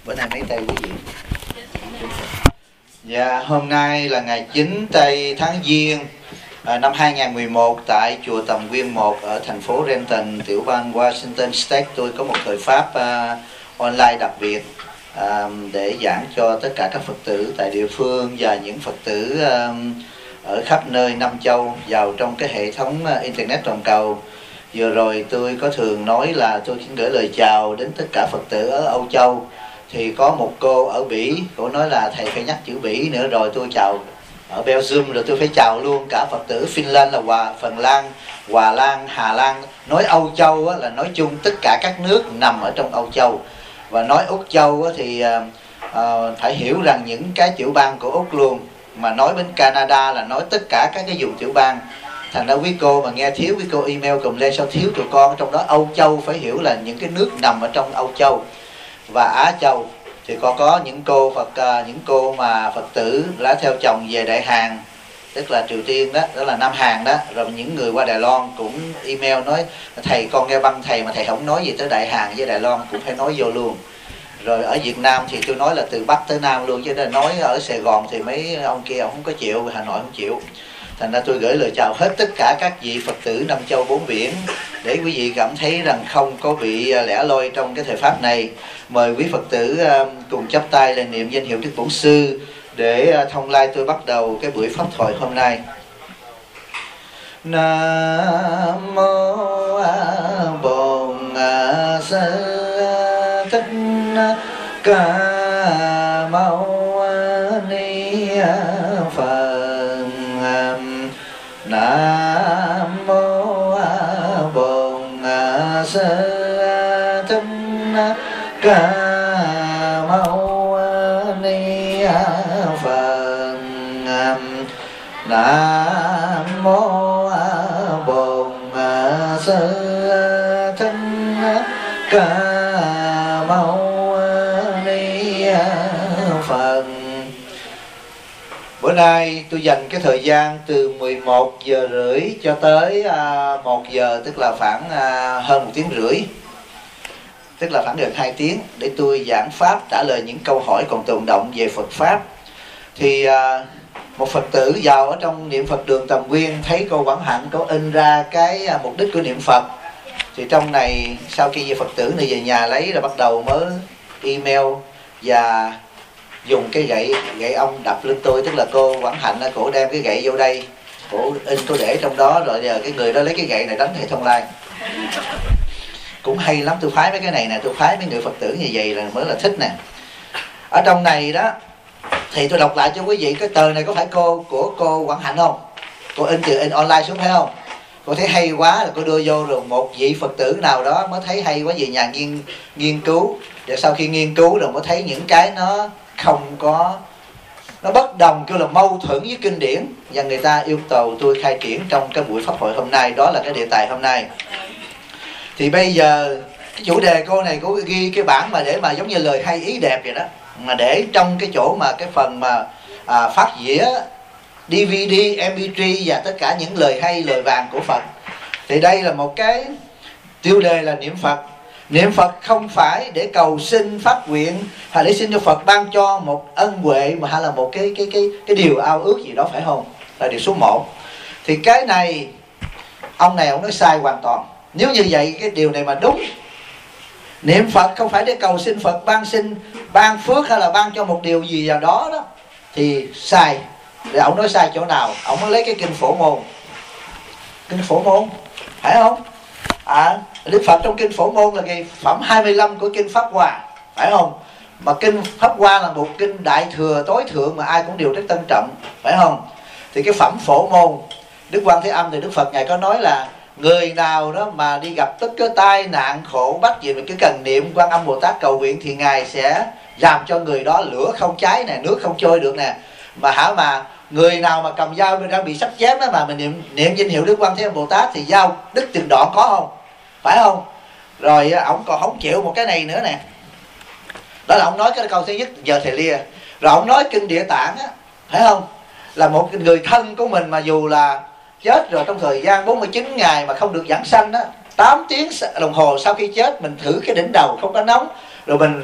Bữa nay mấy tây quý vị? Dạ, hôm nay là ngày 9 tây tháng Giêng năm 2011 tại chùa Tầm Quyên 1 ở thành phố Renton, tiểu bang Washington State. Tôi có một thời pháp online đặc biệt để giảng cho tất cả các Phật tử tại địa phương và những Phật tử ở khắp nơi Nam Châu vào trong cái hệ thống Internet toàn cầu. Vừa rồi tôi có thường nói là tôi xin gửi lời chào đến tất cả Phật tử ở Âu Châu. Thì có một cô ở Bỉ, cô nói là thầy phải nhắc chữ Bỉ nữa, rồi tôi chào ở Belgium, rồi tôi phải chào luôn cả Phật tử Finland là Phần Lan, Hòa Lan, Hà Lan. Nói Âu Châu là nói chung tất cả các nước nằm ở trong Âu Châu. Và nói Úc Châu thì phải hiểu rằng những cái tiểu bang của Úc luôn. Mà nói bên Canada là nói tất cả các cái vùng tiểu bang. Thành ra quý cô mà nghe thiếu, quý cô email cùng lên sao thiếu tụi con. Trong đó Âu Châu phải hiểu là những cái nước nằm ở trong Âu Châu và Á Châu. Thì còn có những cô mà Phật tử đã theo chồng về Đại Hàn, tức là Triều Tiên đó, đó là Nam Hàn đó. Rồi những người qua Đài Loan cũng email nói thầy con nghe băng thầy mà thầy không nói gì tới Đại Hàn với Đài Loan cũng phải nói vô luôn. Rồi ở Việt Nam thì tôi nói là từ Bắc tới Nam luôn, chứ nên nói ở Sài Gòn thì mấy ông kia ông không có chịu, Hà Nội không chịu. Thành ra tôi gửi lời chào hết tất cả các vị Phật tử Nam Châu bốn biển, để quý vị cảm thấy rằng không có bị lẻ loi trong cái thời pháp này. Mời quý Phật tử cùng chắp tay lên niệm danh hiệu Đức Bổn Sư để thông lai tôi bắt đầu cái buổi pháp thoại hôm nay. Nam mô Bổn Sư Thích Ca Mâu Ni Phật. Nam mô Bổn Sư Thích Ca Mâu Ni Phật. Nam mô Bổn Sư Thích Ca Mâu Ni Phật. Bữa nay tôi dành cái thời gian từ 11 giờ rưỡi cho tới 1 giờ, tức là khoảng hơn 1 tiếng rưỡi, tức là khoảng gần 2 tiếng, để tôi giảng pháp, trả lời những câu hỏi còn tồn động về Phật Pháp. Thì một Phật tử vào ở trong niệm Phật đường Tầm Quyên thấy cô Quảng Hạnh có in ra cái mục đích của niệm Phật. Thì trong này sau khi Phật tử này về nhà lấy là bắt đầu mới email và dùng cái gậy ông đập lên tôi, tức là cô Quảng Hạnh cổ đem cái gậy vô đây, cổ in cô để trong đó, rồi giờ cái người đó lấy cái gậy này đánh thầy Thông Lai. Cũng hay lắm, tôi phái mấy cái này nè, tôi phái mấy người Phật tử như vậy là mới là thích nè. Ở trong này đó thì tôi đọc lại cho quý vị, cái tờ này có phải của cô Quảng Hạnh không? Cô in online xuống phải không? Cô thấy hay quá là cô đưa vô, rồi một vị Phật tử nào đó mới thấy hay quá về nhà nghiên cứu. Và sau khi nghiên cứu rồi mới thấy những cái nó không có, nó bất đồng, kêu là mâu thuẫn với kinh điển, và người ta yêu cầu tôi khai triển trong cái buổi pháp hội hôm nay. Đó là cái đề tài hôm nay. Thì bây giờ cái chủ đề cô này cô ghi cái bản mà để mà giống như lời hay ý đẹp vậy đó, mà để trong cái chỗ mà cái phần mà phát dĩa DVD, MP3 và tất cả những lời hay, lời vàng của Phật. Thì đây là một cái tiêu đề là niệm Phật. Niệm Phật không phải để cầu xin phát nguyện, hay để xin cho Phật ban cho một ân huệ, mà hay là một cái điều ao ước gì đó, phải không? Là điều số 1. Thì cái này ông nói sai hoàn toàn. Nếu như vậy cái điều này mà đúng, niệm Phật không phải để cầu xin Phật ban phước hay là ban cho một điều gì nào đó đó, thì sai. Thì ông nói sai chỗ nào? Ông mới lấy cái kinh Phổ Môn. Kinh Phổ Môn phải không? Đức Phật trong kinh Phổ Môn là cái phẩm 25 của kinh Pháp Hoa, phải không? Mà kinh Pháp Hoa là một kinh đại thừa tối thượng mà ai cũng đều rất tân trọng, phải không? Thì cái phẩm Phổ Môn, Đức Quan Thế Âm thì Đức Phật ngài có nói là người nào đó mà đi gặp tất cái tai nạn khổ bách gì, mình cứ cần niệm Quan Âm Bồ Tát cầu nguyện thì ngài sẽ làm cho người đó lửa không cháy nè, nước không trôi được nè. Mà người nào mà cầm dao đang bị sắp chém đó mà mình niệm danh hiệu Đức Quan Thế Âm Bồ Tát thì dao đứt từng đoạn, có không? Phải không? Rồi ổng còn không chịu một cái này nữa nè. Đó là ông nói cái câu thứ nhất, giờ thầy lia. Rồi ông nói kinh Địa Tạng á, phải không? Là một người thân của mình mà dù là chết rồi trong thời gian 49 ngày mà không được giảng sanh á, 8 tiếng đồng hồ sau khi chết mình thử cái đỉnh đầu không có nóng, rồi mình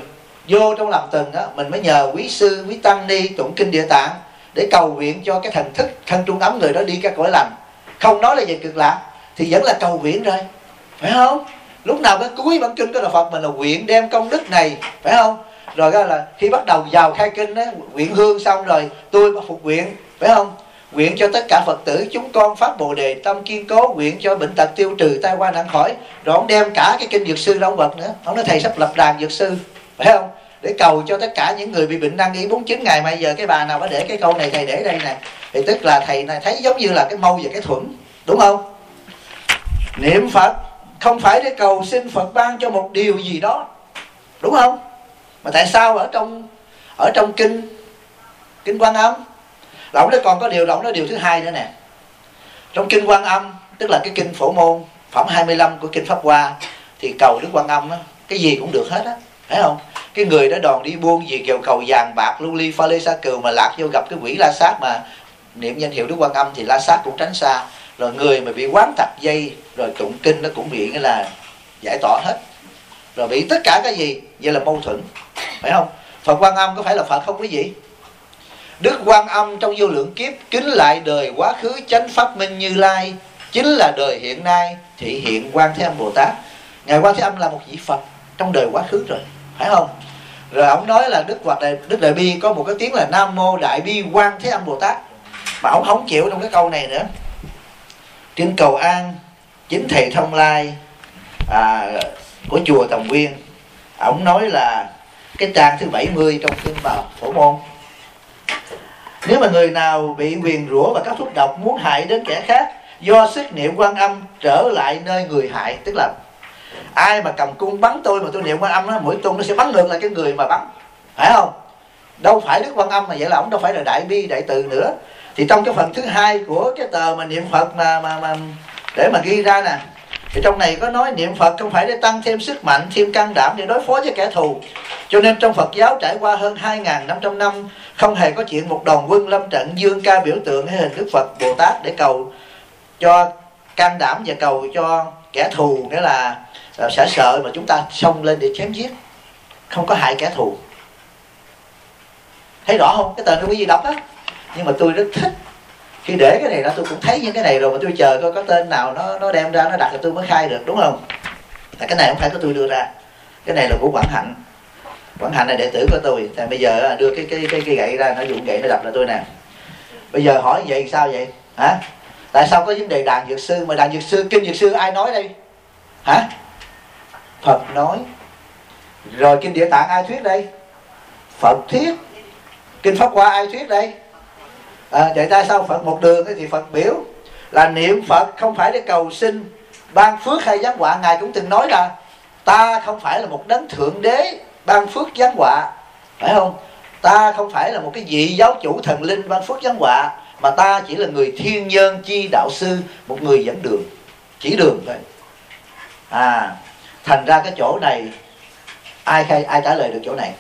vô trong làm từng á, mình mới nhờ quý sư quý tăng ni tụng kinh Địa Tạng để cầu nguyện cho cái thần thức thân trung ấm người đó đi các cõi lành. Không nói là về cực lạc thì vẫn là cầu nguyện rồi, phải không? Lúc nào cái cuối bản kinh của Đạo Phật mình là nguyện đem công đức này, phải không? Rồi đó là khi bắt đầu vào khai kinh á, nguyện hương xong rồi tôi phục nguyện, phải không? Nguyện cho tất cả Phật tử chúng con phát Bồ Đề tâm kiên cố, nguyện cho bệnh tật tiêu trừ, tai qua nạn khỏi. Rồi ông đem cả cái kinh Dược Sư ra ông bật nữa. Ông nói thầy sắp lập đàn Dược Sư, phải không? Để cầu cho tất cả những người bị bệnh nan y 49 ngày. Mà giờ cái bà nào có để cái câu này thầy để đây nè, thì tức là thầy này thấy giống như là cái mâu và cái thuẫn, đúng không? Niệm Phật không phải để cầu xin Phật ban cho một điều gì đó, đúng không? Mà tại sao ở trong kinh Quan Âm là ông nói còn có điều, ông nói điều thứ hai nữa nè. Trong kinh Quan Âm, tức là cái kinh Phổ Môn phẩm 25 của kinh Pháp Hoa, thì cầu Đức Quan Âm á, cái gì cũng được hết á, phải không? Cái người đó đòn đi buôn gì kêu cầu vàng bạc lưu ly pha lê sa cừu, mà lạc vô gặp cái quỷ la sát mà niệm danh hiệu Đức Quan Âm thì la sát cũng tránh xa. Rồi người mà bị quán tặc dây rồi tụng kinh nó cũng bị nghĩa là giải tỏa hết. Rồi bị tất cả cái gì vậy là mâu thuẫn, phải không? Phật Quan Âm có phải là Phật không quý vị? Đức Quan Âm trong vô lượng kiếp kính lại đời quá khứ chánh pháp minh Như Lai, chính là đời hiện nay thị hiện Quan Thế Âm Bồ Tát. Ngài Quan Thế Âm là một vị Phật trong đời quá khứ rồi, phải không? Rồi ông nói là Đức Đại Bi có một cái tiếng là Nam Mô Đại Bi Quan Thế Âm Bồ Tát, mà ông không chịu trong cái câu này nữa. Trên cầu An chính thầy Thông Lai của chùa Tầm Nguyên, ông nói là cái trang thứ 70 trong kinh Phổ Môn: nếu mà người nào bị nguyền rủa và các thuốc độc muốn hại đến kẻ khác, do sức niệm Quan Âm trở lại nơi người hại. Tức là ai mà cầm cung bắn tôi mà tôi niệm Quan Âm đó, mũi tung nó sẽ bắn ngược lại cái người mà bắn, phải không? Đâu phải Đức Quan Âm mà vậy là ông đâu phải là Đại Bi Đại Từ nữa. Thì trong cái phần thứ hai của cái tờ mà niệm Phật mà để mà ghi ra nè, thì trong này có nói niệm Phật không phải để tăng thêm sức mạnh, thêm can đảm để đối phó với kẻ thù. Cho nên trong Phật giáo trải qua hơn 2.500 năm, không hề có chuyện một đoàn quân lâm trận dương ca biểu tượng hay hình Đức Phật Bồ Tát để cầu cho can đảm và cầu cho kẻ thù, nghĩa là sợ mà chúng ta xông lên để chém giết, không có hại kẻ thù. Thấy rõ không? Cái tờ này quý vị đọc đó. Nhưng mà tôi rất thích khi để cái này ra, tôi cũng thấy những cái này rồi mà tôi chờ coi có tên nào nó đem ra nó đặt là tôi mới khai được, đúng không? Tại cái này không phải của tôi đưa ra, cái này là của Quảng Hạnh. Quảng Hạnh là đệ tử của tôi. Tại bây giờ đưa cái gậy ra, nó dùng gậy nó đập là tôi nè. Bây giờ hỏi vậy sao vậy? Hả? Tại sao có vấn đề đàn Dược Sư? Mà đàn Dược Sư, kinh Dược Sư ai nói đây? Hả? Phật nói. Rồi kinh Địa Tạng ai thuyết đây? Phật thuyết. Kinh Pháp Hoa ai thuyết đây? Vậy tại sao Phật một đường thì Phật biểu là niệm Phật không phải để cầu xin ban phước hay giáng họa. Ngài cũng từng nói là ta không phải là một đấng thượng đế ban phước giáng họa, phải không? Ta không phải là một cái vị giáo chủ thần linh ban phước giáng họa, mà ta chỉ là người thiên nhân chi đạo sư, một người dẫn đường, chỉ đường thôi. Thành ra cái chỗ này ai trả lời được chỗ này?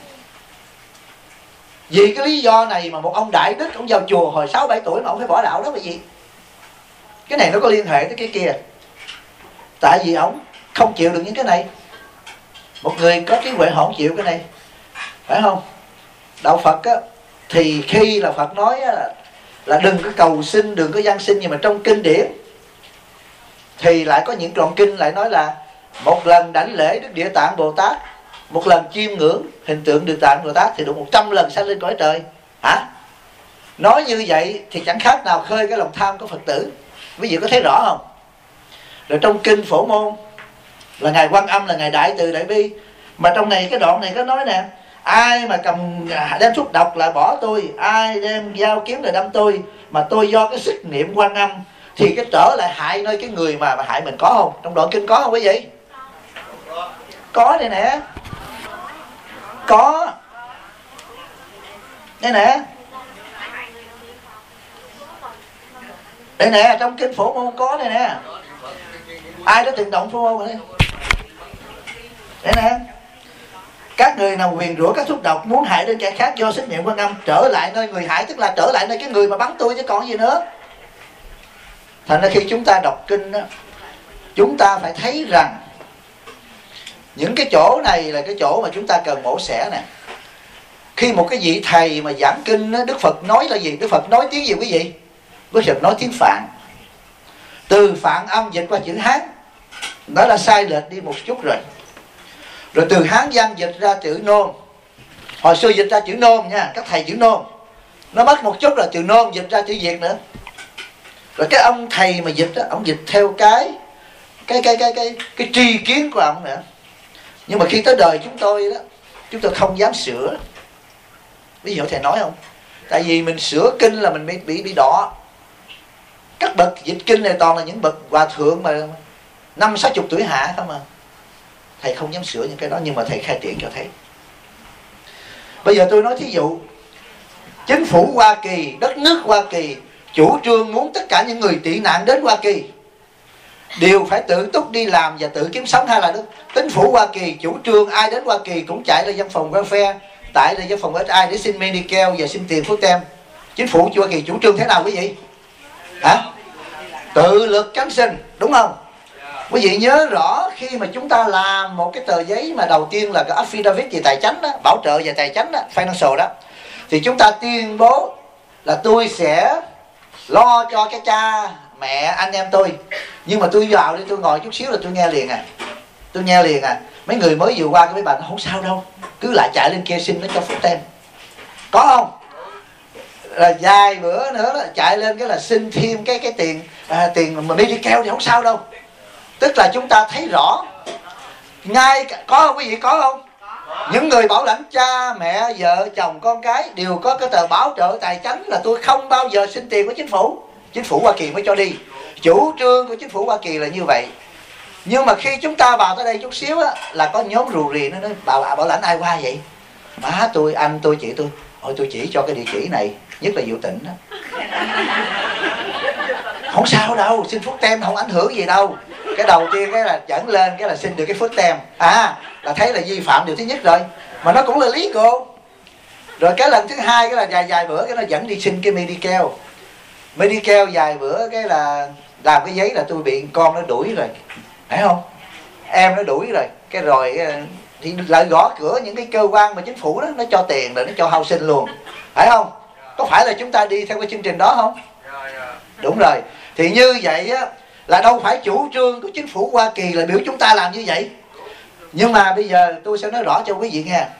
Vì cái lý do này mà một ông đại đức, ông vào chùa hồi 6-7 tuổi mà ông phải bỏ đạo đó là gì? Cái này nó có liên hệ tới cái kia. Tại vì ông không chịu được những cái này. Một người có trí huệ họ không chịu cái này, phải không? Đạo Phật á, thì khi là Phật nói á, là đừng có cầu xin, đừng có gian sinh, nhưng mà trong kinh điển thì lại có những đoạn kinh lại nói là một lần đảnh lễ Đức Địa Tạng Bồ Tát, một lần chiêm ngưỡng hình tượng Địa Tạng Bồ Tát thì đủ 100 lần sanh lên cõi trời. Hả? Nói như vậy thì chẳng khác nào khơi cái lòng tham của Phật tử. Quý vị có thấy rõ không? Rồi trong kinh Phổ Môn là Ngài Quan Âm là Ngài Đại Từ Đại Bi, mà trong này cái đoạn này có nói nè: ai mà đem thuốc độc lại bỏ tôi, ai đem dao kiếm lại đâm tôi, mà tôi do cái sức niệm Quan Âm thì cái trở lại hại nơi cái người mà hại mình, có không? Trong đoạn kinh có không quý vị? Có đây nè. Có đây nè. Đây nè, trong kinh Phổ Môn có đây nè. Ai đã từng động Phổ Môn rồi? Đây nè. Các người nào nguyền rủa các thuốc độc muốn hại đến kẻ khác do sức niệm Quan Âm trở lại nơi người hại, tức là trở lại nơi cái người mà bắn tôi chứ còn gì nữa. Thành ra khi chúng ta đọc kinh đó, chúng ta phải thấy rằng Những cái chỗ này là cái chỗ mà chúng ta cần mổ xẻ nè. Khi một cái vị thầy mà giảng kinh đó, Đức Phật nói là gì? Đức Phật nói tiếng gì quý vị? Đức Phật nói tiếng Phạn. Từ Phạn âm dịch qua chữ Hán, đó là sai lệch đi một chút rồi. Rồi từ Hán văn dịch ra chữ Nôm. Hồi xưa dịch ra chữ Nôm nha, các thầy chữ Nôm. Nó mất một chút rồi, từ Nôm dịch ra chữ Việt nữa. Rồi cái ông thầy mà dịch đó, ông dịch theo cái tri kiến của ông nữa. Nhưng mà khi tới đời chúng tôi đó, chúng tôi không dám sửa. Ví dụ thầy nói không? Tại vì mình sửa kinh là mình bị đọ. Các bậc dịch kinh này toàn là những bậc hòa thượng mà 50-60 tuổi hạ không à. Thầy không dám sửa những cái đó, nhưng mà thầy khai triển cho thầy. Bây giờ tôi nói thí dụ, chính phủ Hoa Kỳ, đất nước Hoa Kỳ chủ trương muốn tất cả những người tị nạn đến Hoa Kỳ đều phải tự túc đi làm và tự kiếm sống, hay là chính phủ Hoa Kỳ chủ trương ai đến Hoa Kỳ cũng chạy lên văn phòng welfare, tại là văn phòng HI để xin Medicare và xin tiền phước tem. Chính phủ Hoa Kỳ chủ trương thế nào quý vị? Hả? Tự lực cánh sinh, đúng không? Quý vị nhớ rõ khi mà chúng ta làm một cái tờ giấy mà đầu tiên là cái affidavit về tài chánh đó, bảo trợ về tài chánh đó, financial đó, thì chúng ta tuyên bố là tôi sẽ lo cho cái cha mẹ anh em tôi, nhưng mà tôi vào đi, tôi ngồi chút xíu là tôi nghe liền à. Tôi nghe liền à. Mấy người mới vừa qua cái mấy bà nó không sao đâu, cứ lại chạy lên kia xin nó cho phước tem. Có không? Là vài bữa nữa đó, chạy lên cái là xin thêm cái tiền mà Medicare thì không sao đâu. Tức là chúng ta thấy rõ ngay, có không quý vị, có không? Những người bảo lãnh cha mẹ vợ chồng con cái đều có cái tờ bảo trợ tài chánh là tôi không bao giờ xin tiền của chính phủ. Chính phủ Hoa Kỳ mới cho đi. Chủ trương của chính phủ Hoa Kỳ là như vậy. Nhưng mà khi chúng ta vào tới đây chút xíu á, là có nhóm rù rì nó nói bảo lãnh ai qua vậy? Má tôi, anh tôi, chị tôi. Ôi tôi chỉ cho cái địa chỉ này, nhất là Diệu Tịnh đó. Không sao đâu, xin phước tem không ảnh hưởng gì đâu. Cái đầu tiên cái là dẫn lên cái là xin được cái phước tem. À, là thấy là vi phạm điều thứ nhất rồi. Mà nó cũng là legal. Rồi cái lần thứ hai cái là vài bữa cái nó dẫn đi xin cái Medicare. Medicare vài bữa cái là làm cái giấy là tôi bị con nó đuổi rồi. Phải không? Em nó đuổi rồi. Cái rồi thì lại gõ cửa những cái cơ quan mà chính phủ đó, nó cho tiền rồi nó cho housing luôn. Phải không? Có phải là chúng ta đi theo cái chương trình đó không? Đúng rồi. Thì như vậy á, là đâu phải chủ trương của chính phủ Hoa Kỳ là biểu chúng ta làm như vậy. Nhưng mà bây giờ tôi sẽ nói rõ cho quý vị nghe.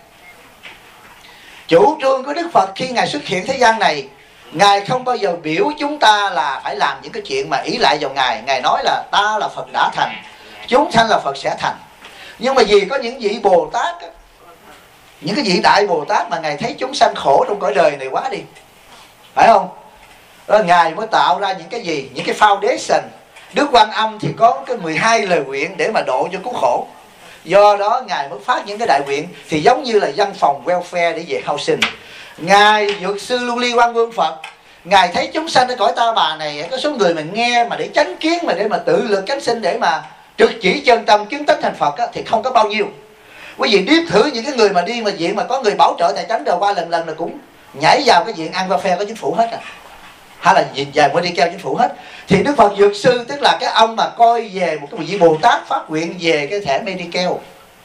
Chủ trương của Đức Phật khi Ngài xuất hiện thế gian này, Ngài không bao giờ biểu chúng ta là phải làm những cái chuyện mà ý lại vào Ngài. Ngài nói là ta là Phật đã thành, chúng sanh là Phật sẽ thành. Nhưng mà vì có những vị Bồ Tát, những cái vị Đại Bồ Tát mà Ngài thấy chúng sanh khổ trong cõi đời này quá đi, phải không? Đó, Ngài mới tạo ra những cái gì? Những cái foundation. Đức Quan Âm thì có cái 12 lời nguyện để mà độ cho cứu khổ. Do đó Ngài mới phát những cái đại nguyện. Thì giống như là văn phòng welfare để về housing. Ngài Dược Sư Lưu Ly Quan Vương Phật, Ngài thấy chúng sanh ở cõi ta bà này, có số người mà nghe mà để chánh kiến, mà để mà tự lực cánh sinh, để mà trực chỉ chân tâm kiến tánh thành Phật á, thì không có bao nhiêu. Quý vị điếp thử những cái người mà đi mà diện mà có người bảo trợ tài chánh, đời qua lần là cũng nhảy vào cái diện ăn welfare của chính phủ hết à, hay là nhìn về Medicare chính phủ hết. Thì Đức Phật Dược Sư tức là cái ông mà coi về một cái vị Bồ Tát phát nguyện về cái thẻ Medicare,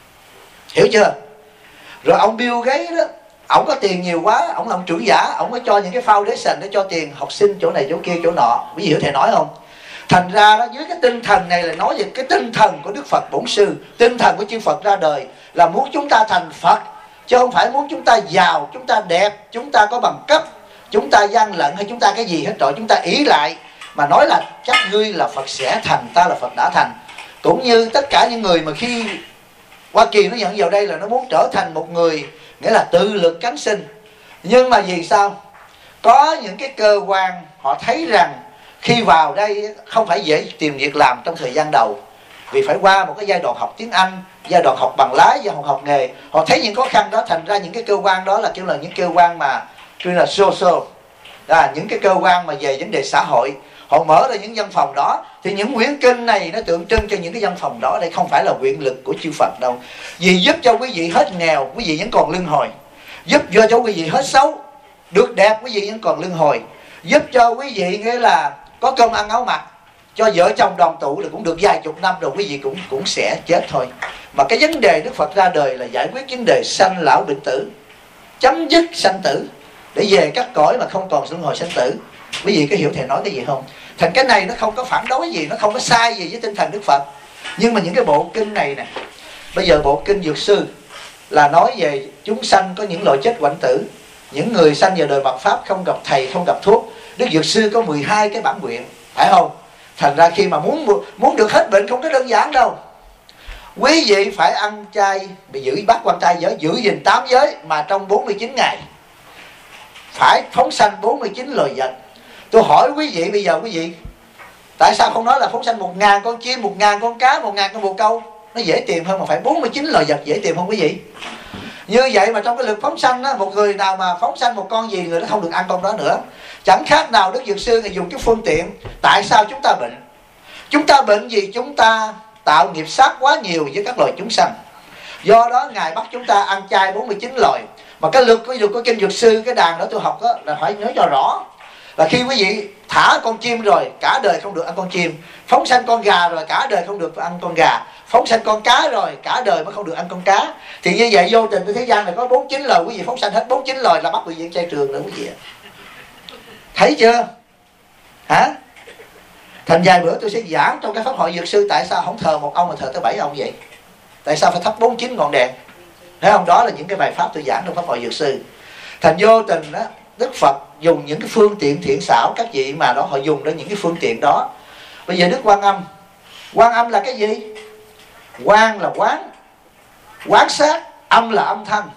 hiểu chưa? Rồi ông Bill Gates đó, ổng có tiền nhiều quá, ổng làm trưởng giả, ổng có cho những cái foundation để cho tiền học sinh chỗ này chỗ kia chỗ nọ. Quý vị hiểu thầy nói không? Thành ra đó, dưới cái tinh thần này là nói về cái tinh thần của Đức Phật Bổn Sư. Tinh thần của chư Phật ra đời là muốn chúng ta thành Phật, chứ không phải muốn chúng ta giàu, chúng ta đẹp, chúng ta có bằng cấp, chúng ta gian lận hay chúng ta cái gì hết rồi. Chúng ta ý lại mà nói là chắc ngươi là Phật sẽ thành, ta là Phật đã thành. Cũng như tất cả những người mà khi Hoa Kỳ nó nhận vào đây là nó muốn trở thành một người, nghĩa là tự lực cánh sinh. Nhưng mà vì sao? Có những cái cơ quan họ thấy rằng khi vào đây không phải dễ tìm việc làm trong thời gian đầu, vì phải qua một cái giai đoạn học tiếng Anh, giai đoạn học bằng lái, giai đoạn học nghề. Họ thấy những khó khăn đó, thành ra những cái cơ quan đó là kêu là những cơ quan mà kêu là social, những cái cơ quan mà về vấn đề xã hội. Họ mở ra những văn phòng đó. Thì những quyển kinh này nó tượng trưng cho những cái văn phòng đó. Đây không phải là nguyện lực của chư Phật đâu. Vì giúp cho quý vị hết nghèo, quý vị vẫn còn luân hồi. Giúp cho quý vị hết xấu, được đẹp, quý vị vẫn còn luân hồi. Giúp cho quý vị nghĩa là có cơm ăn áo mặc, cho vợ chồng đoàn tụ là cũng được vài chục năm rồi quý vị cũng sẽ chết thôi. Mà cái vấn đề Đức Phật ra đời là giải quyết vấn đề sanh lão bệnh tử, chấm dứt sanh tử, để về các cõi mà không còn luân hồi sanh tử. Quý vị có hiểu thầy nói cái gì không? Thành cái này nó không có phản đối gì, nó không có sai gì với tinh thần Đức Phật. Nhưng mà những cái bộ kinh này nè, bây giờ bộ kinh Dược Sư là nói về chúng sanh có những loại chết hoạnh tử, những người sanh vào đời mạt Pháp không gặp thầy, không gặp thuốc. Đức Dược Sư có 12 cái bản nguyện, phải không? Thành ra khi mà muốn được hết bệnh không có đơn giản đâu. Quý vị phải ăn chay, bị giữ bát quan trai giới, giữ gìn 8 giới mà trong 49 ngày. Phải phóng sanh 49 loài vật. Tôi hỏi quý vị bây giờ, quý vị tại sao không nói là phóng sanh 1000 con chim, 1000 con cá, 1000 con bồ câu? Nó dễ tìm hơn, mà phải 49 loài vật dễ tìm không quý vị? Như vậy mà trong cái lực phóng sanh á, một người nào mà phóng sanh một con gì, người đó không được ăn con đó nữa. Chẳng khác nào Đức Dược Sư Ngài dùng cái phương tiện. Tại sao chúng ta bệnh? Chúng ta bệnh vì chúng ta tạo nghiệp sát quá nhiều với các loài chúng sanh. Do đó Ngài bắt chúng ta ăn chay 49 loài. Mà cái luật của kinh Dược Sư, cái đàn đó tôi học đó, là phải nhớ cho rõ. Là khi quý vị thả con chim rồi, cả đời không được ăn con chim. Phóng sanh con gà rồi, cả đời không được ăn con gà. Phóng sanh con cá rồi, cả đời mới không được ăn con cá. Thì như vậy vô tình thế gian này có 49 loài, quý vị phóng sanh hết 49 loài là bắt quý vị chay trường nữa quý vị. Thấy chưa? Hả? Thành vài bữa tôi sẽ giảng trong cái pháp hội Dược Sư tại sao không thờ một ông mà thờ tới 7 ông vậy? Tại sao phải thắp 49 ngọn đèn? Thấy không? Đó là những cái bài pháp tôi giảng trong pháp hội Dược Sư. Thành vô tình đó, Đức Phật dùng những cái phương tiện thiện xảo, các vị mà đó họ dùng đến những cái phương tiện đó. Bây giờ Đức Quan Âm, Quan Âm là cái gì? Quan là quán sát, âm là âm thanh,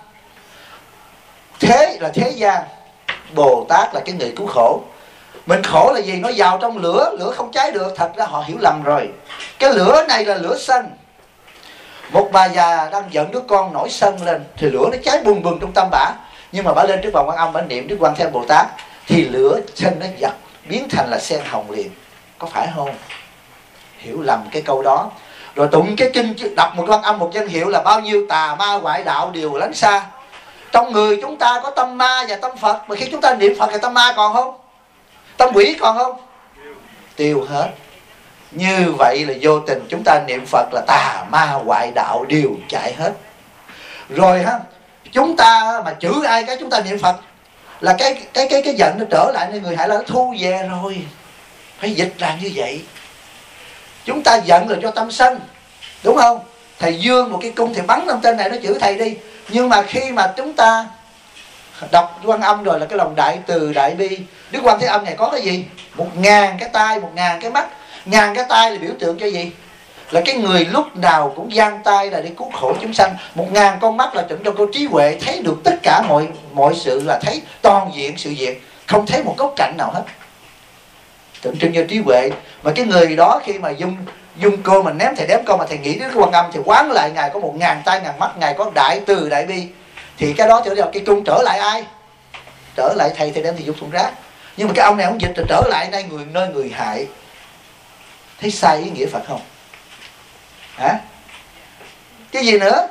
thế là thế gian, Bồ Tát là cái người cứu khổ. Mình khổ là gì? Nó vào trong lửa, lửa không cháy được. Thật ra họ hiểu lầm rồi. Cái lửa này là lửa sân. Một bà già đang giận đứa con nổi sân lên thì lửa nó cháy bùng bùng trong tâm bả. Nhưng mà bả lên trước bà Quan Âm, bả niệm Đức Quan Thế Bồ Tát thì lửa sân nó giật biến thành là sen hồng liền. Có phải không? Hiểu lầm cái câu đó. Rồi tụng cái kinh, đọc một Quan Âm một danh hiệu là bao nhiêu tà ma ngoại đạo đều lánh xa. Trong người chúng ta có tâm ma và tâm Phật, mà khi chúng ta niệm Phật thì tâm ma còn không? Tâm quỷ còn không? Tiêu hết. Như vậy là vô tình chúng ta niệm Phật là tà ma ngoại đạo đều chạy hết. Rồi ha, chúng ta mà chửi ai cái chúng ta niệm Phật là cái giận nó trở lại nên người hại là nó thu về rồi. Phải dịch là như vậy. Chúng ta giận là do tâm sân, đúng không? Thầy dương một cái cung thì bắn lên tên này, nó chửi thầy đi. Nhưng mà khi mà chúng ta đọc Quan Âm rồi là cái lòng đại từ đại bi. Đức Quan Thế Âm này có cái gì? 1000 cái tai, 1000 cái mắt. 1000 cái tai là biểu tượng cho gì? Là cái người lúc nào cũng giang tay là để cứu khổ chúng sanh. 1000 con mắt là tượng cho cô trí huệ, thấy được tất cả mọi sự, là thấy toàn diện sự việc, không thấy một góc cạnh nào hết, tượng trưng cho trí huệ. Mà cái người đó khi mà dung cô mình ném, thầy ném con mà thầy nghĩ đến cái Quan Âm thì quán lại Ngài có 1000 tay 1000 mắt, Ngài có đại từ đại bi. Thì cái đó trở lại cái cung, trở lại ai? Trở lại thầy đem thì dục thùng rác. Nhưng mà cái ông này không dịch, trở lại nơi người hại. Thấy sai ý nghĩa Phật không? Hả? Cái gì nữa?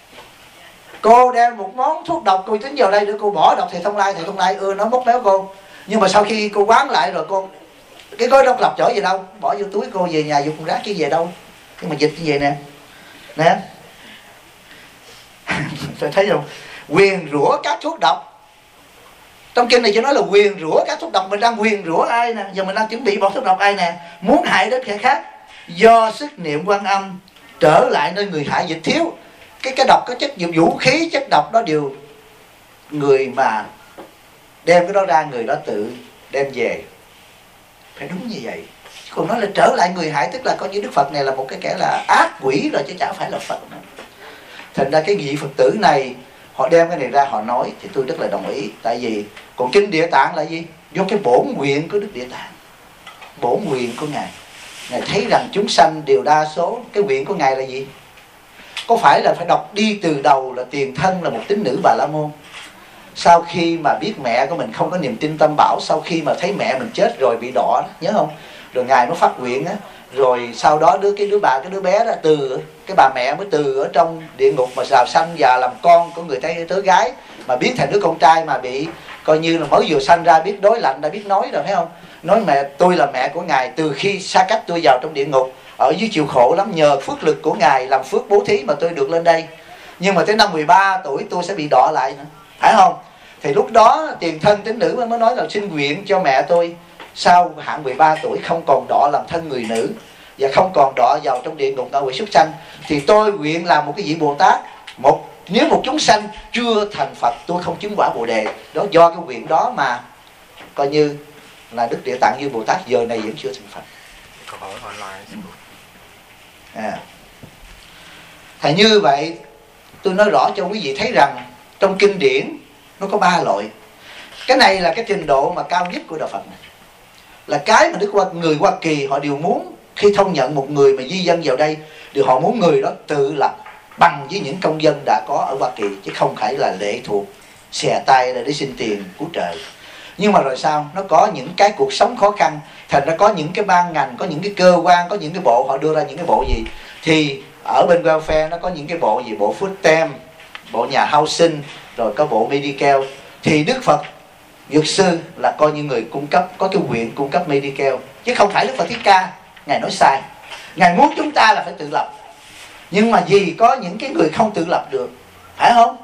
Cô đem một món thuốc độc, cô tính vào đây để cô bỏ độc thầy Thông Lai nó móc méo cô. Nhưng mà sau khi cô quán lại rồi, cô cái gói độc lập trở về đâu? Bỏ vô túi cô về nhà dục thùng rác chứ về đâu? Nhưng mà dịch như vậy nè. Nè. Tôi thấy không? Quyền rủa các thuốc độc. Trong kinh này chỉ nói là quyền rủa các thuốc độc. Mình đang quyền rủa ai nè? Giờ mình đang chuẩn bị bỏ thuốc độc ai nè? Muốn hại đến kẻ khác. Do sức niệm Quan Âm trở lại nơi người hại dịch thiếu. Cái độc có chất vũ khí, chất độc đó đều người mà đem cái đó ra, người đó tự đem về. Phải đúng như vậy. Còn nói là trở lại người hại, tức là coi như Đức Phật này là một cái kẻ là ác quỷ rồi chứ chẳng phải là Phật nữa. Thành ra cái vị Phật tử này họ đem cái này ra họ nói thì tôi rất là đồng ý. Tại vì còn kinh Địa Tạng là gì? Do cái bổn nguyện của Đức Địa Tạng, bổn nguyện của Ngài. Ngài thấy rằng chúng sanh đều đa số. Cái nguyện của Ngài là gì? Có phải là phải đọc đi từ đầu là tiền thân là một tín nữ Bà La Môn. Sau khi mà biết mẹ của mình không có niềm tin Tam Bảo, sau khi mà thấy mẹ mình chết rồi bị đọa, nhớ không? Rồi Ngài mới phát nguyện á. Rồi sau đó cái đứa bé đó từ cái bà mẹ mới từ ở trong địa ngục mà rào sanh và làm con của người tớ gái, mà biến thành đứa con trai mà bị coi như là mới vừa sanh ra, biết đối lạnh, đã biết nói rồi, thấy không? Nói mẹ tôi là mẹ của Ngài từ khi xa cách tôi vào trong địa ngục, ở dưới chịu khổ lắm, nhờ phước lực của Ngài làm phước bố thí mà tôi được lên đây. Nhưng mà tới năm 13 tuổi tôi sẽ bị đọa lại nữa, phải không? Thì lúc đó tiền thân tín nữ mới nói là xin nguyện cho mẹ tôi sau hạn 13 tuổi không còn đọa làm thân người nữ và không còn đọa vào trong địa ngục ngạ quỷ súc sanh, thì tôi nguyện làm một cái vị Bồ Tát. Nếu một chúng sanh chưa thành Phật, tôi không chứng quả Bồ Đề. Đó, do cái nguyện đó mà coi như là Đức Địa Tạng Như Bồ Tát giờ này vẫn chưa thành Phật. Câu hỏi online. Thì như vậy tôi nói rõ cho quý vị thấy rằng trong kinh điển nó có 3 loại. Cái này là cái trình độ mà cao nhất của đạo Phật này, là cái mà người Hoa Kỳ họ đều muốn. Khi thông nhận một người mà di dân vào đây thì họ muốn người đó tự lập bằng với những công dân đã có ở Hoa Kỳ, chứ không phải là lệ thuộc xè tay để xin tiền cứu trợ. Nhưng mà rồi sao? Nó có những cái cuộc sống khó khăn, thành ra có những cái ban ngành, có những cái cơ quan, có những cái bộ họ đưa ra những cái bộ gì. Thì ở bên welfare nó có những cái bộ gì, bộ food stamp, bộ nhà housing, rồi có bộ medical. Thì Đức Phật Dược Sư là coi như người cung cấp, có cái quyền cung cấp medical, chứ không phải Đức Phật Thích Ca. Ngài nói sai. Ngài muốn chúng ta là phải tự lập, nhưng mà vì có những cái người không tự lập được, phải không?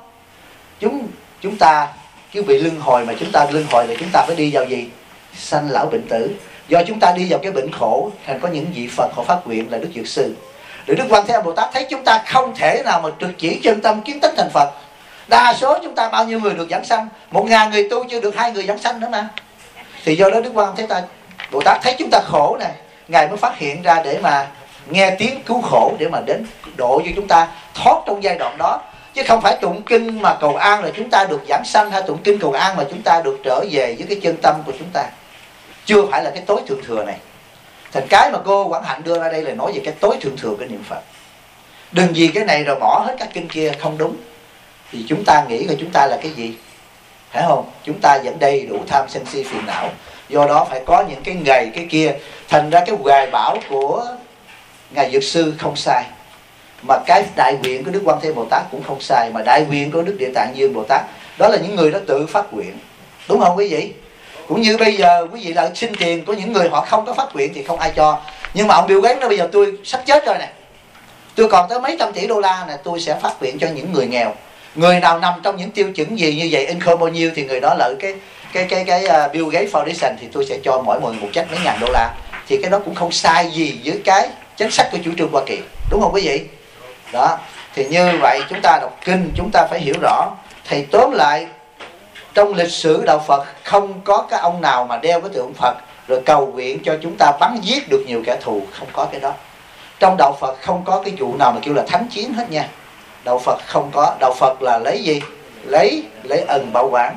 Chúng ta cái vị luân hồi mà chúng ta luân hồi là chúng ta phải đi vào gì? Sanh lão bệnh tử. Do chúng ta đi vào cái bệnh khổ, thành có những vị Phật họ phát nguyện là Đức Dược Sư. Rồi Đức Quan Thế Âm Bồ Tát thấy chúng ta không thể nào mà trực chỉ chân tâm kiến tánh thành Phật. Đa số chúng ta bao nhiêu người được giảng sanh? 1000 người tu chưa được 2 người giảng sanh nữa mà. Thì do đó Đức Quan Thế Bồ Tát thấy chúng ta khổ này, Ngài mới phát hiện ra để mà nghe tiếng cứu khổ, để mà đến độ cho chúng ta thoát trong giai đoạn đó. Chứ không phải tụng kinh mà cầu an là chúng ta được giảng sanh, hay tụng kinh cầu an mà chúng ta được trở về với cái chân tâm của chúng ta. Chưa phải là cái tối thượng thừa này. Thành cái mà cô Quảng Hạnh đưa ra đây là nói về cái tối thượng thừa của niệm Phật. Đừng vì cái này rồi bỏ hết các kinh kia, không đúng. Thì chúng ta nghĩ là chúng ta là cái gì? Phải không? Chúng ta vẫn đầy đủ tham sân si phiền não. Do đó phải có những cái ngày cái kia. Thành ra cái hoài bão của Ngài Dược Sư không sai, mà cái đại nguyện của Đức Quan Thế Bồ Tát cũng không sai, mà đại nguyện của Đức Địa Tạng Dương Bồ Tát đó là những người đó tự phát nguyện. Đúng không quý vị? Cũng như bây giờ quý vị là xin tiền của những người họ không có phát nguyện thì không ai cho. Nhưng mà ông Bill Gates nói bây giờ tôi sắp chết rồi nè, tôi còn tới mấy trăm tỷ đô la nè, tôi sẽ phát nguyện cho những người nghèo. Người nào nằm trong những tiêu chuẩn gì như vậy, income bao nhiêu thì người đó lợi cái Bill Gates Foundation thì tôi sẽ cho mỗi người một check mấy ngàn đô la. Thì cái đó cũng không sai gì với cái chính sách của chủ trương Hoa Kỳ. Đúng không quý vị? Đó. Thì như vậy chúng ta đọc kinh chúng ta phải hiểu rõ. Thì tóm lại trong lịch sử đạo Phật không có cái ông nào mà đeo cái tượng Phật rồi cầu nguyện cho chúng ta bắn giết được nhiều kẻ thù. Không có cái đó. Trong đạo Phật không có cái vụ nào mà kêu là thánh chiến hết nha. Đạo Phật không có. Đạo Phật là lấy gì? Lấy ân bảo quản.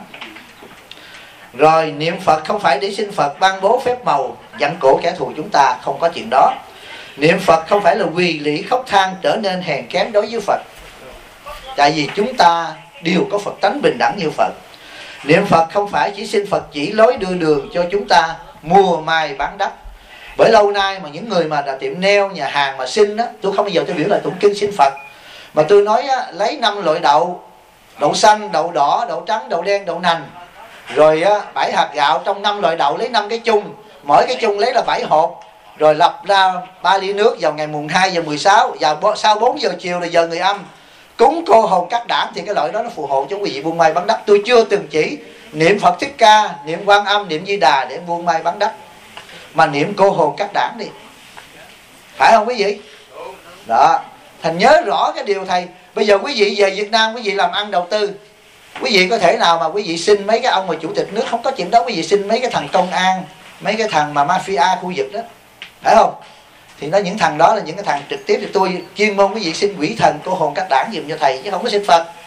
Rồi niệm Phật không phải để xin Phật ban bố phép màu dặn cổ kẻ thù chúng ta. Không có chuyện đó. Niệm Phật không phải là quỳ lĩ khóc than trở nên hèn kém đối với Phật. Tại vì chúng ta đều có Phật tánh bình đẳng như Phật. Niệm Phật không phải chỉ xin Phật chỉ lối đưa đường cho chúng ta mua mai bán đắt. Bởi lâu nay mà những người mà đã tiệm nail, nhà hàng mà xin á, tôi không bao giờ tôi biểu là tụng kinh xin Phật. Mà tôi nói á, lấy 5 loại đậu, đậu xanh, đậu đỏ, đậu trắng, đậu đen, đậu nành. Rồi á, 7 hạt gạo, trong 5 loại đậu lấy 5 cái chung, mỗi cái chung lấy là 7 hộp. Rồi lập ra 3 ly nước vào ngày mùng 2 giờ 16, và sau 4 giờ chiều là giờ người âm. Cúng cô hồn các đảng thì cái loại đó nó phù hộ cho quý vị buôn may bán đắt. Tôi chưa từng chỉ niệm Phật Thích Ca, niệm Quan Âm, niệm Di Đà để buôn may bán đắt, mà niệm cô hồn các đảng đi. Phải không quý vị? Đó. Thành nhớ rõ cái điều thầy. Bây giờ quý vị về Việt Nam, quý vị làm ăn đầu tư, quý vị có thể nào mà quý vị xin mấy cái ông mà chủ tịch nước? Không có chuyện đó. Quý vị xin mấy cái thằng công an, mấy cái thằng mà mafia khu vực đó, phải không? Thì nó những thằng đó là những cái thằng trực tiếp. Thì tôi chuyên môn quý vị xin quỷ thần cô hồn các đảng dùm cho thầy, chứ không có xin Phật.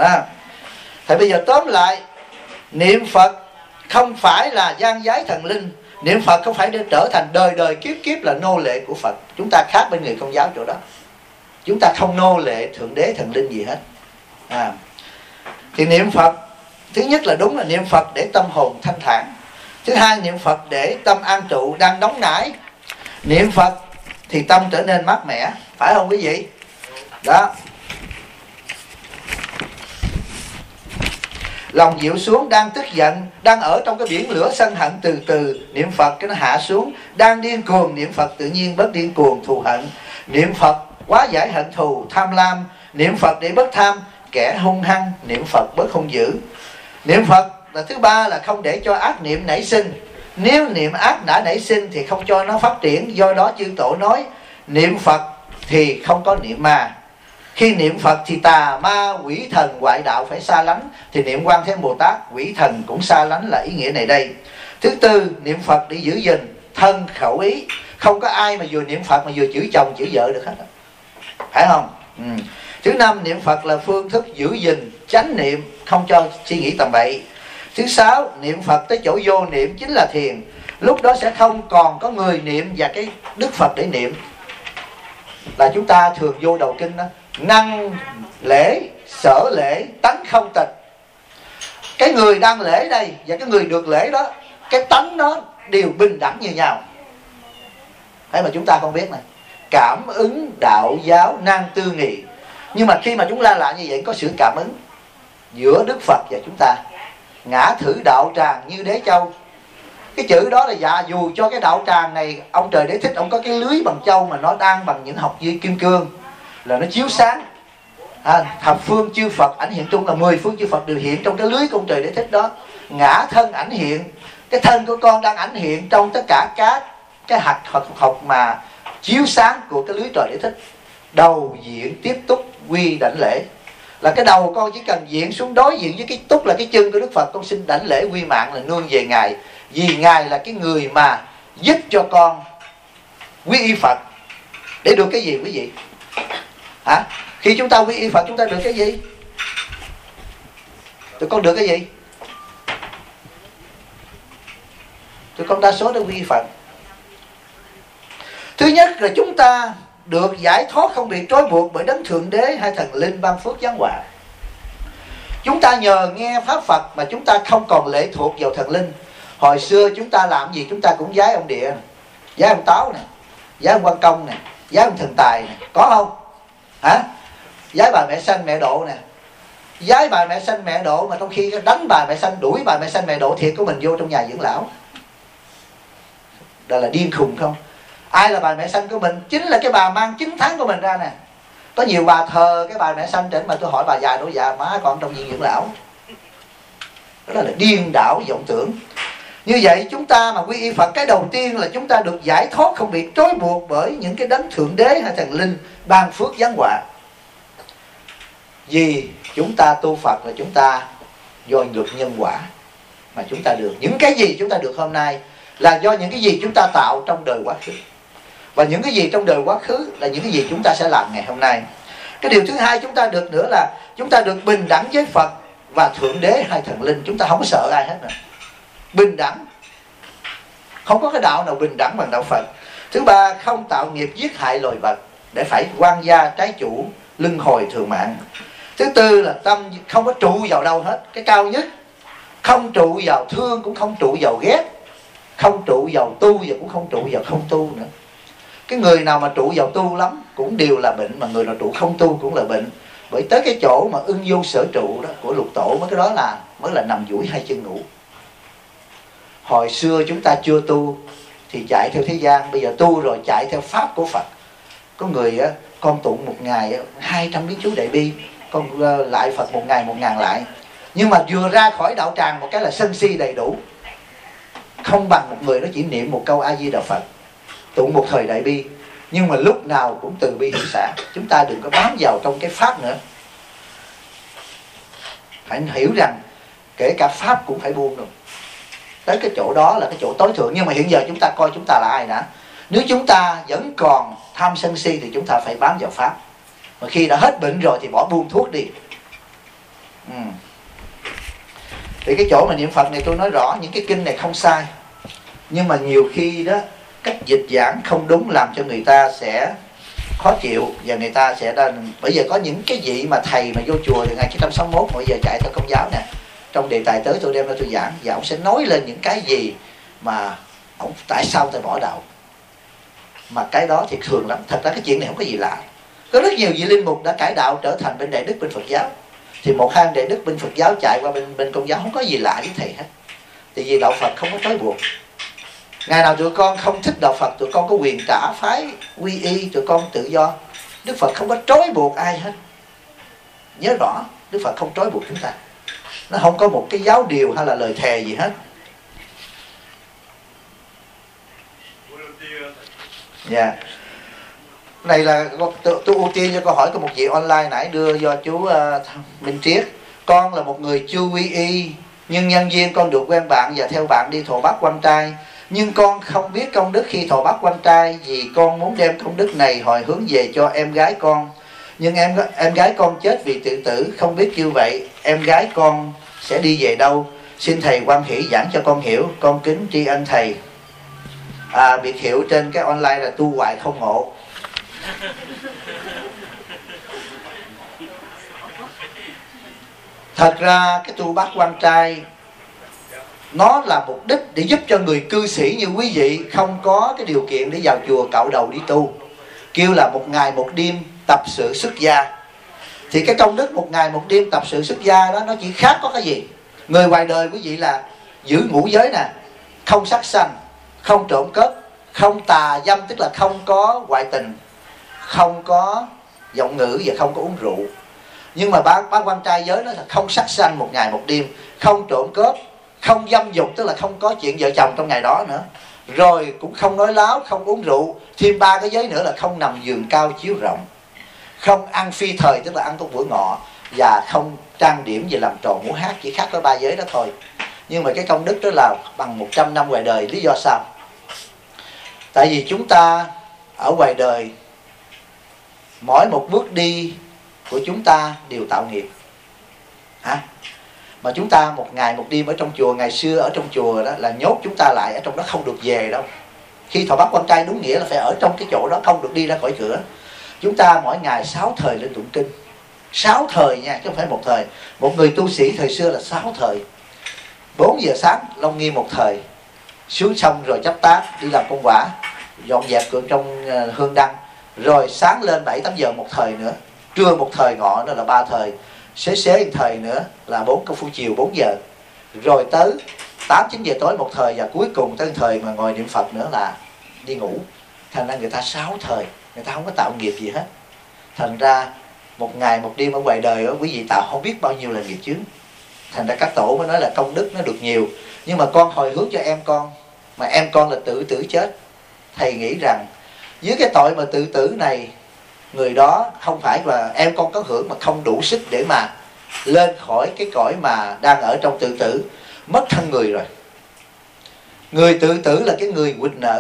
Thầy bây giờ tóm lại, niệm Phật không phải là gian giái thần linh. Niệm Phật không phải để trở thành đời đời kiếp kiếp là nô lệ của Phật. Chúng ta khác bên người Công giáo chỗ đó. Chúng ta không nô lệ thượng đế thần linh gì hết. Thì niệm Phật, thứ nhất là đúng là niệm Phật để tâm hồn thanh thản. Thứ hai, niệm Phật để tâm an trụ đang nóng nảy. Niệm Phật thì tâm trở nên mát mẻ. Phải không quý vị? Đó. Lòng dịu xuống, đang tức giận, đang ở trong cái biển lửa sân hận, từ từ niệm Phật cái nó hạ xuống. Đang điên cuồng niệm Phật tự nhiên bớt điên cuồng thù hận. Niệm Phật quá giải hận thù tham lam. Niệm Phật để bớt tham. Kẻ hung hăng niệm Phật bớt hung dữ. Niệm Phật là thứ ba là không để cho ác niệm nảy sinh. Nếu niệm ác đã nảy sinh thì không cho nó phát triển. Do đó chư tổ nói niệm Phật thì không có niệm ma. Khi niệm Phật thì tà ma quỷ thần ngoại đạo phải xa lánh. Thì niệm Quan Thế Bồ Tát quỷ thần cũng xa lánh, là ý nghĩa này đây. Thứ tư, niệm Phật để giữ gìn thân khẩu ý. Không có ai mà vừa niệm Phật mà vừa chửi chồng chửi vợ được hết, phải không? Thứ năm, niệm Phật là phương thức giữ gìn chánh niệm, không cho suy nghĩ tầm bậy. Thứ sáu, niệm Phật tới chỗ vô niệm chính là thiền. Lúc đó sẽ không còn có người niệm và cái Đức Phật để niệm. Là chúng ta thường vô đầu kinh đó, năng lễ sở lễ tánh không tịch. Cái người đang lễ đây và cái người được lễ đó, cái tánh nó đều bình đẳng như nhau. Thế mà chúng ta không biết này. Cảm ứng đạo giáo nan tư nghị. Nhưng mà khi mà chúng ta làm như vậy có sự cảm ứng giữa Đức Phật và chúng ta. Ngã thử đạo tràng như đế châu. Cái chữ đó là dạ dù cho cái đạo tràng này ông Trời Đế Thích ông có cái lưới bằng châu mà nó đang bằng những học viên kim cương, là nó chiếu sáng. Thập phương chư Phật ảnh hiện chung là 10 phương chư Phật đều hiện trong cái lưới của ông Trời Đế Thích đó. Ngã thân ảnh hiện, cái thân của con đang ảnh hiện trong tất cả các cái hạt học mà chiếu sáng của cái lưới Trời Đế Thích. Đầu diện tiếp túc quy đảnh lễ. Là cái đầu con chỉ cần diện xuống đối diện với cái túc là cái chân của Đức Phật, con xin đảnh lễ quy mạng là nương về Ngài. Vì Ngài là cái người mà giúp cho con quy y Phật. Để được cái gì quý vị? Khi chúng ta quy y Phật chúng ta được cái gì? Tụi con được cái gì? Tụi con đa số đã quy y Phật. Thứ nhất là chúng ta được giải thoát không bị trói buộc bởi đấng Thượng Đế hay thần linh ban phước giáng họa. Chúng ta nhờ nghe pháp Phật mà chúng ta không còn lệ thuộc vào thần linh. Hồi xưa chúng ta làm gì chúng ta cũng vái ông Địa, vái ông Táo nè, vái ông Quan Công nè, vái ông Thần Tài nè, có không? Vái bà Mẹ Sanh Mẹ Độ nè. Vái bà Mẹ Sanh Mẹ Độ mà trong khi đánh bà Mẹ Sanh, đuổi bà Mẹ Sanh Mẹ Độ thiệt của mình vô trong nhà dưỡng lão. Đó là điên khùng không? Ai là bà Mẹ Sanh của mình? Chính là cái bà mang 9 tháng của mình ra nè. Có nhiều bà thờ cái bà Mẹ Sanh trên mà tôi hỏi bà già đổ già má còn trong viện dưỡng lão. Đó là điên đảo vọng tưởng. Như vậy chúng ta mà quy y Phật, cái đầu tiên là chúng ta được giải thoát không bị trói buộc bởi những cái đấng Thượng Đế hay thần linh ban phước giáng họa. Vì chúng ta tu Phật là chúng ta do luật nhân quả mà chúng ta được. Những cái gì chúng ta được hôm nay là do những cái gì chúng ta tạo trong đời quá khứ. Và những cái gì trong đời quá khứ là những cái gì chúng ta sẽ làm ngày hôm nay. Cái điều thứ hai chúng ta được nữa là chúng ta được bình đẳng với Phật và Thượng Đế hay thần linh. Chúng ta không sợ ai hết nữa. Bình đẳng. Không có cái đạo nào bình đẳng bằng đạo Phật. Thứ ba, không tạo nghiệp giết hại loài vật để phải quan gia trái chủ, luân hồi thường mạng. Thứ tư là tâm không có trụ vào đâu hết. Cái cao nhất, không trụ vào thương cũng không trụ vào ghét, không trụ vào tu và cũng không trụ vào không tu nữa. Cái người nào mà trụ vào tu lắm cũng đều là bệnh, mà người nào trụ không tu cũng là bệnh. Bởi tới cái chỗ mà ưng vô sở trụ đó của lục tổ, mấy cái đó là mới là nằm duỗi hai chân ngủ. Hồi xưa chúng ta chưa tu thì chạy theo thế gian, bây giờ tu rồi chạy theo pháp của Phật. Có người á, con tụng một ngày 200 biến chú đại bi, con lại Phật một ngày 1000 lại. Nhưng mà vừa ra khỏi đạo tràng một cái là sân si đầy đủ. Không bằng một người nó chỉ niệm một câu A Di Đà Phật, tụng một thời đại bi, nhưng mà lúc nào cũng từ bi hỷ xả. Chúng ta đừng có bám vào trong cái pháp nữa. Hãy hiểu rằng kể cả pháp cũng phải buông rồi. Tới cái chỗ đó là cái chỗ tối thượng. Nhưng mà hiện giờ chúng ta coi chúng ta là ai đã. Nếu chúng ta vẫn còn tham sân si thì chúng ta phải bám vào pháp. Mà khi đã hết bệnh rồi thì bỏ buông thuốc đi. Thì cái chỗ mà niệm Phật này tôi nói rõ, những cái kinh này không sai. Nhưng mà nhiều khi đó cách dịch giảng không đúng làm cho người ta sẽ khó chịu. Và người ta sẽ bây giờ có những cái vị mà thầy mà vô chùa từ ngày 1961 mỗi giờ chạy theo Công giáo nè. Trong đề tài tới tôi đem ra tôi giảng, và ông sẽ nói lên những cái gì mà ông tại sao tôi bỏ đạo. Mà cái đó thì thường lắm. Thật ra cái chuyện này không có gì lạ. Có rất nhiều vị linh mục đã cải đạo trở thành bên Đại Đức bên Phật giáo. Thì một hai đệ đức bên Phật giáo chạy qua bên Công giáo không có gì lạ với thầy hết. Tại vì đạo Phật không có trói buộc. Ngày nào tụi con không thích đạo Phật, tụi con có quyền trả phái quy y, tụi con tự do. Đức Phật không có trói buộc ai hết. Nhớ rõ, Đức Phật không trói buộc chúng ta. Nó không có một cái giáo điều hay là lời thề gì hết. Dạ. Này là tôi ưu tiên cho câu hỏi của một vị online nãy đưa do chú Minh Triết. Con là một người chưa quy y, nhưng nhân duyên con được quen bạn và theo bạn đi thọ bát quan trai. Nhưng con không biết công đức khi thọ bát quan trai, vì con muốn đem công đức này hồi hướng về cho em gái con. Nhưng em gái con chết vì tự tử, không biết như vậy em gái con sẽ đi về đâu. Xin thầy quan hỷ giảng cho con hiểu, con kính tri ân thầy. Biệt hiệu trên cái online là tu hoài không ngộ. Thật ra cái tu bát quan trai nó là mục đích để giúp cho người cư sĩ như quý vị không có cái điều kiện để vào chùa cạo đầu đi tu. Kêu là một ngày một đêm tập sự xuất gia. Thì cái công đức một ngày một đêm tập sự xuất gia đó, nó chỉ khác có cái gì? Người ngoài đời quý vị là giữ ngũ giới nè, không sát sanh, không trộm cướp, không tà dâm, tức là không có ngoại tình, không có giọng ngữ và không có uống rượu. Nhưng mà bát quan trai giới nó là không sát sanh một ngày một đêm, không trộm cướp, không dâm dục, tức là không có chuyện vợ chồng trong ngày đó nữa, rồi cũng không nói láo, không uống rượu. Thêm 3 cái giới nữa là không nằm giường cao chiếu rộng, không ăn phi thời, tức là ăn trong bữa ngọ, và không trang điểm và làm trò múa hát. Chỉ khác có 3 giới đó thôi. Nhưng mà cái công đức đó là bằng 100 năm ngoài đời. Lý do sao? Tại vì chúng ta ở ngoài đời, mỗi một bước đi của chúng ta đều tạo nghiệp. Mà chúng ta một ngày một đêm ở trong chùa, ngày xưa ở trong chùa đó là nhốt chúng ta lại ở trong đó, không được về đâu. Khi thọ bát quan trai đúng nghĩa là phải ở trong cái chỗ đó, không được đi ra khỏi cửa. Chúng ta mỗi ngày 6 thời lên tụng kinh. 6 thời nha, chứ không phải một thời. Một người tu sĩ thời xưa là 6 thời. 4 giờ sáng Long Nghiêm một thời, xuống xong rồi chắp tác đi làm công quả, dọn dẹp trong hương đăng. Rồi sáng lên 7-8 giờ một thời nữa, trưa một thời, ngọ nữa là 3 thời, xế một thời nữa là 4 công phu chiều 4 giờ, rồi tới 8-9 giờ tối một thời, và cuối cùng tới thời mà ngồi niệm Phật nữa là đi ngủ. Thành ra người ta 6 thời, người ta không có tạo nghiệp gì hết. Thành ra một ngày một đêm ở ngoài đời đó, quý vị tạo không biết bao nhiêu là nghiệp chướng. Thành ra các tổ mới nói là công đức nó được nhiều. Nhưng mà con hồi hướng cho em con, mà em con là tự tử chết. Thầy nghĩ rằng dưới cái tội mà tự tử này, người đó không phải là em con có hưởng mà không đủ sức để mà lên khỏi cái cõi mà đang ở trong tự tử, mất thân người rồi. Người tự tử là cái người quỵt nợ.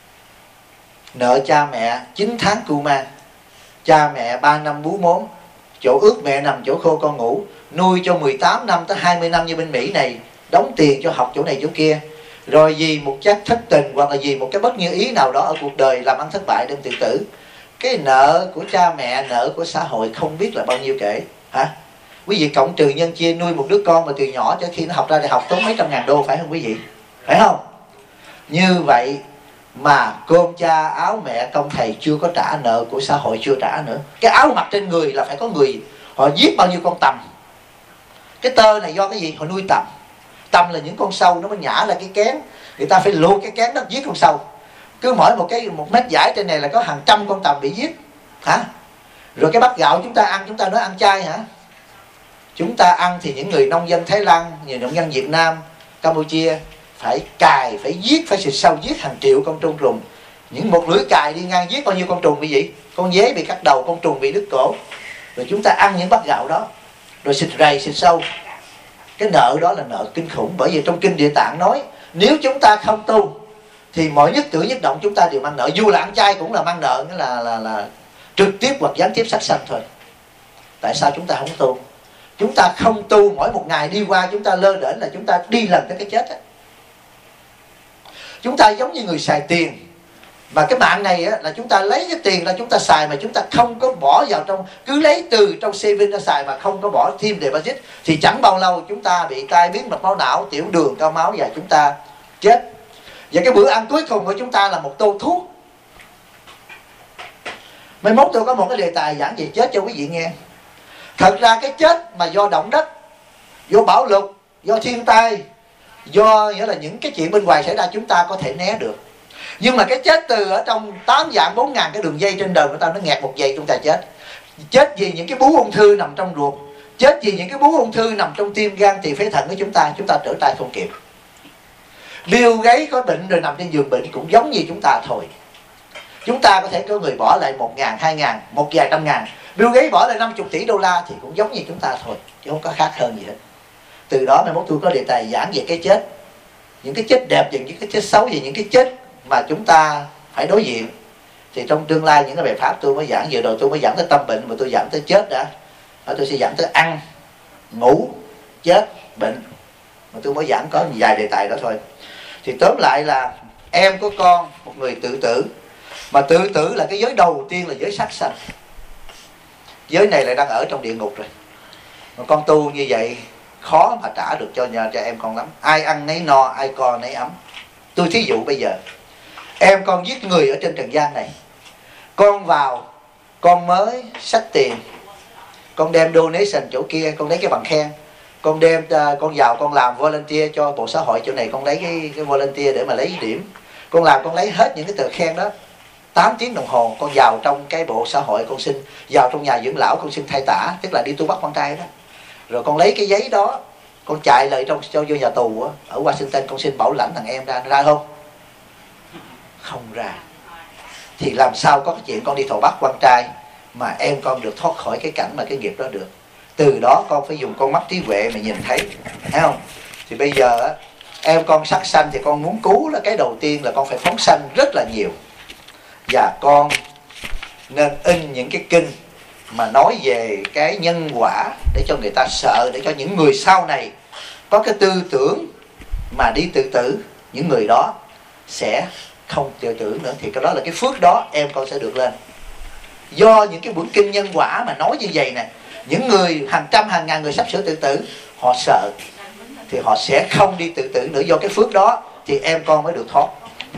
Nợ cha mẹ 9 tháng cưu mang, cha mẹ 3 năm bú mốm, chỗ ướt mẹ nằm chỗ khô con ngủ, nuôi cho 18 năm tới 20 năm như bên Mỹ này, đóng tiền cho học chỗ này chỗ kia. Rồi vì một chất thất tình hoặc là vì một cái bất như ý nào đó ở cuộc đời làm ăn thất bại đem tự tử. Cái nợ của cha mẹ, nợ của xã hội không biết là bao nhiêu kể. Quý vị cộng trừ nhân chia nuôi một đứa con mà từ nhỏ cho khi nó học ra đại học tốn mấy trăm ngàn đô, phải không quý vị? Phải không? Như vậy mà cơm cha áo mẹ công thầy chưa có trả, nợ của xã hội chưa trả nữa. Cái áo mặc trên người là phải có người họ giết bao nhiêu con tằm. Cái tơ này do cái gì? Họ nuôi tằm. Tằm là những con sâu nó mới nhả ra cái kén, người ta phải luộc cái kén đó giết con sâu. Cứ mỗi một mét dải trên này là có hàng trăm con tằm bị giết. Rồi cái bát gạo chúng ta ăn, chúng ta nói ăn chay hả? Chúng ta ăn thì những người nông dân Thái Lan, người nông dân Việt Nam, Campuchia phải cài, phải giết, phải xịt sâu giết hàng triệu con trùng trùng. Những một lưỡi cài đi ngang giết bao nhiêu con trùng bị vậy? Con dế bị cắt đầu, con trùng bị đứt cổ. Rồi chúng ta ăn những bát gạo đó, rồi xịt rầy, xịt sâu. Cái nợ đó là nợ kinh khủng. Bởi vì trong kinh Địa Tạng nói, nếu chúng ta không tu thì mọi nhất cử nhất động chúng ta đều mang nợ. Dù là ăn chay cũng là mang nợ, nghĩa là trực tiếp hoặc gián tiếp sát sanh thôi. Tại sao chúng ta không tu? Chúng ta không tu, mỗi một ngày đi qua chúng ta lơ đễnh là chúng ta đi lần tới cái chết ấy. Chúng ta giống như người xài tiền. Mà cái mạng này á, là chúng ta lấy cái tiền ra chúng ta xài mà chúng ta không có bỏ vào trong, cứ lấy từ trong saving ra xài mà không có bỏ thêm deposit, thì chẳng bao lâu chúng ta bị tai biến mạch máu não, tiểu đường, cao máu và chúng ta chết. Và cái bữa ăn cuối cùng của chúng ta là một tô thuốc. Mai mốt tôi có một cái đề tài giảng về chết cho quý vị nghe. Thật ra cái chết mà do động đất, do bão lụt, do thiên tai, do nghĩa là những cái chuyện bên ngoài xảy ra chúng ta có thể né được. Nhưng mà cái chết từ ở trong 8 vạn 4 ngàn cái đường dây trên đời của ta, nó nghẹt một giây chúng ta chết. Chết vì những cái bú ung thư nằm trong ruột, chết vì những cái bú ung thư nằm trong tim, gan, tỳ, phế, thận của chúng ta trở tay không kịp. Bill Gates có bệnh rồi nằm trên giường bệnh cũng giống như chúng ta thôi. Chúng ta có thể có người bỏ lại 1.000, 2.000, một vài trăm ngàn. Bill Gates bỏ lại 50 tỷ đô la thì cũng giống như chúng ta thôi, chứ không có khác hơn gì hết. Từ đó mai mốt tôi có đề tài giảng về cái chết, những cái chết đẹp và những cái chết xấu, về những cái chết mà chúng ta phải đối diện. Thì trong tương lai những cái bài pháp tôi mới giảng, vừa rồi tôi mới giảng tới tâm bệnh, mà tôi giảng tới chết đã. Đó, tôi sẽ giảng tới ăn, ngủ, chết, bệnh, mà tôi mới giảng có vài đề tài đó thôi. Thì tóm lại là em của con một người tự tử, mà tự tử là cái giới đầu tiên là giới sát sanh. Giới này lại đang ở trong địa ngục rồi. Mà con tu như vậy khó mà trả được cho em con lắm. Ai ăn nấy no, ai co nấy ấm. Tôi thí dụ bây giờ em con giết người ở trên trần gian này, con vào, con mới xách tiền, con đem donation chỗ kia, con lấy cái bằng khen, con đem con vào con làm volunteer cho bộ xã hội chỗ này, con lấy cái volunteer để mà lấy điểm, con làm con lấy hết những cái tờ khen đó, 8 tiếng đồng hồ con vào trong cái bộ xã hội, con xin vào trong nhà dưỡng lão, con xin thay tả, tức là đi tu bắt con trai đó. Rồi con lấy cái giấy đó, con chạy lại trong cho vô nhà tù á, ở Washington, con xin bảo lãnh thằng em ra không? Không ra. Thì làm sao có cái chuyện con đi thầu bắt quan trai mà em con được thoát khỏi cái cảnh mà cái nghiệp đó được. Từ đó con phải dùng con mắt trí huệ mà nhìn thấy, thấy không? Thì bây giờ á, em con sát sanh thì con muốn cứu là cái đầu tiên là con phải phóng sanh rất là nhiều. Và con nên in những cái kinh mà nói về cái nhân quả để cho người ta sợ, để cho những người sau này có cái tư tưởng mà đi tự tử, những người đó sẽ không tự tử nữa. Thì cái đó là cái phước đó em con sẽ được lên. Do những cái quyển kinh nhân quả mà nói như vậy nè, những người hàng trăm hàng ngàn người sắp sửa tự tử, họ sợ thì họ sẽ không đi tự tử nữa. Do cái phước đó thì em con mới được thoát.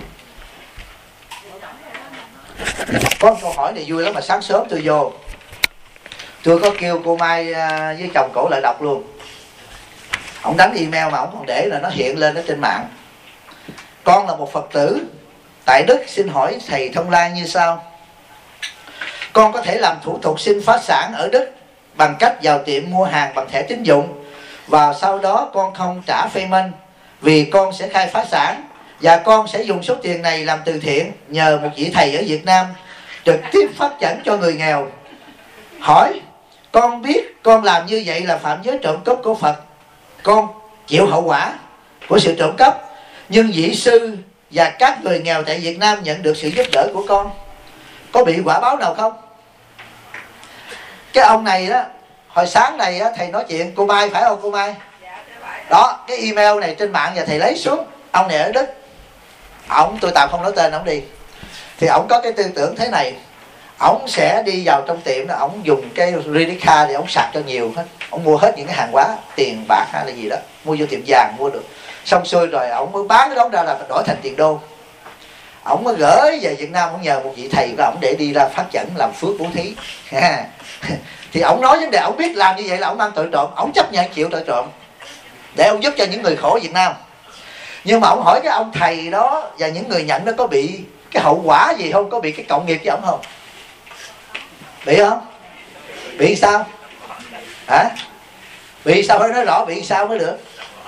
Có một câu hỏi này vui lắm mà sáng sớm tôi vô, tôi có kêu cô Mai với chồng cổ lại đọc luôn. Ông đánh email mà ông còn để là nó hiện lên ở trên mạng. Con là một Phật tử tại Đức, xin hỏi thầy Thông Lan như sau: con có thể làm thủ tục xin phá sản ở Đức bằng cách vào tiệm mua hàng bằng thẻ tín dụng, và sau đó con không trả payment vì con sẽ khai phá sản, và con sẽ dùng số tiền này làm từ thiện nhờ một vị thầy ở Việt Nam trực tiếp phát chẩn cho người nghèo. Hỏi, con biết con làm như vậy là phạm giới trộm cắp của Phật, con chịu hậu quả của sự trộm cắp, nhưng vị sư và các người nghèo tại Việt Nam nhận được sự giúp đỡ của con, có bị quả báo nào không? Cái ông này đó, hồi sáng này á, thầy nói chuyện cô Mai phải không cô Mai? Đó, cái email này trên mạng và thầy lấy xuống. Ông này ở Đức, tôi tạm không nói tên ông đi. Thì ông có cái tư tưởng thế này: ông sẽ đi vào trong tiệm đó, ông dùng cái credit card để ông sạc cho nhiều hết, ông mua hết những cái hàng hóa, tiền bạc hay là gì đó, mua vô tiệm vàng mua được, xong xuôi rồi ông mới bán cái đó ra là đổi thành tiền đô. Ông mới gửi về Việt Nam, ông nhờ một vị thầy của ông để đi ra phát chẩn làm phước bố thí. Thì ông nói vấn đề ông biết làm như vậy là ông mang tội trộm, ông chấp nhận chịu tội trộm để ông giúp cho những người khổ ở Việt Nam. Nhưng mà ông hỏi cái ông thầy đó và những người nhận đó có bị cái hậu quả gì không, có bị cái cộng nghiệp với ông không? Bị không? Bị sao? Hả? Bị sao phải nói rõ, bị sao mới được.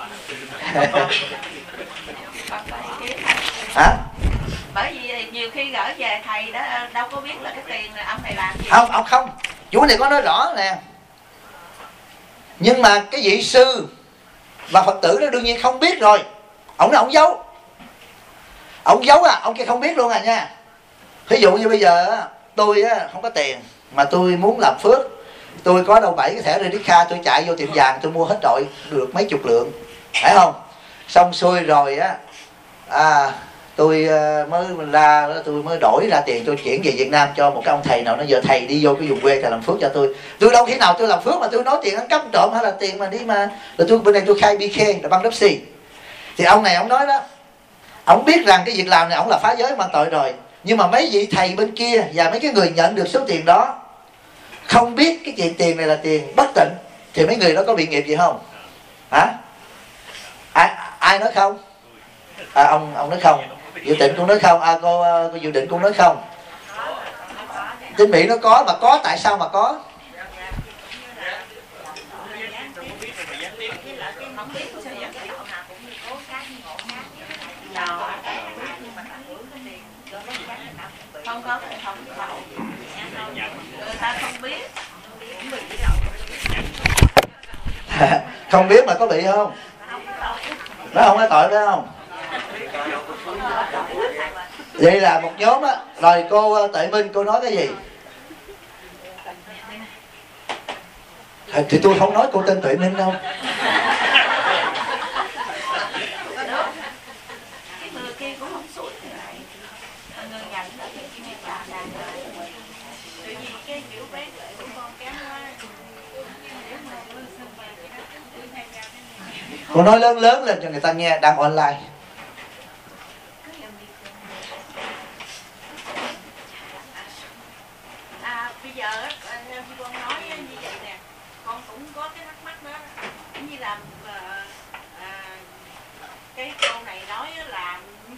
Hả? Bởi vì nhiều khi gửi về thầy đó đâu có biết là cái tiền là ông này làm gì. Ông không, chú này có nói rõ nè. Nhưng mà cái vị sư và Phật tử đó đương nhiên không biết rồi. Ông nói ông giấu. Ông giấu à, ông kia không biết luôn à nha. Ví dụ như bây giờ tôi không có tiền mà tôi muốn làm phước, tôi có đâu 7 cái thẻ credit card, tôi chạy vô tiệm vàng tôi mua hết rồi, được mấy chục lượng, phải không? Xong xuôi rồi tôi mới đổi ra tiền, tôi chuyển về Việt Nam cho một cái ông thầy nào. Nó giờ thầy đi vô cái vùng quê thầy làm phước cho tôi đâu khi nào tôi làm phước mà tôi nói tiền ăn cắp trộm hay là tiền mà đi mà rồi tôi bên đây tôi khai BK là băng đốc xì. Thì ông này ông nói đó, ông biết rằng cái việc làm này ông là phá giới mang tội rồi, nhưng mà mấy vị thầy bên kia và mấy cái người nhận được số tiền đó không biết cái chuyện tiền này là tiền bất tịnh, thì mấy người đó có bị nghiệp gì không? Hả? Ai nói không? Ông nói không. Dự Tịnh cũng nói không. Cô Dự Định cũng nói không. Tín Mỹ nó có, mà có tại sao mà có? Không có không người ta không biết. Không biết mà có bị không? Nó không có tội đó không? Vậy là một nhóm á. Rồi cô Tuệ Minh cô nói cái gì? Thì tôi không nói cô tên Tuệ Minh đâu. Cô nói lớn lớn lên cho người ta nghe, đang online. Bây giờ con nói như vậy nè, con cũng có cái thắc mắc đó, cũng như là cái câu này nói là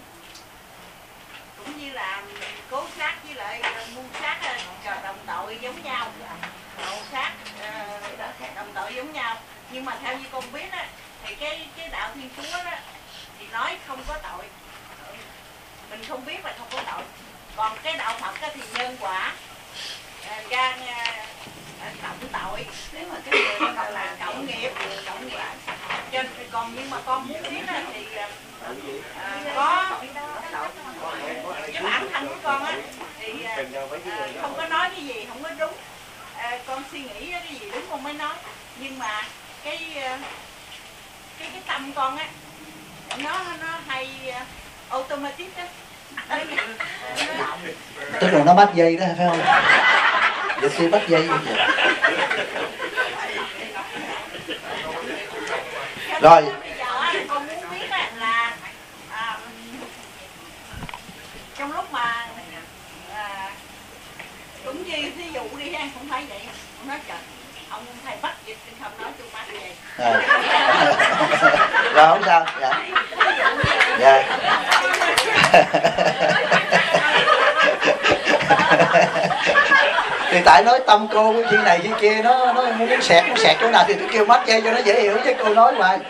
cũng như là cố sát với lại mưu sát đồng tội giống nhau, mưu sát đồng tội giống nhau, nhưng mà theo như con biết á, thì cái đạo Thiên Chúa đó thì nói không có tội, mình không biết là không có tội, còn cái đạo Phật đó thì nhân quả ra cộng tội, nếu mà cái người đó là cộng nghiệp, cộng quả. Trên còn nhưng mà con muốn biết là thì có cái bản thân của con á thì không có nói cái gì không có đúng, con suy nghĩ cái gì đúng con mới nói, nhưng mà cái tâm con á nó hay automatic á. Tức là nó bắt dây đó phải không? Dịch sư bắt dây vậy. Rồi Bây giờ con muốn biết là trong lúc mà cũng như thí dụ đi ha, cũng phải vậy, con nói trời ông thầy bắt dịch không nói tôi bắt vậy. Rồi không sao. Dạ. Dạ. Thì tại nói tâm cô cái chuyện này chuyện kia nó muốn xẹt chỗ nào thì tôi kêu mắt dây cho nó dễ hiểu, chứ cô nói hoài.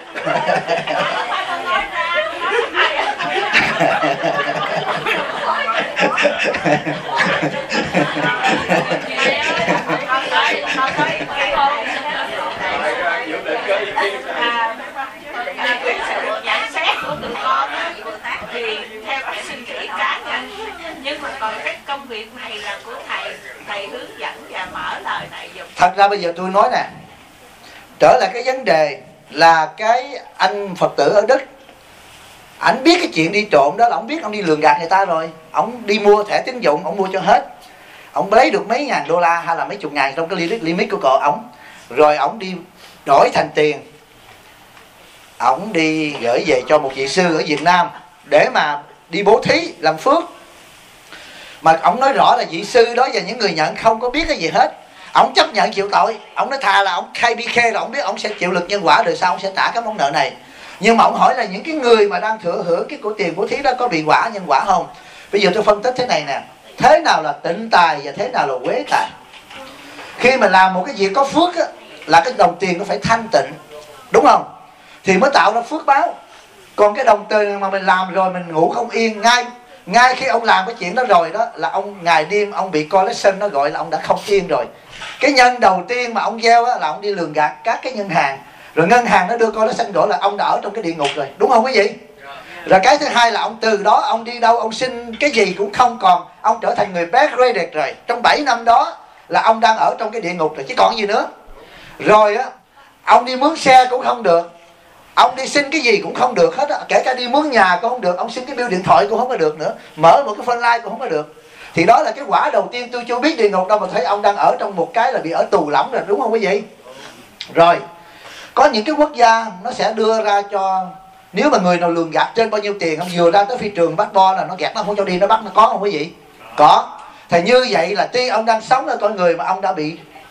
Cái sự nhận xét của tụi con thì theo cái suy nghĩ cá nhân, nhưng mà còn cái công việc này là của thầy hướng dẫn và mở lời này dùng. Thật ra bây giờ tôi nói nè, trở lại cái vấn đề là cái anh Phật tử ở Đức, ảnh biết cái chuyện đi trộm đó là ông biết, ông đi lường gạt người ta rồi, ông đi mua thẻ tín dụng, ông mua cho hết, ông lấy được mấy ngàn đô la hay là mấy chục ngàn trong cái limit của cậu ông, rồi ông đi đổi thành tiền, ông đi gửi về cho một vị sư ở Việt Nam để mà đi bố thí làm phước. Mà ông nói rõ là vị sư đó và những người nhận không có biết cái gì hết, ông chấp nhận chịu tội, ông nói thà là ông khai bi khê rồi ông biết ông sẽ chịu lực nhân quả, đời sau ông sẽ trả cái món nợ này. Nhưng mà ông hỏi là những cái người mà đang thừa hưởng cái của tiền bố thí đó có bị quả nhân quả không? Bây giờ tôi phân tích thế này nè, thế nào là tịnh tài và thế nào là quế tài. Khi mà làm một cái việc có phước á, là cái đồng tiền nó phải thanh tịnh, đúng không? Thì mới tạo ra phước báo. Còn cái đồng tiền mà mình làm rồi mình ngủ không yên, ngay khi ông làm cái chuyện đó rồi đó là ông ngày đêm ông bị collection, nó gọi là ông đã không yên rồi. Cái nhân đầu tiên mà ông gieo á, là ông đi lường gạt các cái ngân hàng, rồi ngân hàng nó đưa collection gọi là ông đã ở trong cái địa ngục rồi, đúng không quý vị? Rồi cái thứ hai là ông từ đó ông đi đâu ông xin cái gì cũng không còn, ông trở thành người bedridden rồi. Trong 7 năm đó là ông đang ở trong cái địa ngục rồi chứ còn gì nữa. Rồi á, ông đi mướn xe cũng không được, ông đi xin cái gì cũng không được hết á, kể cả đi mướn nhà cũng không được, ông xin cái bill điện thoại cũng không có được nữa, mở một cái phone line cũng không có được. Thì đó là cái quả đầu tiên. Tôi chưa biết địa ngục đâu mà thấy ông đang ở trong một cái là bị ở tù lắm rồi, đúng không quý vị? Rồi có những cái quốc gia nó sẽ đưa ra cho, nếu mà người nào lường gạt trên bao nhiêu tiền, ông vừa ra tới phi trường bắt bo là nó gạt, nó không cho đi, nó bắt, nó có không quý vị? Có. Thì như vậy là tuy ông đang sống là con người mà ông đã bị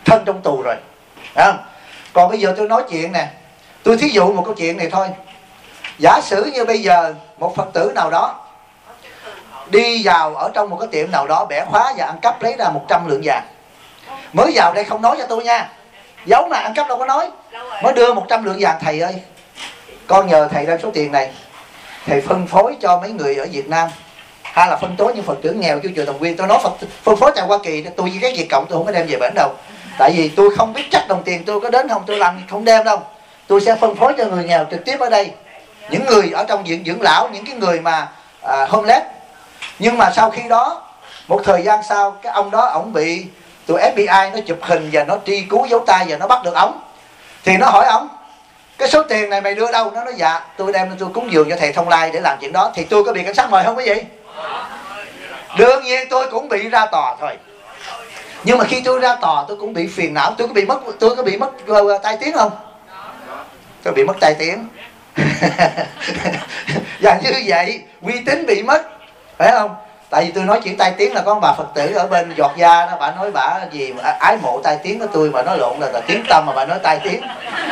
thân trong tù rồi. Đấy không? Còn bây giờ tôi nói chuyện nè, tôi thí dụ một câu chuyện này thôi. Giả sử như bây giờ một Phật tử nào đó đi vào ở trong một cái tiệm nào đó, bẻ khóa và ăn cắp lấy ra 100 lượng vàng. Mới vào đây không nói cho tôi nha, giấu mà ăn cắp đâu có nói. Mới đưa 100 lượng vàng, thầy ơi, con nhờ thầy đem số tiền này, thầy phân phối cho mấy người ở Việt Nam, hay là phân phối những Phật tử nghèo cho chùa Tòng Nguyên. Tôi nói phân phối tại Hoa Kỳ, tôi với cái Việt Cộng tôi không có đem về bển đâu. Tại vì tôi không biết chắc đồng tiền tôi có đến không, tôi làm không đem đâu. Tôi sẽ phân phối cho người nghèo trực tiếp ở đây, những người ở trong viện dưỡng lão, những cái người mà homeless. Nhưng mà sau khi đó, một thời gian sau, cái ông đó ổng bị tụi FBI nó chụp hình và nó truy cứu dấu tay và nó bắt được ổng. Thì nó hỏi ổng, cái số tiền này mày đưa đâu? Nó nói dạ tôi đem tôi cúng dường cho thầy Thông Lai để làm chuyện đó. Thì tôi có bị cảnh sát mời không quý vị? Đương nhiên tôi cũng bị ra tòa thôi. Nhưng mà khi tôi ra tòa tôi cũng bị phiền não. Tôi có bị mất tai tiếng không? Tôi bị mất tai tiếng. Và như vậy uy tín bị mất, phải không? Tại vì tôi nói chuyện tai tiếng là có bà Phật tử ở bên Giọt Gia đó, bà nói bà gì mà ái mộ tai tiếng của tôi, mà nói lộn là tiếng tâm mà bà nói tai tiếng.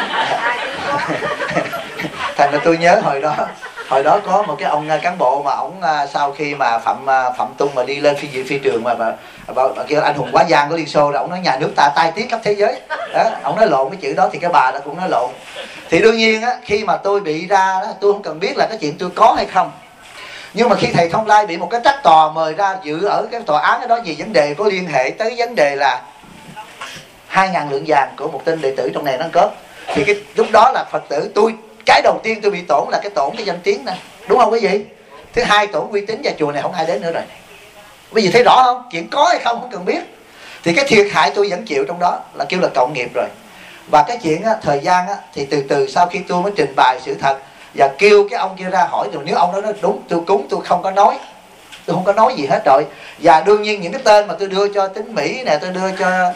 Thành ra tôi nhớ hồi đó có một cái ông cán bộ mà ổng sau khi mà Phạm Tung mà đi lên phi trường mà bà kêu anh hùng quá giang của Liên Xô, rồi ổng nói nhà nước ta tai tiếng khắp thế giới đó, ổng nói lộn cái chữ đó thì cái bà đó cũng nói lộn. Thì đương nhiên á, khi mà tôi bị ra đó, tôi không cần biết là cái chuyện tôi có hay không. Nhưng mà khi thầy Thông Lai bị một cái trách tòa mời ra dự ở cái tòa án đó vì vấn đề có liên hệ tới vấn đề là 2.000 lượng vàng của một tên đệ tử trong này nó cướp, thì cái lúc đó là Phật tử tôi, cái đầu tiên tôi bị tổn là cái danh tiếng nè, đúng không quý vị? Thứ hai tổn uy tín, và chùa này không ai đến nữa rồi. Quý vị thấy rõ không? Chuyện có hay không cần biết. Thì cái thiệt hại tôi vẫn chịu trong đó, là kêu là cộng nghiệp rồi. Và cái chuyện á, thời gian á, thì từ từ sau khi tôi mới trình bày sự thật và kêu cái ông kia ra hỏi, rồi nếu ông đó nói đúng tôi cúng, tôi không có nói gì hết rồi. Và đương nhiên những cái tên mà tôi đưa cho Tín Mỹ nè, tôi đưa cho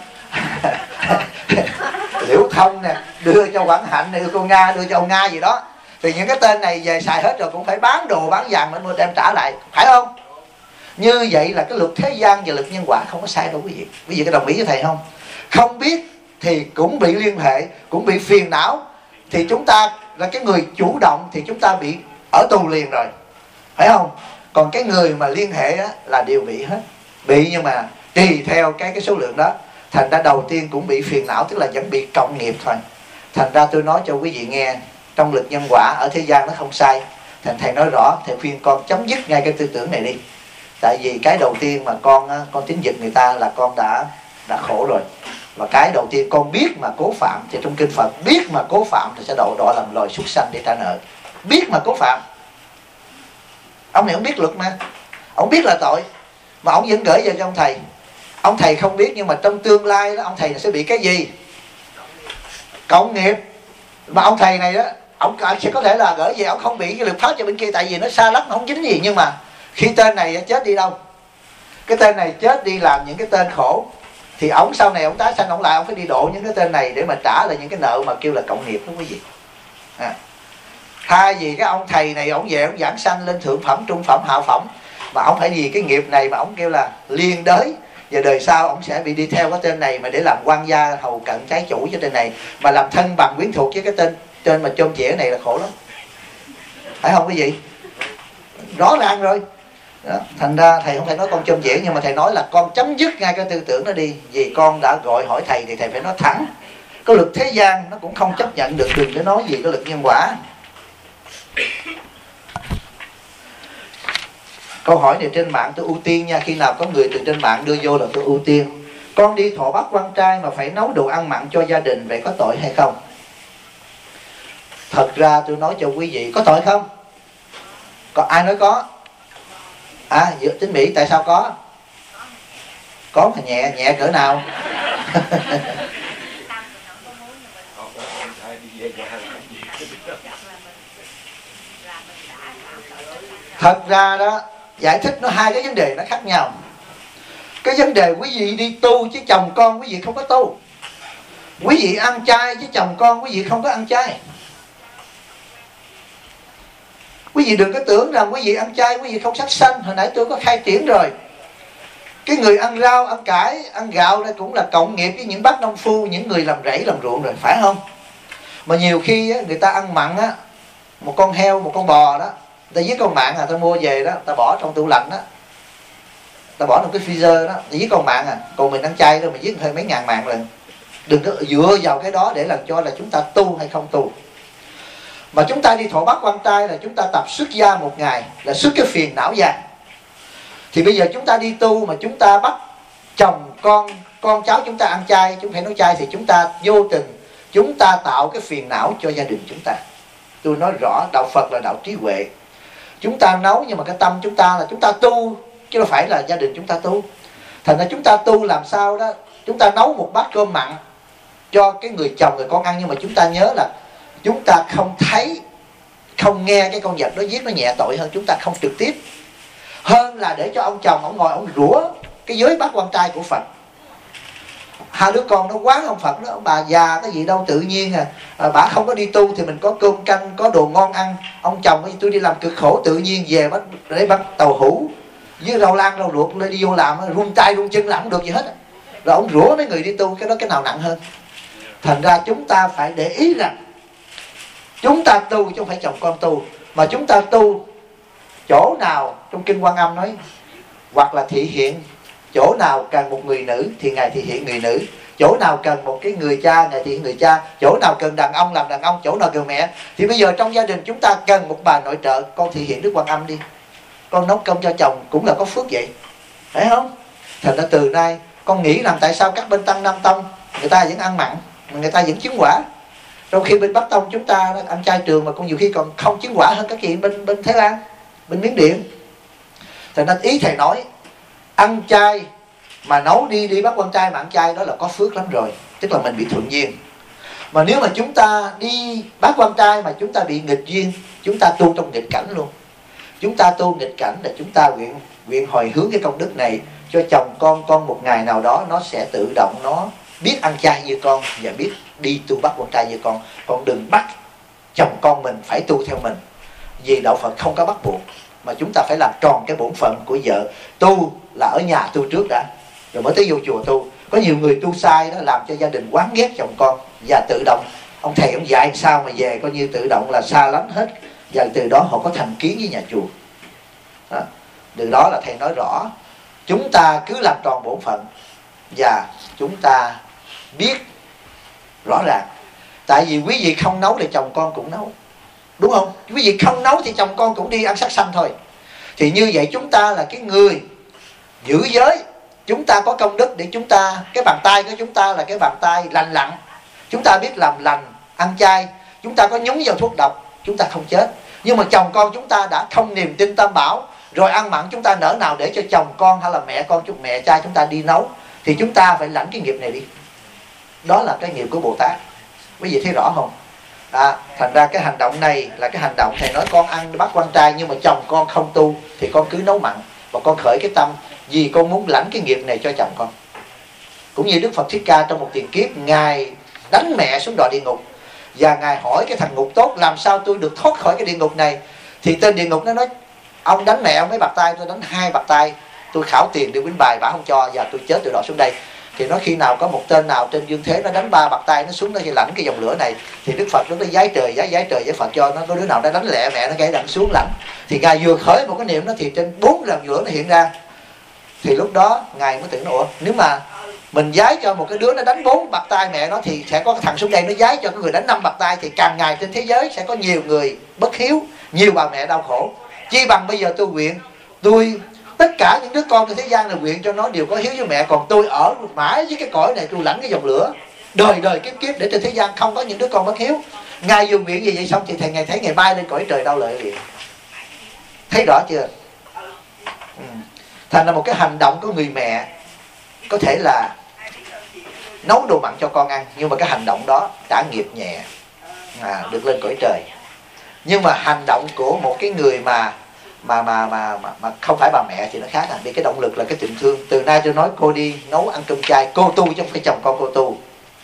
Liễu Thông nè, đưa cho Quảng Hạnh này, đưa cô Nga, đưa cho ông Nga gì đó, thì những cái tên này về xài hết rồi cũng phải bán đồ bán vàng để mua đem trả lại, phải không? Như vậy là cái luật thế gian và luật nhân quả không có sai đâu quý vị. Quý vị có đồng ý với thầy không? Không biết thì cũng bị liên hệ, cũng bị phiền não. Thì chúng ta là cái người chủ động thì chúng ta bị ở tù liền rồi, phải không? Còn cái người mà liên hệ á, là đều bị hết. Bị nhưng mà tùy theo cái số lượng đó. Thành ra đầu tiên cũng bị phiền não, tức là vẫn bị cộng nghiệp thôi. Thành ra tôi nói cho quý vị nghe, trong luật nhân quả ở thế gian nó không sai. Thành thầy nói rõ, thầy khuyên con chấm dứt ngay cái tư tưởng này đi. Tại vì cái đầu tiên mà con tín giật người ta là con đã khổ rồi. Và cái đầu tiên con biết mà cố phạm, thì trong kinh Phật biết mà cố phạm thì sẽ đọa làm loài súc sanh để trả nợ. Biết mà cố phạm. Ông này ông biết luật mà, ông biết là tội mà ông vẫn gửi về cho ông thầy. Ông thầy không biết, nhưng mà trong tương lai đó ông thầy sẽ bị cái gì? Cộng nghiệp. Mà ông thầy này đó, ông sẽ có thể là gửi về, ông không bị cái luật pháp cho bên kia, tại vì nó xa lắm, không dính gì. Nhưng mà khi tên này chết đi đâu? Cái tên này chết đi làm những cái tên khổ, thì ông sau này ông tái sanh ông lại, ông phải đi độ những cái tên này để mà trả lại những cái nợ mà kêu là cộng nghiệp đó quý vị. Thay vì cái ông thầy này ông về ông giảng sanh lên thượng phẩm, trung phẩm, hạ phẩm, mà ông phải vì cái nghiệp này mà ông kêu là liên đới, và đời sau ông sẽ bị đi theo cái tên này mà để làm quan gia hầu cận trái chủ cho tên này, mà làm thân bằng quyến thuộc với cái tên mà chôm chĩa này là khổ lắm, phải không quý vị? Rõ ràng rồi đó. Thành ra thầy không thể nói con chôm chĩa, nhưng mà thầy nói là con chấm dứt ngay cái tư tưởng đó đi. Vì con đã gọi hỏi thầy thì thầy phải nói thẳng. Cái luật thế gian nó cũng không chấp nhận được, đừng để nói gì cái luật nhân quả. Câu hỏi này trên mạng tôi ưu tiên nha. Khi nào có người từ trên mạng đưa vô là tôi ưu tiên. Con đi thọ bắt quan trai mà phải nấu đồ ăn mặn cho gia đình, vậy có tội hay không? Thật ra tôi nói cho quý vị, có tội không? Có ai nói có? Tín Mỹ tại sao có? Có mà nhẹ cỡ nào? Thật ra đó, giải thích nó hai cái vấn đề nó khác nhau. Cái vấn đề quý vị đi tu chứ chồng con quý vị không có tu. Quý vị ăn chay chứ chồng con quý vị không có ăn chay. Quý vị đừng có tưởng rằng quý vị ăn chay quý vị không sát sanh. Hồi nãy tôi có khai triển rồi. Cái người ăn rau, ăn cải, ăn gạo đây cũng là cộng nghiệp với những bác nông phu, những người làm rẫy làm ruộng rồi, phải không? Mà nhiều khi á, người ta ăn mặn á, một con heo, một con bò đó, ta giết con mặn ta mua về đó, ta bỏ trong tủ lạnh đó, ta bỏ trong cái freezer đó, ta giết con mặn còn mình ăn chay đâu mà giết hơi mấy ngàn mặn lần. Đừng có dựa vào cái đó để làm cho là chúng ta tu hay không tu. Mà chúng ta đi thọ bát quan trai là chúng ta tập xuất gia một ngày, là xuất cái phiền não ra. Thì bây giờ chúng ta đi tu mà chúng ta bắt chồng con cháu chúng ta ăn chay, chúng phải nấu chay, thì chúng ta vô tình chúng ta tạo cái phiền não cho gia đình chúng ta. Tôi nói rõ, đạo Phật là đạo trí huệ. Chúng ta nấu nhưng mà cái tâm chúng ta là chúng ta tu, chứ không phải là gia đình chúng ta tu. Thành ra chúng ta tu làm sao đó, chúng ta nấu một bát cơm mặn cho cái người chồng người con ăn, nhưng mà chúng ta nhớ là chúng ta không thấy, không nghe cái con vật đó giết, nó nhẹ tội hơn chúng ta không trực tiếp, hơn là để cho ông chồng ông ngồi ông rủa cái giới bát quan trai của Phật. Hai đứa con nó quán ông Phật đó, ông bà già cái gì đâu tự nhiên bà không có đi tu thì mình có cơm canh, có đồ ngon ăn. Ông chồng tôi đi làm cực khổ, tự nhiên về bắt tàu hũ với rau lan rau luộc lên đi vô làm, run tay run chân làm không được gì hết. Rồi ông rủa mấy người đi tu, cái đó cái nào nặng hơn. Thành ra chúng ta phải để ý rằng chúng ta tu chứ không phải chồng con tu. Mà chúng ta tu chỗ nào trong Kinh Quan Âm nói, hoặc là thị hiện, chỗ nào cần một người nữ thì Ngài thị hiện người nữ, chỗ nào cần một cái người cha Ngài thị hiện người cha, chỗ nào cần đàn ông làm đàn ông, chỗ nào cần mẹ. Thì bây giờ trong gia đình chúng ta cần một bà nội trợ, con thị hiện Đức Quan Âm đi, con nấu cơm cho chồng cũng là có phước vậy, phải không? Thành ra từ nay con nghĩ rằng tại sao các bên Tăng Nam Tông người ta vẫn ăn mặn mà người ta vẫn chứng quả, trong khi bên Bắc Tông chúng ta ăn chay trường mà con nhiều khi còn không chứng quả hơn các chị bên Thái Lan, bên Miến Điện. Thành ra ý thầy nói ăn chay mà nấu đi bát quan trai mà ăn chay đó là có phước lắm rồi, tức là mình bị thuận duyên. Mà nếu mà chúng ta đi bát quan trai mà chúng ta bị nghịch duyên, chúng ta tu trong nghịch cảnh luôn. Chúng ta tu nghịch cảnh là chúng ta nguyện hồi hướng cái công đức này cho chồng con một ngày nào đó nó sẽ tự động nó biết ăn chay như con và biết đi tu bát quan trai như con. Còn đừng bắt chồng con mình phải tu theo mình, vì đạo Phật không có bắt buộc, mà chúng ta phải làm tròn cái bổn phận của vợ. Tu là ở nhà tu trước đã, rồi mới tới vô chùa tu. Có nhiều người tu sai đó làm cho gia đình quán ghét chồng con, và tự động ông thầy ông dạy sao mà về coi như tự động là xa lánh hết, và từ đó họ có thành kiến với nhà chùa đó. Từ đó là thầy nói rõ, chúng ta cứ làm tròn bổn phận và chúng ta biết rõ ràng. Tại vì quý vị không nấu thì chồng con cũng nấu, đúng không? Quý vị không nấu thì chồng con cũng đi ăn sát sanh thôi. Thì như vậy chúng ta là cái người giữ giới, chúng ta có công đức để chúng ta, cái bàn tay của chúng ta là cái bàn tay lành lặn, chúng ta biết làm lành, ăn chay, chúng ta có nhúng vào thuốc độc, chúng ta không chết. Nhưng mà chồng con chúng ta đã không niềm tin Tam Bảo, rồi ăn mặn chúng ta nỡ nào để cho chồng con hay là mẹ con mẹ cha chúng ta đi nấu, thì chúng ta phải lãnh cái nghiệp này đi. Đó là cái nghiệp của Bồ Tát. Quý vị thấy rõ không? Thành ra cái hành động này là cái hành động thầy nói con ăn bát quan trai nhưng mà chồng con không tu thì con cứ nấu mặn, và con khởi cái tâm vì con muốn lãnh cái nghiệp này cho chồng con. Cũng như Đức Phật Thích Ca trong một tiền kiếp, Ngài đánh mẹ xuống đọa địa ngục, và Ngài hỏi cái thằng ngục tốt làm sao tôi được thoát khỏi cái địa ngục này. Thì tên địa ngục nó nói ông đánh mẹ ông mấy bạt tay, tôi đánh 2 bạt tay, tôi khảo tiền đi quýnh bài bả không cho, và tôi chết tôi đọa xuống đây. Thì nó khi nào có một tên nào trên dương thế nó đánh 3 bạt tay nó xuống nó lãnh cái dòng lửa này, thì Đức Phật nó giái trời với Phật cho nó, có đứa nào nó đánh lẹ mẹ nó gây đặng xuống lãnh. Thì Ngài vừa khởi một cái niệm đó thì trên 4 lần lửa nó hiện ra. Thì lúc đó Ngài mới tưởng ủa, nếu mà mình giái cho một cái đứa nó đánh 4 bạt tay mẹ nó, thì sẽ có cái thằng xuống đây nó giái cho cái người đánh 5 bạt tay, thì càng ngày trên thế giới sẽ có nhiều người bất hiếu, nhiều bà mẹ đau khổ. Chi bằng bây giờ tôi nguyện, tôi tất cả những đứa con trên thế gian này nguyện cho nó đều có hiếu với mẹ, còn tôi ở mãi với cái cõi này tôi lãnh cái dòng lửa đời đời kiếp kiếp để trên thế gian không có những đứa con bất hiếu. Ngài dùng nguyện gì vậy xong thì thầy Ngài thấy Ngài bay lên cõi trời đau lợi liền. Thấy rõ chưa? Thành ra một cái hành động của người mẹ có thể là nấu đồ mặn cho con ăn, nhưng mà cái hành động đó trả nghiệp nhẹ, được lên cõi trời. Nhưng mà hành động của một cái người mà không phải bà mẹ thì nó khác. Vì cái động lực là cái tình thương. Từ nay tôi nói cô đi nấu ăn cơm chay, cô tu chứ không phải chồng con cô tu.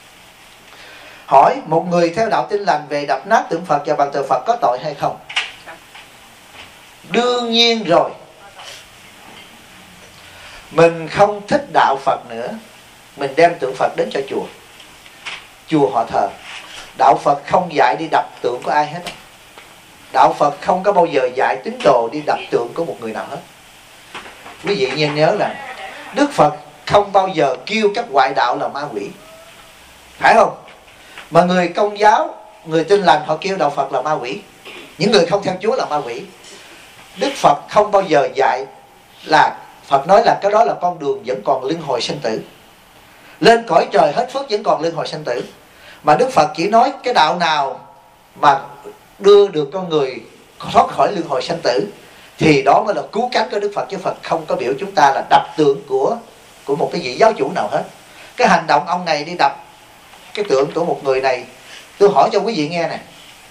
Hỏi một người theo đạo Tin Lành về đập nát tượng Phật và bàn thờ Phật có tội hay không? Đương nhiên rồi. Mình không thích đạo Phật nữa, mình đem tượng Phật đến cho chùa, chùa họ thờ. Đạo Phật không dạy đi đập tượng của ai hết. Đạo Phật không có bao giờ dạy tín đồ đi đập tượng của một người nào hết. Quý vị nên nhớ là Đức Phật không bao giờ kêu các ngoại đạo là ma quỷ, phải không? Mà người Công giáo, người Tin Lành họ kêu đạo Phật là ma quỷ. Những người không theo Chúa là ma quỷ. Đức Phật không bao giờ dạy là, Phật nói là cái đó là con đường vẫn còn luân hồi sinh tử, lên cõi trời hết phước vẫn còn luân hồi sinh tử. Mà Đức Phật chỉ nói cái đạo nào mà đưa được con người thoát khỏi luân hồi sinh tử thì đó mới là cứu cánh của Đức Phật. Chứ Phật không có biểu chúng ta là đập tượng của một cái vị giáo chủ nào hết. Cái hành động ông này đi đập cái tượng của một người này, tôi hỏi cho quý vị nghe nè,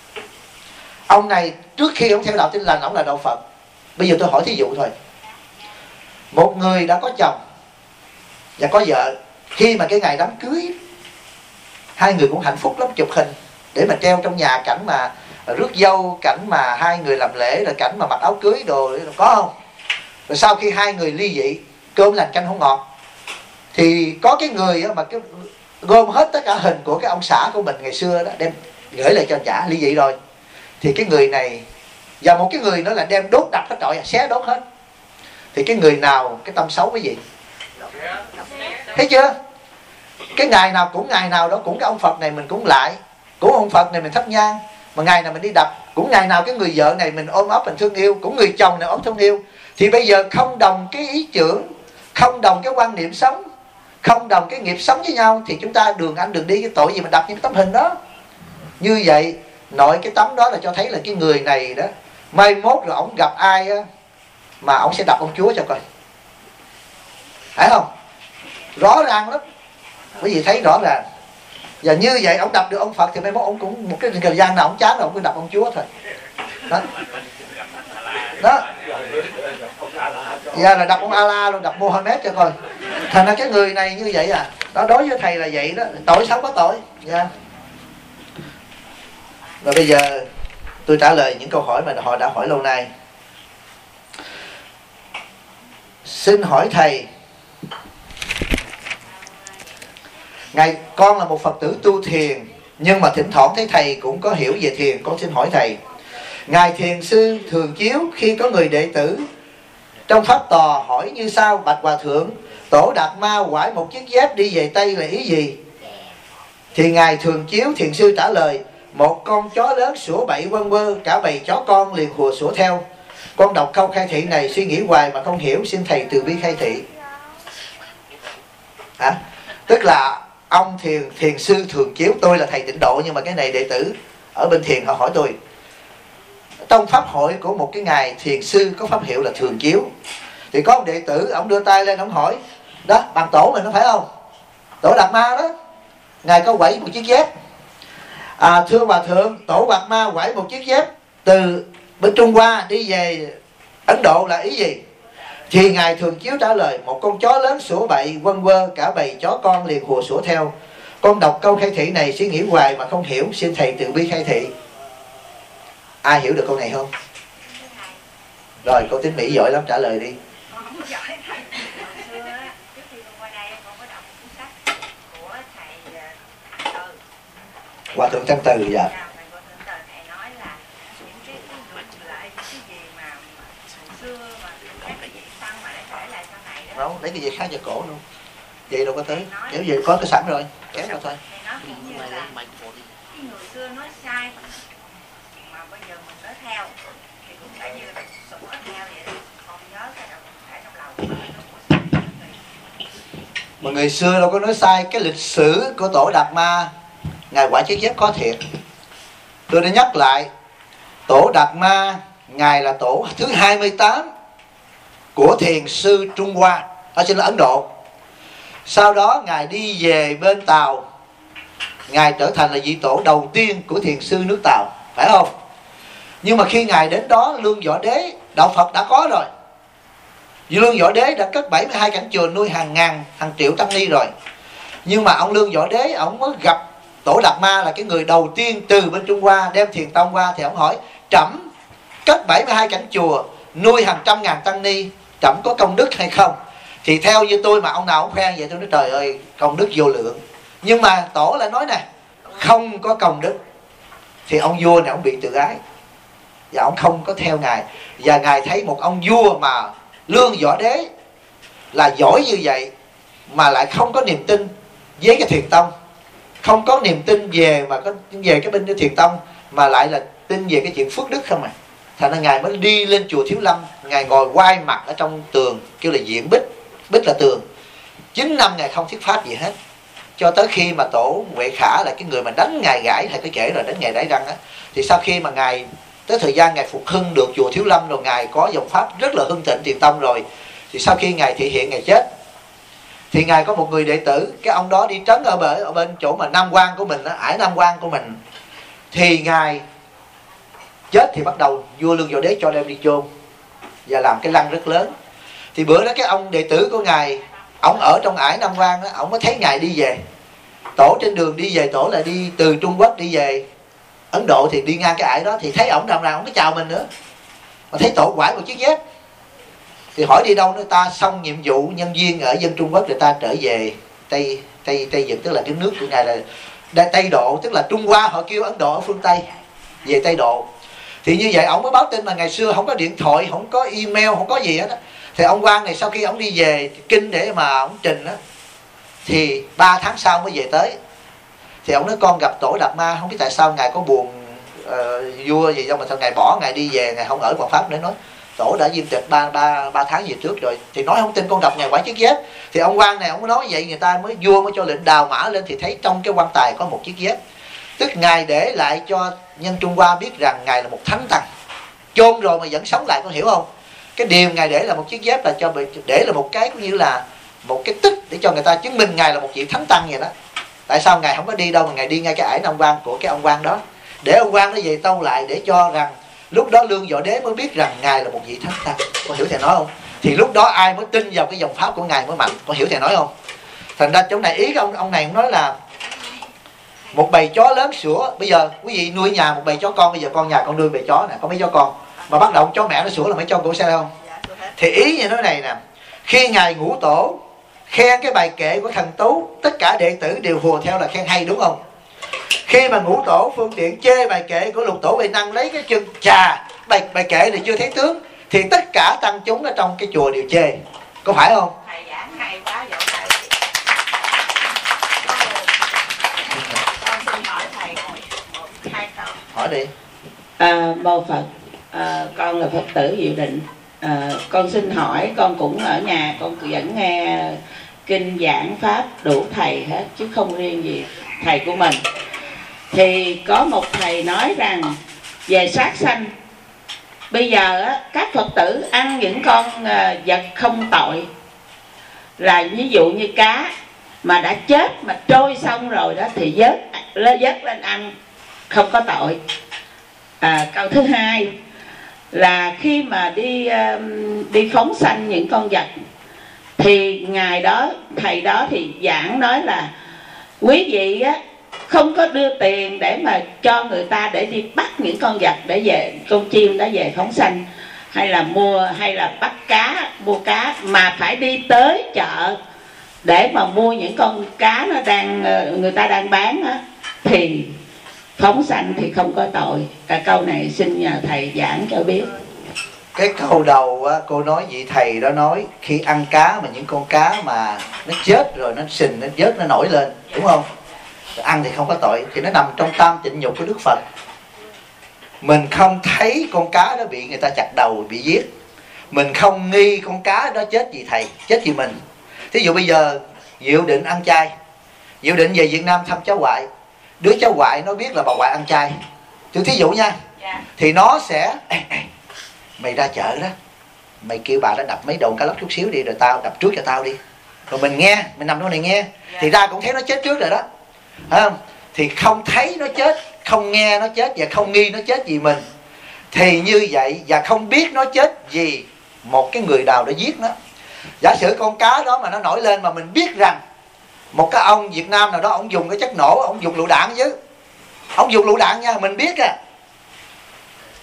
ông này trước khi ông theo đạo Tin Lành ông là đạo Phật. Bây giờ tôi hỏi thí dụ thôi, một người đã có chồng và có vợ, khi mà cái ngày đám cưới hai người cũng hạnh phúc lắm, chụp hình để mà treo trong nhà, cảnh mà rước dâu, cảnh mà hai người làm lễ, rồi cảnh mà mặc áo cưới đồ, có không? Rồi sau khi hai người ly dị, cơm lành canh không ngọt, thì có cái người mà cái gom hết tất cả hình của cái ông xã của mình ngày xưa đó, đem gửi lại cho chả ly dị rồi. Thì cái người này và một cái người nữa là đem đốt đập hết trọi, xé đốt hết. Thì cái người nào cái tâm xấu cái gì? Thấy chưa? Cái ngày nào cũng ngày nào đó cũng cái ông Phật này mình cũng lại, cũng ông Phật này mình thắp nhang, mà ngày nào mình đi đập, cũng ngày nào cái người vợ này mình ôm ấp mình thương yêu, cũng người chồng này ôm thương yêu. Thì bây giờ không đồng cái ý tưởng, không đồng cái quan niệm sống, không đồng cái nghiệp sống với nhau, thì chúng ta đường anh đường đi, cái tội gì mà đập những cái tấm hình đó. Như vậy nội cái tấm đó là cho thấy là cái người này đó, mai mốt rồi ổng gặp ai á, mà ổng sẽ đập ông Chúa cho coi, phải không? Rõ ràng lắm, quý vị thấy rõ ràng. Và như vậy ổng đập được ông Phật thì mai mốt ổng cũng một cái thời gian nào ổng chán rồi ổng cứ đập ông Chúa thôi. Đó, đó. Giờ là đập ông Allah luôn, đập Mohammed cho coi. Thành ra cái người này như vậy à. Đó, đối với thầy là vậy đó, tội sao có tội. Yeah. Và bây giờ tôi trả lời những câu hỏi mà họ đã hỏi lâu nay. Xin hỏi thầy, ngài con là một Phật tử tu thiền, nhưng mà thỉnh thoảng thấy thầy cũng có hiểu về thiền. Con xin hỏi thầy, ngài thiền sư thường chiếu khi có người đệ tử trong pháp tòa hỏi như sau: bạch hòa thượng, Tổ Đạt Ma quải một chiếc dép đi về Tây là ý gì? Thì ngài thường chiếu thiền sư trả lời: một con chó lớn sủa bậy quơ quơ, cả bầy chó con liền hùa sủa theo. Con đọc câu khai thị này suy nghĩ hoài mà không hiểu, xin thầy từ bi khai thị. Hả? Tức là ông thiền sư thường chiếu, tôi là thầy Tịnh Độ nhưng mà cái này đệ tử ở bên thiền họ hỏi tôi. Trong pháp hội của một cái ngài thiền sư có pháp hiệu là thường chiếu. Thì có một đệ tử, ông đưa tay lên, ông hỏi: đó, bằng tổ mình nó phải không? Tổ Đạt Ma đó, ngài có quẩy một chiếc dép. Thưa hòa thượng, Tổ Đạt Ma quẩy một chiếc dép từ bên Trung Hoa đi về Ấn Độ là ý gì? Thì ngài thường chiếu trả lời: một con chó lớn sủa bậy quơ quơ, cả bầy chó con liền hùa sủa theo. Con đọc câu khai thị này suy nghĩ hoài mà không hiểu, xin thầy từ bi khai thị. Ai hiểu được câu này không? Rồi, cô Tín Mỹ giỏi lắm, trả lời đi. Hòa thượng Thanh Từ. Dạ. Đâu, lấy cái gì khác vào cổ luôn. Vậy đâu có tới. Kéo về có cái sẵn rồi, kéo vào thôi. Người xưa nói sai mà bây giờ mình nói theo thì cũng phải như sủa theo vậy. Còn nhớ cái động thể trong lòng. Mà người xưa đâu có nói sai. Cái lịch sử của Tổ Đạt Ma, ngài quả chiếc dép có thiệt. Tôi đã nhắc lại, Tổ Đạt Ma ngài là tổ thứ 28 của thiền sư Trung Hoa, xin là Ấn Độ. Sau đó ngài đi về bên Tàu, ngài trở thành là vị tổ đầu tiên của thiền sư nước Tàu, phải không? Nhưng mà khi ngài đến đó, Lương Võ Đế, đạo Phật đã có rồi. Vì Lương Võ Đế đã cất 72 cảnh chùa nuôi hàng ngàn, hàng triệu tăng ni rồi. Nhưng mà ông Lương Võ Đế, ông mới gặp Tổ Đạt Ma là cái người đầu tiên từ bên Trung Hoa đem thiền tông qua. Thì ông hỏi: trẫm cất 72 cảnh chùa nuôi hàng trăm ngàn tăng ni, trẫm có công đức hay không? Thì theo như tôi mà ông nào cũng khen vậy, tôi nói trời ơi công đức vô lượng. Nhưng mà tổ lại nói nè, không có công đức thì ông vua này ông bị tự ái và ông không có theo ngài. Và ngài thấy một ông vua mà lương võ đế là giỏi như vậy mà lại không có niềm tin với cái thiền tông, không có niềm tin về cái bên cái thiền tông, mà lại là tin về cái chuyện phước đức không à. Thành ra ngài mới đi lên chùa Thiếu Lâm, ngài ngồi quay mặt ở trong tường, kêu là diện bích, bích là tường. 9 năm ngài không thuyết pháp gì hết, cho tới khi mà tổ Huệ Khả là cái người mà đánh ngài gãi, thầy có kể rồi, đánh ngài đái răng á. Thì sau khi mà ngài tới thời gian ngài phục hưng được chùa Thiếu Lâm rồi, ngài có dòng pháp rất là hưng thịnh thiền tông rồi, thì sau khi ngài thị hiện ngài chết, thì ngài có một người đệ tử, cái ông đó đi trấn ở bên chỗ mà Nam Quan của mình á, ải Nam Quan của mình. Thì ngài chết thì bắt đầu vua Lương Võ Đế cho đem đi chôn và làm cái lăng rất lớn. Thì bữa đó cái ông đệ tử của ngài, ông ở trong ải Nam Quan á, ông mới thấy ngài đi về. Tổ trên đường đi về, tổ là đi từ Trung Quốc đi về Ấn Độ, thì đi ngang cái ải đó thì thấy ổng đằng nào ổng có chào mình nữa, mà thấy tổ quải một chiếc dép. Thì hỏi đi đâu nữa, ta xong nhiệm vụ nhân viên ở dân Trung Quốc, người ta trở về Tây Vực, tức là cái nước của ngài là Tây Độ, tức là Trung Hoa họ kêu Ấn Độ ở phương Tây, về Tây Độ. Thì như vậy ổng mới báo tin, mà ngày xưa không có điện thoại, không có email, không có gì hết á. Thì ông quan này sau khi ổng đi về kinh để mà ổng trình á, thì 3 tháng sau mới về tới. Thì ổng nói con gặp tổ Đạt Ma, không biết tại sao ngài có buồn vua gì đâu mà sao ngài bỏ ngài đi về, ngài không ở Hoàng Pháp nữa. Nói tổ đã viên tịch 3 tháng về trước rồi. Thì nói không tin, con gặp ngài quải chiếc dép. Thì ông quan này ông nói vậy, người ta mới vua mới cho lệnh đào mã lên, thì thấy trong cái quan tài có một chiếc dép. Tức ngài để lại cho nhân Trung Hoa biết rằng ngài là một thánh tăng, chôn rồi mà vẫn sống lại, con hiểu không? Cái điều ngài để là một chiếc dép là để là một cái cũng như là một cái tích để cho người ta chứng minh ngài là một vị thánh tăng vậy đó. Tại sao ngài không có đi đâu mà ngài đi ngay cái ải Nam Quan của cái ông quan đó, để ông quan nó về tâu lại, để cho rằng lúc đó Lương Võ Đế mới biết rằng ngài là một vị thánh tăng. Con hiểu thầy nói không? Thì lúc đó ai mới tin vào cái dòng pháp của ngài mới mạnh. Con hiểu thầy nói không? Thành ra chỗ này ý ông này cũng nói là một bầy chó lớn sủa. Bây giờ quý vị nuôi nhà một bầy chó con, bây giờ con nhà con nuôi bầy chó nè, có mấy chó con mà bắt đầu chó mẹ nó sủa là mấy chó cổ xe không? Thì ý như thế này nè, khi ngài Ngũ Tổ khen cái bài kệ của Thần Tú, tất cả đệ tử đều hùa theo là khen hay, đúng không? Khi mà Ngũ Tổ Phương Tiện chê bài kệ của Lục Tổ Huệ Năng, lấy cái chân chà bài kệ này chưa thấy tướng, thì tất cả tăng chúng ở trong cái chùa đều chê, có phải không? Thầy giảng hay quá vậy thầy. Con xin hỏi thầy 2 câu. Hỏi đi. Mô Phật. Con là Phật tử Diệu Định. Con xin hỏi, con cũng ở nhà con vẫn nghe kinh giảng pháp đủ thầy hết, chứ không riêng gì thầy của mình. Thì có một thầy nói rằng về sát sanh, bây giờ các Phật tử ăn những con vật không tội, là ví dụ như cá mà đã chết mà trôi xong rồi đó thì vớt lên ăn, không có tội. Câu thứ hai là khi mà đi phóng sanh những con vật, thì ngày đó thầy đó thì giảng nói là quý vị không có đưa tiền để mà cho người ta để đi bắt những con vật để về, con chim đó về phóng sanh, hay là bắt cá, mua cá, mà phải đi tới chợ để mà mua những con cá nó người ta đang bán á, thì phóng sanh thì không có tội. Câu này xin nhờ thầy giảng cho biết. Cái câu đầu á, cô nói vị thầy đó nói khi ăn cá mà những con cá mà nó chết rồi nó sình, nó vớt, nó nổi lên, đúng không? Ăn thì không có tội, thì nó nằm trong tam tịnh nhục của Đức Phật. Mình không thấy con cá đó bị người ta chặt đầu, bị giết, mình không nghi con cá đó chết vì thầy, chết vì mình. Thí dụ bây giờ Diệu Định ăn chay, Diệu Định về Việt Nam thăm cháu ngoại, đứa cháu ngoại nó biết là bà ngoại ăn chay, tôi thí dụ nha, thì nó sẽ mày ra chợ đó, mày kêu bà đó đập mấy đồn cá lóc chút xíu đi, rồi tao đập trước cho tao đi, rồi mình nghe, mình nằm trong này nghe, thì ra cũng thấy nó chết trước rồi đó, phải không? Thì không thấy nó chết, không nghe nó chết và không nghi nó chết vì mình, thì như vậy, và không biết nó chết vì một cái người nào đã giết nó. Giả sử con cá đó mà nó nổi lên mà mình biết rằng một cái ông Việt Nam nào đó ông dùng cái chất nổ, ông dùng lựu đạn chứ, ông dùng lựu đạn nha, mình biết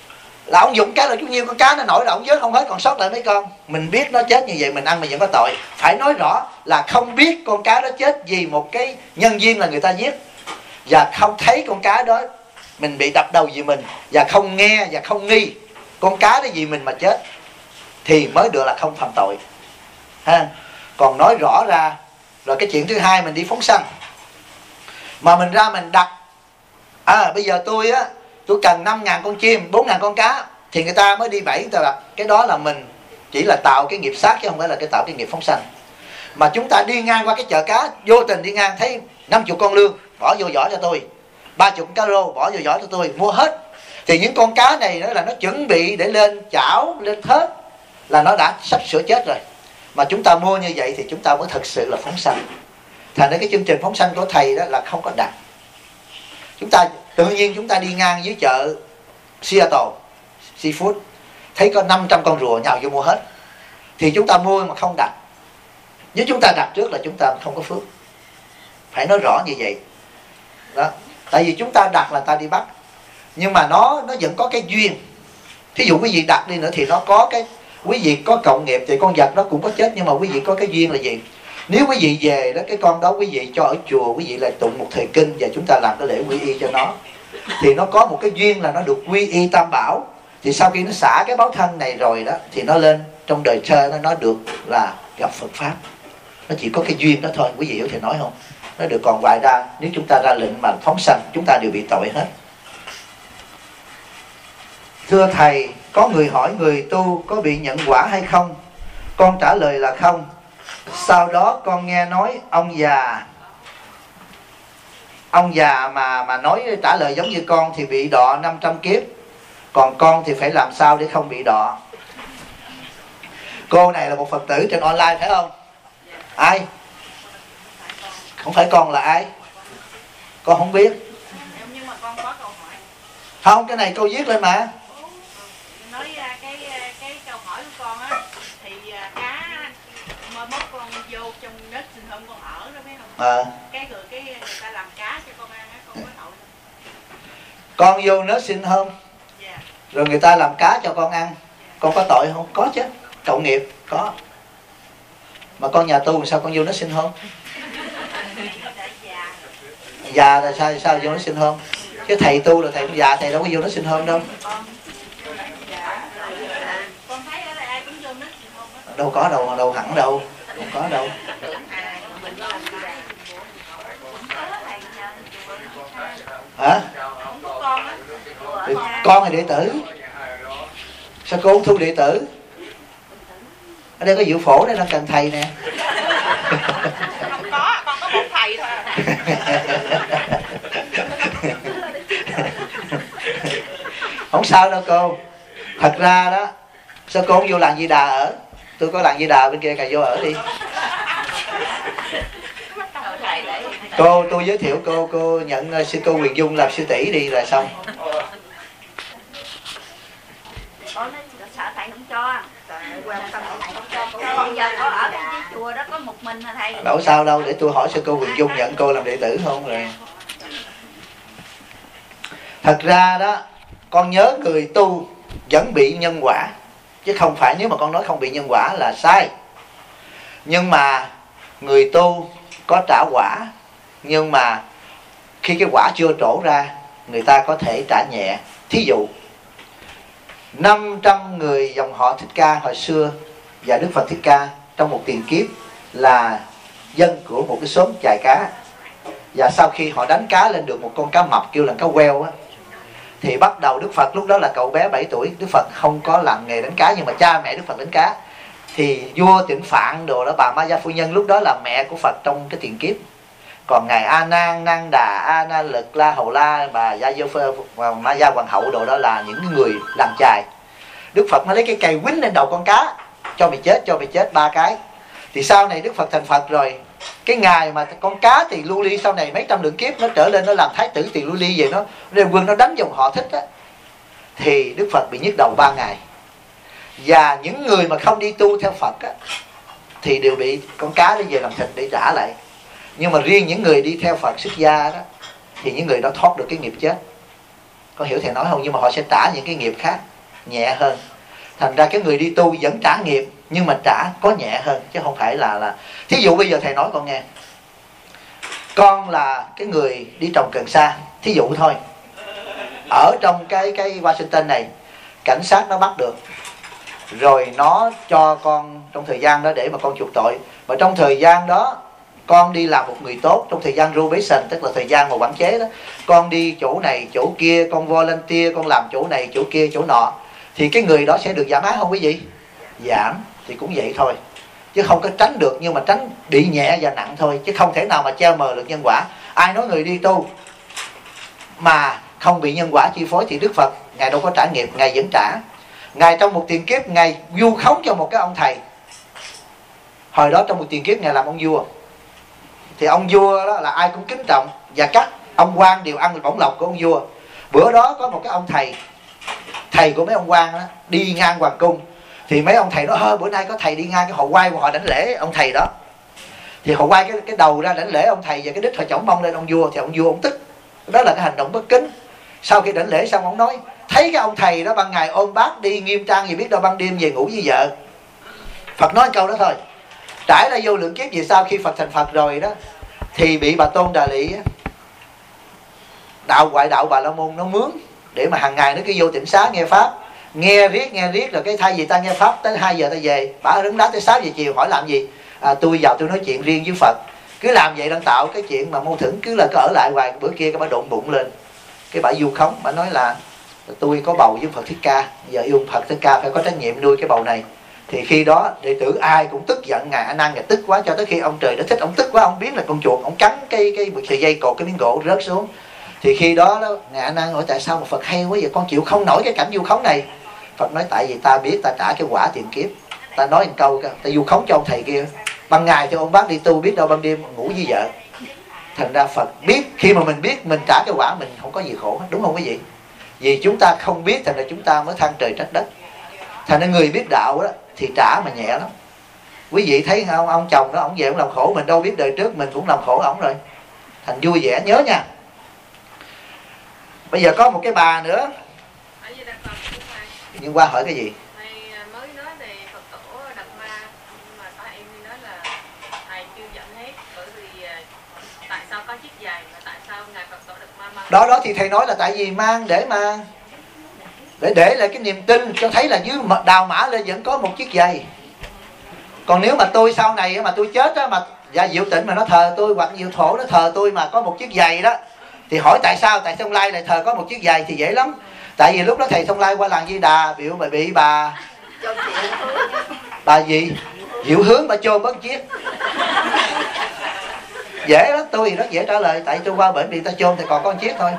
là ông dụng cái là chung nhiêu con cá nó nổi là ông vớt không hết, còn sót lại mấy con. Mình biết nó chết như vậy mình ăn mình vẫn có tội. Phải nói rõ là không biết con cá đó chết vì một cái nhân duyên là người ta giết, và không thấy con cá đó mình bị đập đầu vì mình, và không nghe và không nghi con cá đó vì mình mà chết, thì mới được là không phạm tội ha. Còn nói rõ ra rồi cái chuyện thứ hai, mình đi phóng sanh mà mình ra mình đặt bây giờ tôi cần 5.000 con chim, 4.000 con cá, thì người ta mới đi bẫy người ta đặt. Cái đó là mình chỉ là tạo cái nghiệp sát chứ không phải là cái tạo cái nghiệp phóng sanh. Mà chúng ta đi ngang qua cái chợ cá, vô tình đi ngang thấy 50 con lương bỏ vô giỏ cho tôi, 30 con cá rô bỏ vô giỏ cho tôi, mua hết. Thì những con cá này nữa là nó chuẩn bị để lên chảo, lên thớt, là nó đã sắp sửa chết rồi. Mà chúng ta mua như vậy thì chúng ta mới thật sự là phóng sanh. Thành ra cái chương trình phóng sanh của thầy đó là không có đặt. Chúng ta tự nhiên chúng ta đi ngang dưới chợ Seattle Seafood, thấy có 500 con rùa nhào vô mua hết, thì chúng ta mua mà không đặt. Nếu chúng ta đặt trước là chúng ta không có phước. Phải nói rõ như vậy đó. Tại vì chúng ta đặt là ta đi bắt, nhưng mà nó vẫn có cái duyên. Thí dụ quý vị đặt đi nữa thì nó có cái, quý vị có cộng nghiệp thì con vật đó cũng có chết, nhưng mà quý vị có cái duyên là gì? Nếu quý vị về đó, cái con đó quý vị cho ở chùa, quý vị lại tụng một thời kinh và chúng ta làm cái lễ quy y cho nó, thì nó có một cái duyên là nó được quy y Tam Bảo. Thì sau khi nó xả cái báo thân này rồi đó, thì nó lên trong đời chơi nó được là gặp Phật Pháp. Nó chỉ có cái duyên đó thôi, quý vị có thể nói không? Nó được. Còn ngoài ra nếu chúng ta ra lệnh mà phóng sanh, chúng ta đều bị tội hết. Thưa thầy, có người hỏi người tu có bị nhận quả hay không? Con trả lời là không. Sau đó con nghe nói ông già mà nói trả lời giống như con thì bị đọa 500 kiếp, còn con thì phải làm sao để không bị đọa? Cô này là một Phật tử trên online phải không? Ai? Không phải con là ai? Con không biết. Nhưng mà con có câu hỏi. Không, cái này cô viết lên mà. Nói ra cái câu hỏi của con á, thì cá mới mốt con vô trong đất sinh hôm con ở đó biết không? Cái người ta làm cá cho con ăn á, con có tội không? Con vô nursing home, rồi người ta làm cá cho con ăn, con có tội không? Có chứ, cộng nghiệp có. Mà con nhà tu sao con vô nursing home? Già là sao vô nursing home? Chứ thầy tu là thầy cũng già, thầy đâu có vô nursing home đâu. Đâu có đâu hẳn đâu, không có đâu. Hả? Con là đệ tử. Sao cô không thu đệ tử? Ở đây có Diệu Phổ đây đang cần thầy nè. Không có, con có một thầy thôi. Không sao đâu cô. Thật ra đó, sao cô không vô làng Di Đà ở? Tôi có làng Di Đà bên kia, cà vô ở đi. Tôi giới thiệu cô nhận sư cô Huyền Dung làm sư tỷ đi là xong. Con nói sợ thầy không cho. Bây giờ có ở cái chùa đó có một mình hả thầy? Đâu sao đâu, để tôi hỏi sư cô Huyền Dung nhận cô làm đệ tử không rồi. Thật ra đó, con nhớ người tu vẫn bị nhân quả, chứ không phải nếu mà con nói không bị nhân quả là sai. Nhưng mà người tu có trả quả, nhưng mà khi cái quả chưa trổ ra, người ta có thể trả nhẹ. Thí dụ 500 người dòng họ Thích Ca hồi xưa và Đức Phật Thích Ca trong một tiền kiếp là dân của một cái xóm chài cá. Và sau khi họ đánh cá lên được một con cá mập kêu là cá queo á, thì bắt đầu Đức Phật, lúc đó là cậu bé 7 tuổi, Đức Phật không có làm nghề đánh cá nhưng mà cha mẹ Đức Phật đánh cá. Thì vua Tịnh Phạn đồ đó, bà Ma Gia Phu Nhân lúc đó là mẹ của Phật trong cái tiền kiếp. Còn ngài A Nan, Nan Đà, A Na Lực, La Hầu La, bà Gia Dô Phơ, Ma Gia Hoàng hậu đồ đó là những người làm chài. Đức Phật nó lấy cái cây quýnh lên đầu con cá, cho mày chết 3 cái. Thì sau này Đức Phật thành Phật rồi, cái ngày mà con cá Tỳ Lưu Ly sau này mấy trăm lượng kiếp nó trở lên, nó làm thái tử Tỳ Lưu Ly vậy, nó đem quân nó đánh dòng họ Thích á, thì Đức Phật bị nhức đầu 3 ngày. Và những người mà không đi tu theo Phật á, thì đều bị con cá đi về làm thịt để trả lại. Nhưng mà riêng những người đi theo Phật xuất gia đó, thì những người đó thoát được cái nghiệp chết. Con hiểu thầy nói không? Nhưng mà họ sẽ trả những cái nghiệp khác. nhẹ hơn. Thành ra cái người đi tu vẫn trả nghiệp, nhưng mà trả có nhẹ hơn, chứ không phải là thí dụ bây giờ thầy nói con nghe, con là cái người đi trồng cần sa, thí dụ thôi, ở trong cái Washington này, cảnh sát nó bắt được rồi, nó cho con trong thời gian đó để mà con chuộc tội. Và trong thời gian đó con đi làm một người tốt, trong thời gian probation, tức là thời gian mà quản chế đó, con đi chỗ này chỗ kia, con volunteer, con làm chỗ này chỗ kia chỗ nọ, thì cái người đó sẽ được giảm án không quý vị? Giảm. Thì cũng vậy thôi, chứ không có tránh được, nhưng mà tránh bị nhẹ và nặng thôi, chứ không thể nào mà che mờ được nhân quả. Ai nói người đi tu mà không bị nhân quả chi phối thì Đức Phật Ngài đâu có trả nghiệp, Ngài vẫn trả. Ngài trong một tiền kiếp Ngài vu khống cho một cái ông thầy. Hồi đó trong một tiền kiếp Ngài làm ông vua, thì ông vua đó là ai cũng kính trọng, và các ông quan đều ăn bổng lộc của ông vua. Bữa đó có một cái ông thầy của mấy ông quan đó đi ngang hoàng cung, thì mấy ông thầy đó bữa nay có thầy đi ngang, cái họ quay qua họ đảnh lễ ông thầy đó, thì họ quay cái đầu ra đảnh lễ ông thầy, và cái đít họ chổng mông lên ông vua, thì ông vua ông tức. Đó là cái hành động bất kính. Sau khi đảnh lễ xong ông nói, thấy cái ông thầy đó ban ngày ôm bát đi nghiêm trang gì biết đâu ban đêm về ngủ với vợ. Phật nói câu đó thôi. Trải ra vô lượng kiếp về sau, khi Phật thành Phật rồi đó, thì bị bà Tôn Đà Lị đạo ngoại đạo Bà La Môn nó mướn, để mà hàng ngày nó cứ vô tịnh xá nghe pháp, nghe riết rồi cái thay vì ta nghe pháp tới 2 giờ ta về, bả đứng đó tới 6 giờ chiều, hỏi làm gì? Tôi vào tôi nói chuyện riêng với Phật. Cứ làm vậy đang tạo cái chuyện mà mâu thuẫn, cứ là cứ ở lại hoài. Bữa kia cái bả đụng bụng lên, cái bả vu khống, bả nói là tôi có bầu với Phật Thích Ca, giờ yêu Phật Thích Ca phải có trách nhiệm nuôi cái bầu này. Thì khi đó đệ tử ai cũng tức giận, Ngài A Nan Ngài tức quá, cho tới khi ông trời đã thích, ông tức quá, ông biến là con chuột, ông cắn cái sợi dây cột cái miếng gỗ rớt xuống. Thì khi đó Ngài A Nan hỏi tại sao mà Phật hay quá vậy, con chịu không nổi cái cảnh vu khống này. Phật nói tại vì ta biết ta trả cái quả tiền kiếp. Ta nói một câu, ta vu khống cho ông thầy kia, ban ngày thì ông bác đi tu, biết đâu ban đêm ngủ với vợ. Thành ra Phật biết, khi mà mình biết mình trả cái quả, mình không có gì khổ hết, đúng không quý vị? Vì chúng ta không biết, thành ra chúng ta mới than trời trách đất. Thành ra người biết đạo đó thì trả mà nhẹ lắm. Quý vị thấy không, ông chồng đó, ông về ông làm khổ mình, đâu biết đời trước mình cũng làm khổ ổng rồi. Thành vui vẻ, nhớ nha. Bây giờ có một cái bà nữa. Nhưng qua hỏi cái gì? Mới nói về Phật tổ Đạt Ma, nhưng mà tại em nói là thầy chưa dẫn hết, bởi vì tại sao có chiếc giày và tại sao ngài Phật tổ Đạt Ma mang? Đó thì thầy nói là tại vì mang để mà để lại cái niềm tin, cho thấy là dưới đào mã lên vẫn có một chiếc giày. Còn nếu mà tôi sau này mà tôi chết đó, mà Diệu Tịnh mà nó thờ tôi, hoặc Diệu Thổ nó thờ tôi mà có một chiếc giày đó, thì hỏi tại sao Thông Lai lại thờ có một chiếc giày thì dễ lắm. Tại vì lúc đó thầy Thông Lai qua làng Di Đà bị bà gì Diệu Hướng bà chôn bất chiếc. Dễ lắm, tôi thì rất dễ trả lời, tại tôi qua bệnh bị ta chôn thì còn có một chiếc thôi.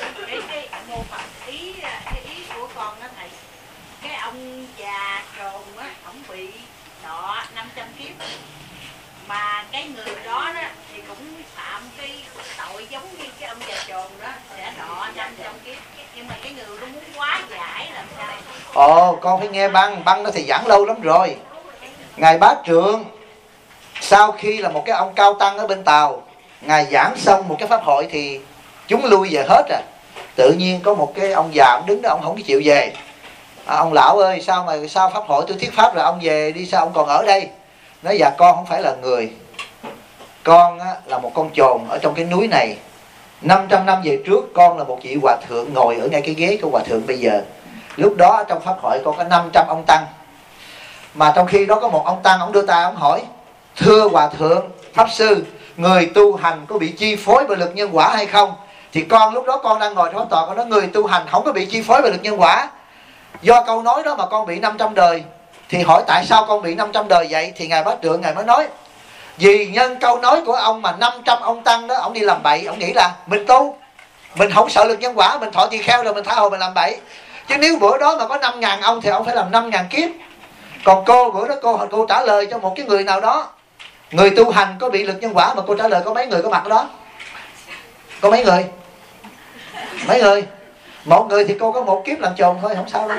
Ý của con đó thầy, cái ông già trồn á, ổng bị đọa 500 kiếp, mà cái người đó thì cũng phạm cái tội giống như cái ông già trồn đó, sẽ đọa 500 kiếp. Nhưng mà cái người nó muốn quá giải làm sao? Con phải nghe băng đó thì giảng lâu lắm rồi. Ngài Bá Trượng sau khi là một cái ông cao tăng ở bên Tàu, Ngài giảng xong một cái pháp hội thì chúng lui về hết rồi. Tự nhiên có một cái ông già, ông đứng đó, ông không chịu về. Ông lão ơi, sao pháp hội tôi thuyết pháp rồi ông về đi, sao ông còn ở đây? Nói dạ con không phải là người, con là một con chồn ở trong cái núi này. 500 năm về trước con là một vị hòa thượng ngồi ở ngay cái ghế của hòa thượng bây giờ. Lúc đó trong pháp hội con có 500 ông tăng, mà trong khi đó có một ông tăng, ông đưa tay ông hỏi: thưa hòa thượng pháp sư, người tu hành có bị chi phối bởi lực nhân quả hay không? Thì con lúc đó con đang ngồi trong pháp tọa, con nói người tu hành không có bị chi phối bởi lực nhân quả. Do câu nói đó mà con bị 500 đời. Thì hỏi tại sao con bị 500 đời vậy? Thì Ngài Bá Trượng Ngài mới nói: vì nhân câu nói của ông mà 500 ông tăng đó, ông đi làm bậy, ông nghĩ là mình tu, mình không sợ lực nhân quả, mình thọ tỳ kheo rồi mình tha hồ mình làm bậy. Chứ nếu bữa đó mà có 5.000 ông thì ông phải làm 5.000 kiếp. Còn cô bữa đó cô trả lời cho một cái người nào đó, người tu hành có bị lực nhân quả, mà cô trả lời có mấy người có mặt đó? Có mấy người? Mấy người? Một người thì cô có một kiếp làm chồn thôi, không sao đâu.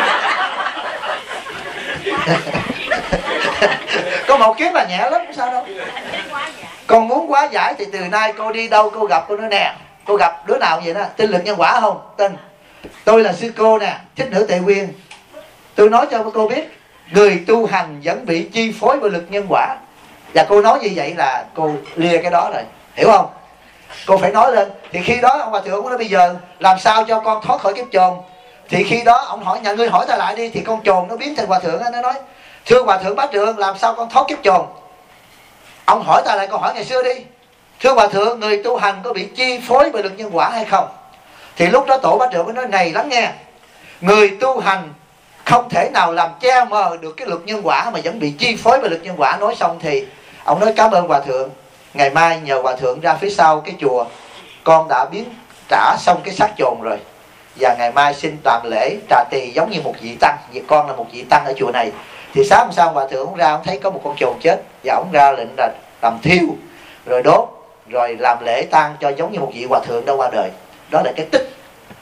Có một kiếp là nhẹ lắm, không sao đâu. Còn muốn quá giải thì từ nay cô đi đâu cô gặp cô nói nè, cô gặp đứa nào vậy đó, tin lực nhân quả không? Tin. Tôi là sư cô nè, Thích Nữ Tề Quyên. Tôi nói cho cô biết, người tu hành vẫn bị chi phối bởi luật nhân quả. Và cô nói như vậy là cô lia cái đó rồi, hiểu không? Cô phải nói lên. Thì khi đó ông Hòa Thượng ông nói bây giờ làm sao cho con thoát khỏi kiếp chồn. Thì khi đó ông hỏi, nhà ngươi hỏi ta lại đi. Thì con chồn nó biến thành Hòa Thượng, nó nói thưa Hòa Thượng Bá Trượng, làm sao con thoát kiếp chồn? Ông hỏi ta lại câu hỏi ngày xưa đi. Thưa Hòa Thượng, người tu hành có bị chi phối bởi luật nhân quả hay không? Thì lúc đó Tổ Bá Trượng mới nói này lắng nghe, người tu hành không thể nào làm che mờ được cái luật nhân quả mà vẫn bị chi phối bởi luật nhân quả. Nói xong thì ông nói cảm ơn Hòa Thượng, ngày mai nhờ Hòa Thượng ra phía sau cái chùa, con đã biến trả xong cái xác chồn rồi, và ngày mai xin toàn lễ trà tỳ giống như một vị tăng, vì con là một vị tăng ở chùa này. Thì sáng hôm sau Hòa Thượng ông ra, ông thấy có một con chồn chết, và ông ra lệnh là làm thiêu rồi đốt rồi làm lễ tang cho giống như một vị Hòa Thượng đã qua đời. Đó là cái tích.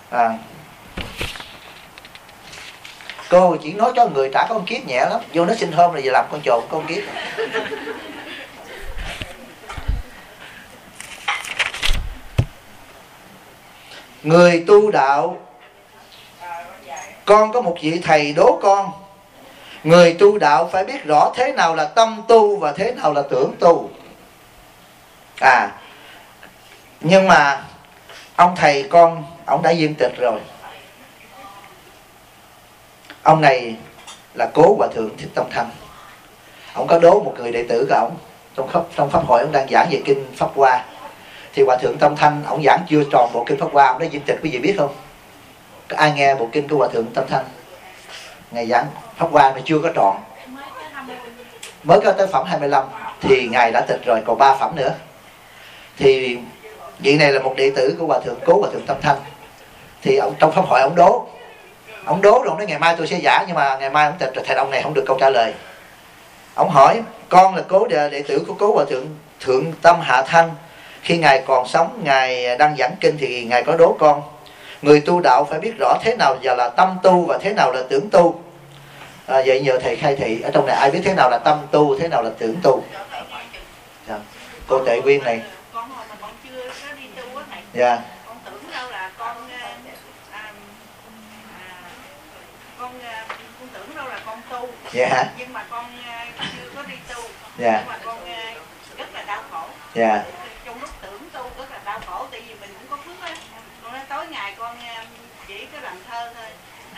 Cô chỉ nói cho người trả con kiếp nhẹ lắm, vô nó sinh hôm rồi giờ làm con chồn con kiếp. Người tu đạo, con có một vị thầy đố con, người tu đạo phải biết rõ thế nào là tâm tu và thế nào là tưởng tu. Nhưng mà ông thầy con, ông đã viên tịch rồi. Ông này là Cố Hòa Thượng Thích Tâm Thanh. Ông có đố một người đệ tử của ông trong pháp hội, ông đang giảng về kinh Pháp Hoa. Thì Hòa Thượng Tâm Thanh, ông giảng chưa tròn bộ kinh Pháp Hoa, ông đã viên tịch, quý vị biết không? Có ai nghe bộ kinh của Hòa Thượng Tâm Thanh? Ngài giảng Pháp Hoa mà chưa có tròn, mới có tới phẩm 25 thì Ngài đã tịch rồi, còn 3 phẩm nữa. Thì vị này là một đệ tử của Hòa Thượng Cố Hòa Thượng Tâm Thanh. Thì ông trong pháp hội ông đố rồi nói ngày mai tôi sẽ giảng, nhưng mà ngày mai ông tịch rồi, thầy ông này không được câu trả lời. Ông hỏi con là đệ tử của Cố Hòa Thượng Thượng Tâm Hạ Thanh, khi Ngài còn sống, Ngài đang giảng kinh thì Ngài có đố con, người tu đạo phải biết rõ thế nào giờ là tâm tu và thế nào là tưởng tu. Vậy nhờ thầy khai thị, ở trong này ai biết thế nào là tâm tu, thế nào là tưởng tu? Cô Tệ Quyên này. Con hồi mà con chưa có đi tu á thầy. Dạ. Con tưởng đâu là con tưởng đâu là con tu. Dạ. Nhưng mà con chưa có đi tu. Dạ. Nhưng mà con rất là đau khổ. Dạ. Trong lúc tưởng tu rất là đau khổ, tại vì mình cũng có phước á. Con nói tối ngày con chỉ có làm thơ thôi.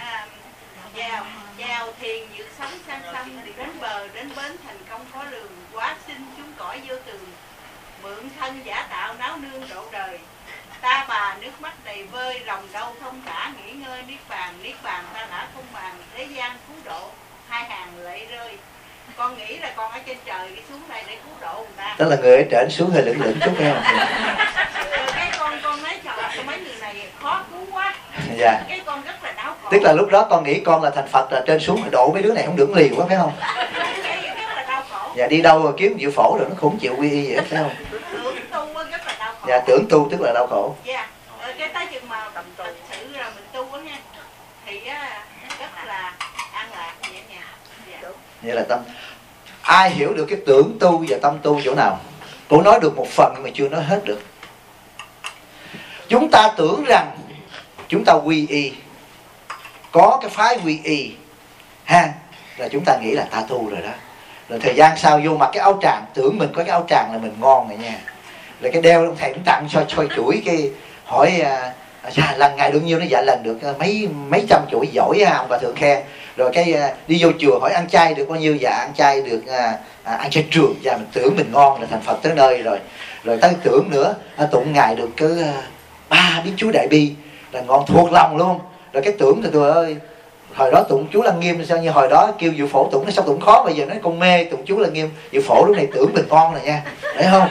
Vào thiền dược sống sang xăm, đến bờ đến bến thành công có đường, quá sinh chúng cõi vô tường, mượn thân giả tạo náo nương độ đời, ta bà nước mắt đầy vơi, lòng đâu thông thả nghỉ ngơi, niết bàn ta đã không màng, thế gian cứu độ, hai hàng lệ rơi. Con nghĩ là con ở trên trời đi xuống đây để cứu độ người ta. Tức là người ở trển xuống hơi lửng chút nghe không? Rồi cái con nói trời, mấy người này khó cứu quá. Dạ. Cái con rất là đau khổ. Tức là lúc đó con nghĩ con là thành Phật, là trên xuống mà độ mấy đứa này không được liều quá phải không? Rất là đau khổ. Dạ, đi đâu rồi kiếm chịu phổ rồi nó cũng chịu quy y vậy phải không? Tưởng tu rất là đau khổ. Dạ, tưởng tu tức là đau khổ. Dạ. Cái tới chừng mà thật sự là mình tu á nha, thì rất là an lạc nhẹ nhàng. Dạ. Vậy là tâm. Ai hiểu được cái tưởng tu và tâm tu chỗ nào? Cô nói được một phần nhưng mà chưa nói hết được. Chúng ta tưởng rằng chúng ta quy y, có cái phái quy y ha, là chúng ta nghĩ là ta tu rồi đó. Rồi thời gian sau vô mặc cái áo tràng, tưởng mình có cái áo tràng là mình ngon rồi nha. Rồi cái đeo ông thầy cũng tặng soi chuỗi, cái hỏi lần ngày được nhiêu, nó dạ lần được mấy trăm chuỗi, giỏi ha, ông Hòa Thượng khen. Rồi cái đi vô chùa hỏi ăn chay được bao nhiêu, dạ ăn chay được ăn chay trường, dạ mình tưởng mình ngon là thành Phật tới nơi rồi. Rồi tới tưởng nữa tụng ngài được cứ 3 biến chú Đại Bi là ngon thuộc lòng luôn. Rồi cái tưởng thì tôi ơi, hồi đó tụng chú Lăng Nghiêm sao như hồi đó kêu Diệu Phổ tụng nó sao tụng khó, bây giờ nói con mê tụng chú Lăng Nghiêm. Diệu Phổ lúc này tưởng mình ngon rồi nha, thấy không?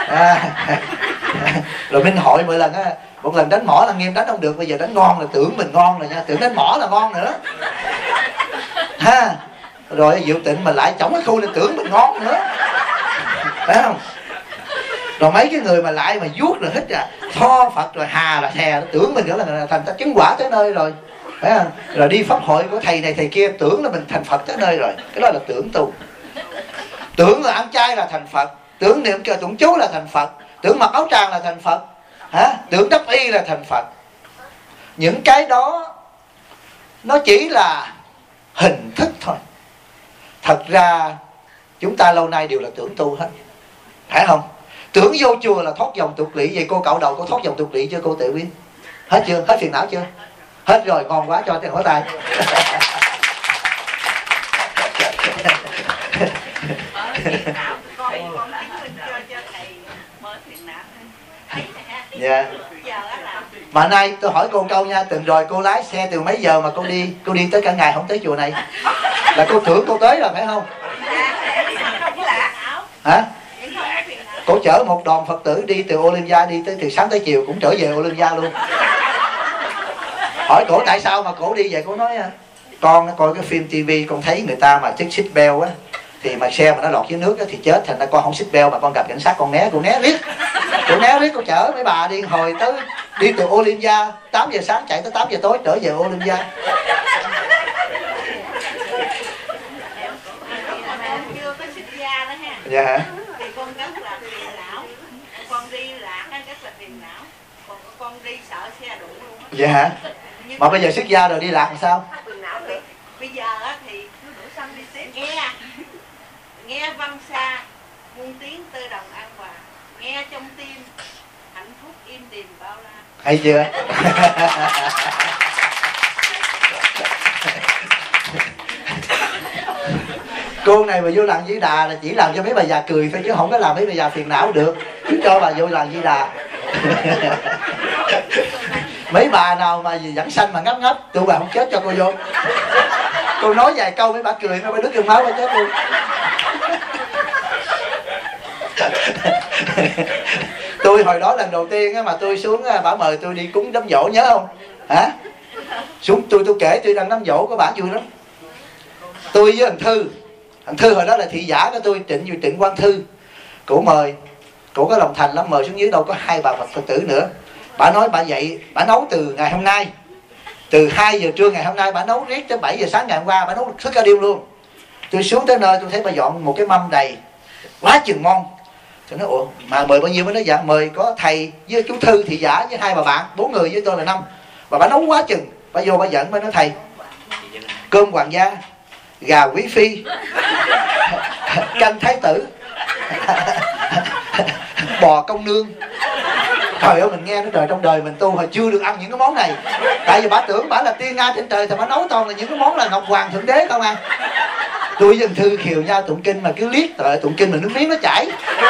Rồi Minh Hội mỗi lần một lần đánh mỏ Lăng Nghiêm đánh không được, bây giờ đánh ngon là tưởng mình ngon rồi nha, tưởng đánh mỏ là ngon nữa ha. Rồi Diệu Tịnh mà lại chống cái khu là tưởng mình ngon nữa, phải không? Rồi mấy cái người mà lại mà vuốt rồi hít tho Phật rồi hà là thè, tưởng mình nữa là thành ta chứng quả tới nơi rồi, phải không? Rồi đi pháp hội của thầy này thầy kia tưởng là mình thành Phật tới nơi rồi, cái đó là tưởng tu. Tưởng là ăn chay là thành Phật, tưởng niệm kêu tụng chú là thành Phật, tưởng mặc áo tràng là thành Phật, tưởng đắp y là thành Phật. Những cái đó nó chỉ là hình thức thôi. Thật ra chúng ta lâu nay đều là tưởng tu hết, phải không? Tưởng vô chùa là thoát dòng tục lỵ. Vậy cô cạo đầu cô thoát dòng tục lỵ chưa cô Tự Quyên? Hết chưa? Hết phiền não chưa? Hết rồi, ngon quá, cho tiền hỏi tay. Dạ. Mà nay tôi hỏi cô câu nha, tuần rồi cô lái xe từ mấy giờ mà cô đi tới cả ngày không tới chùa này? Là cô tưởng cô tới rồi phải không? Hả? Cô chở một đoàn Phật tử đi từ Olympia, đi tới từ sáng tới chiều cũng trở về Olympia luôn. Hỏi cổ tại sao mà cổ đi vậy, cổ nói con coi cái phim tivi con thấy người ta mà chiếc xích beo á, thì mà xe mà nó lọt dưới nước á, thì chết, thành ra con không xích beo mà con gặp cảnh sát con né, cô né riết. Cô né riết, cô chở mấy bà đi hồi tới, đi từ Olympia 8 giờ sáng chạy tới 8 giờ tối trở về Olympia. Dạ hả? Thì con rất là phiền não, con đi lạc rất là phiền não, còn con đi sợ xe đụng luôn á. Dạ hả? Mà bây giờ xuất gia rồi đi lạc làm sao? Bây giờ thì nghe văn xa muôn tiếng tơ đồng an hòa, nghe trong tim hạnh phúc im điềm bao la. Hay chưa? Cô này mà vô làng Di Đà là chỉ làm cho mấy bà già cười thôi, chứ không có làm mấy bà già phiền não được. Cứ cho bà vô làng Di Đà. Mấy bà nào mà dẫn sanh mà ngấp ngấp, tụi bà không chết cho cô vô. Cô nói vài câu mấy bà cười, mấy bà đứt cơn máu bà chết luôn. Tôi hồi đó lần đầu tiên mà tôi xuống, bà mời tôi đi cúng đám giỗ nhớ không? Hả? Xuống tôi kể tôi đang đám giỗ của bà vui lắm. Tôi với thằng Thư hồi đó là thị giả của tôi, Trịnh Quang Thư. Cổ mời, cổ có lòng thành lắm, mời xuống dưới đâu có 2 bà Phật tử nữa. Bà nói bà dậy, bà nấu từ ngày hôm nay, từ 2 giờ trưa ngày hôm nay bà nấu riết tới 7 giờ sáng ngày hôm qua, bà nấu thức cả đêm luôn. Tôi xuống tới nơi tôi thấy bà dọn một cái mâm đầy quá chừng ngon. Tôi nói ủa mà mời bao nhiêu? Mới nói dạ mời có thầy với chú Thư thị giả với 2 bà bạn, 4 người với tôi là 5. Và bà nấu quá chừng. Bà vô bà dẫn mới nói thầy, cơm hoàng gia, gà quý phi, canh thái tử, bò công nương. Trời ơi, mình nghe nó trời, trong đời mình tu hồi chưa được ăn những cái món này. Tại vì bà tưởng bà là tiên nga trên trời thì bà nấu toàn là những cái món là ngọc hoàng thượng đế không à. Tôi với Thư khiều nhau tụng kinh mà cứ liếc, trời tụng kinh mà nước miếng nó chảy.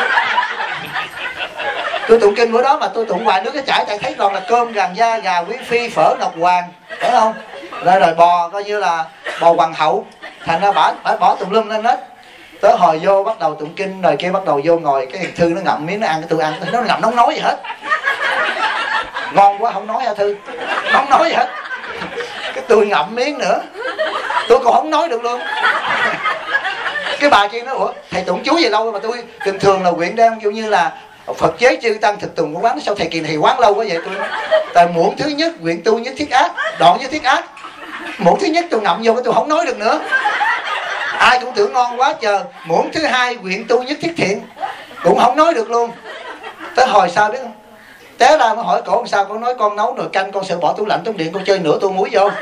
Tôi tụng kinh bữa đó mà tôi tụng hoài nước nó chảy, tại thấy toàn là cơm gàn da, gà quý phi, phở ngọc hoàng, phải không? Rồi bò coi như là bò hoàng hậu, thành ra bà bỏ tùm lum lên hết. Tới hồi vô bắt đầu tụng kinh rồi kia bắt đầu vô ngồi, cái Thư nó ngậm miếng nó ăn, cái tôi ăn, nó ngậm nóng nói gì hết. Ngon quá không nói hả Thư? Không nói gì hết. Cái tôi ngậm miếng nữa, tôi còn không nói được luôn. Cái bà kia nói ủa thầy tụng chú gì lâu mà tôi thường là nguyện đang kiểu như là Phật chế chư tăng thực tùng của quán, sao thầy kỳ thầy quán lâu quá vậy? Tôi tại muộn thứ nhất nguyện tu nhất thiết ác, đoạn nhất thiết ác. Muộn thứ nhất tôi ngậm vô cái tôi không nói được nữa. Ai cũng tưởng ngon quá chờ. Muộn thứ hai nguyện tu nhất thiết thiện, cũng không nói được luôn. Tới hồi sao biết không? Té ra mới hỏi cổ làm sao, cổ nói con nấu nồi canh con sợ bỏ tủ lạnh trong điện, con chơi nửa tô muối vô.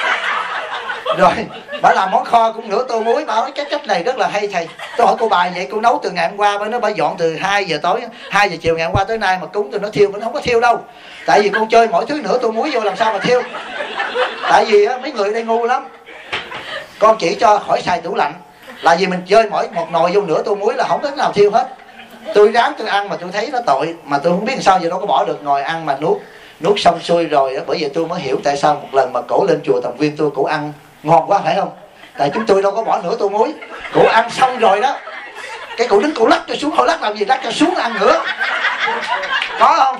Rồi bà làm món kho cũng nửa tô muối, bà nói cái cách này rất là hay thầy. Tôi hỏi cô bài vậy cô nấu từ ngày hôm qua, bà nói bà dọn từ 2 giờ tối, 2 giờ chiều ngày hôm qua tới nay mà cúng tôi nó thiêu, nó không có thiêu đâu. Tại vì con chơi mỗi thứ nửa tô muối vô làm sao mà thiêu. Tại vì mấy người đây ngu lắm. Con chỉ cho khỏi xài tủ lạnh, là vì mình chơi mỗi một nồi vô nửa tô muối là không có nào thiêu hết. Tôi ráng tôi ăn mà tôi thấy nó tội, mà tôi không biết sao giờ đâu có bỏ được, ngồi ăn mà nuốt xong xuôi rồi. Bởi vậy tôi mới hiểu tại sao một lần mà cổ lên chùa Tầm Viên tôi cổ ăn ngon quá phải không? Tại chúng tôi đâu có bỏ nửa tô muối. Cổ ăn xong rồi đó, cái cổ đứng cổ lắc cho xuống, hồi lắc làm gì, lắc cho xuống ăn nữa. Có không?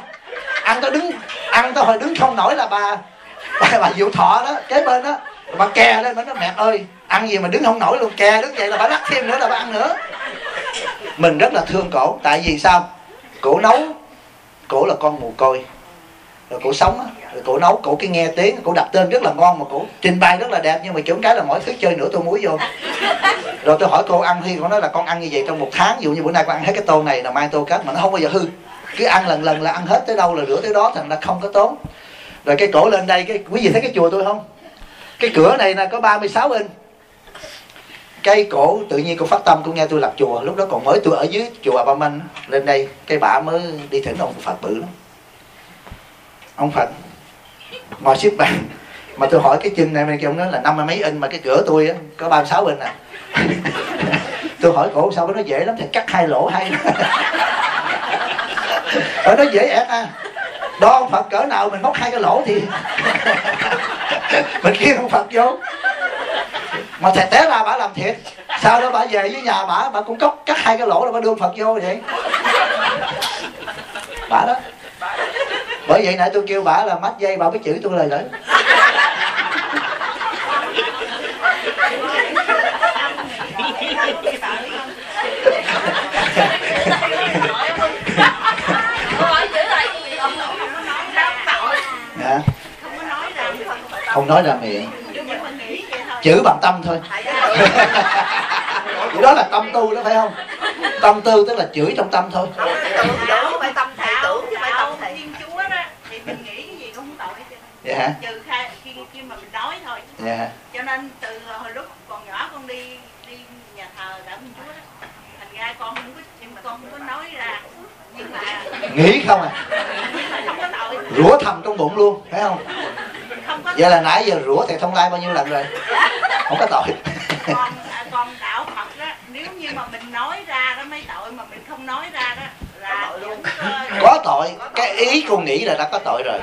Ăn tôi hồi đứng không nổi là bà Diệu Thọ đó kế bên đó, bà kè lên bà nói mẹ ơi ăn gì mà đứng không nổi luôn, kè đứng vậy là bà lắc thêm nữa là bà ăn nữa. Mình rất là thương cổ, tại vì sao? Cổ nấu, cổ là con mồ côi, rồi cổ sống á, rồi cổ nấu, cổ cái nghe tiếng, cổ đặt tên rất là ngon mà cổ trình bày rất là đẹp, nhưng mà kiểu cái là mỗi thứ chơi nửa tô muối vô. Rồi tôi hỏi cô ăn thì cô nói là con ăn như vậy trong 1 tháng, ví dụ như bữa nay con ăn hết cái tô này là mai tô khác, mà nó không bao giờ hư. Cứ ăn lần là ăn hết tới đâu là rửa tới đó, thành ra không có tốn. Rồi cái cổ lên đây, cái quý vị thấy cái chùa tôi không? Cái cửa này là có 36 inch, Cái cổ tự nhiên cô phát tâm, cô nghe tôi lập chùa. Lúc đó còn mới tôi ở dưới chùa Ba Minh, lên đây cái bả mới đi thỉnh ông Phật bự lắm. Ông Phật ngồi xếp bàn, mà tôi hỏi cái chân này cái ông nói là 50 mấy inch, mà cái cửa tôi á có 36 inch à. Tôi hỏi cổ sao, nó dễ lắm, thì cắt 2 lỗ hay. Ở nó dễ ẹt à. Đó ông Phật cỡ nào mình móc 2 cái lỗ thì mình kêu ông Phật vô. Mà thầy té ra bả làm thiệt. Sau đó bả về với nhà bả cũng cắt 2 cái lỗ rồi bả đưa ông Phật vô vậy. Bả đó. Bởi vậy nãy tôi kêu bả là mách dây, bả mới chửi tôi lời nữa. Dạ. Không nói ra miệng, chữ bằng tâm thôi. Vậy đó là tâm tu đó phải không? Tâm tu tức là chửi trong tâm thôi. Dạ hả? Trừ khi mà mình nói thôi. Dạ. Cho nên từ hồi lúc còn nhỏ con đi nhà thờ Đạo Minh Chúa đó, thành ra con không có nói ra, nhưng mà nghĩ không à? không có tội. Rủa thầm trong bụng luôn, phải không? Không có. Vậy là nãy giờ rủa Thầy Thông Lai bao nhiêu lần rồi? Không có tội. Còn đạo Phật đó, nếu như mà mình nói ra đó mới tội, mà mình không nói ra đó là có tội. Cái ý cô nghĩ là đã có tội rồi.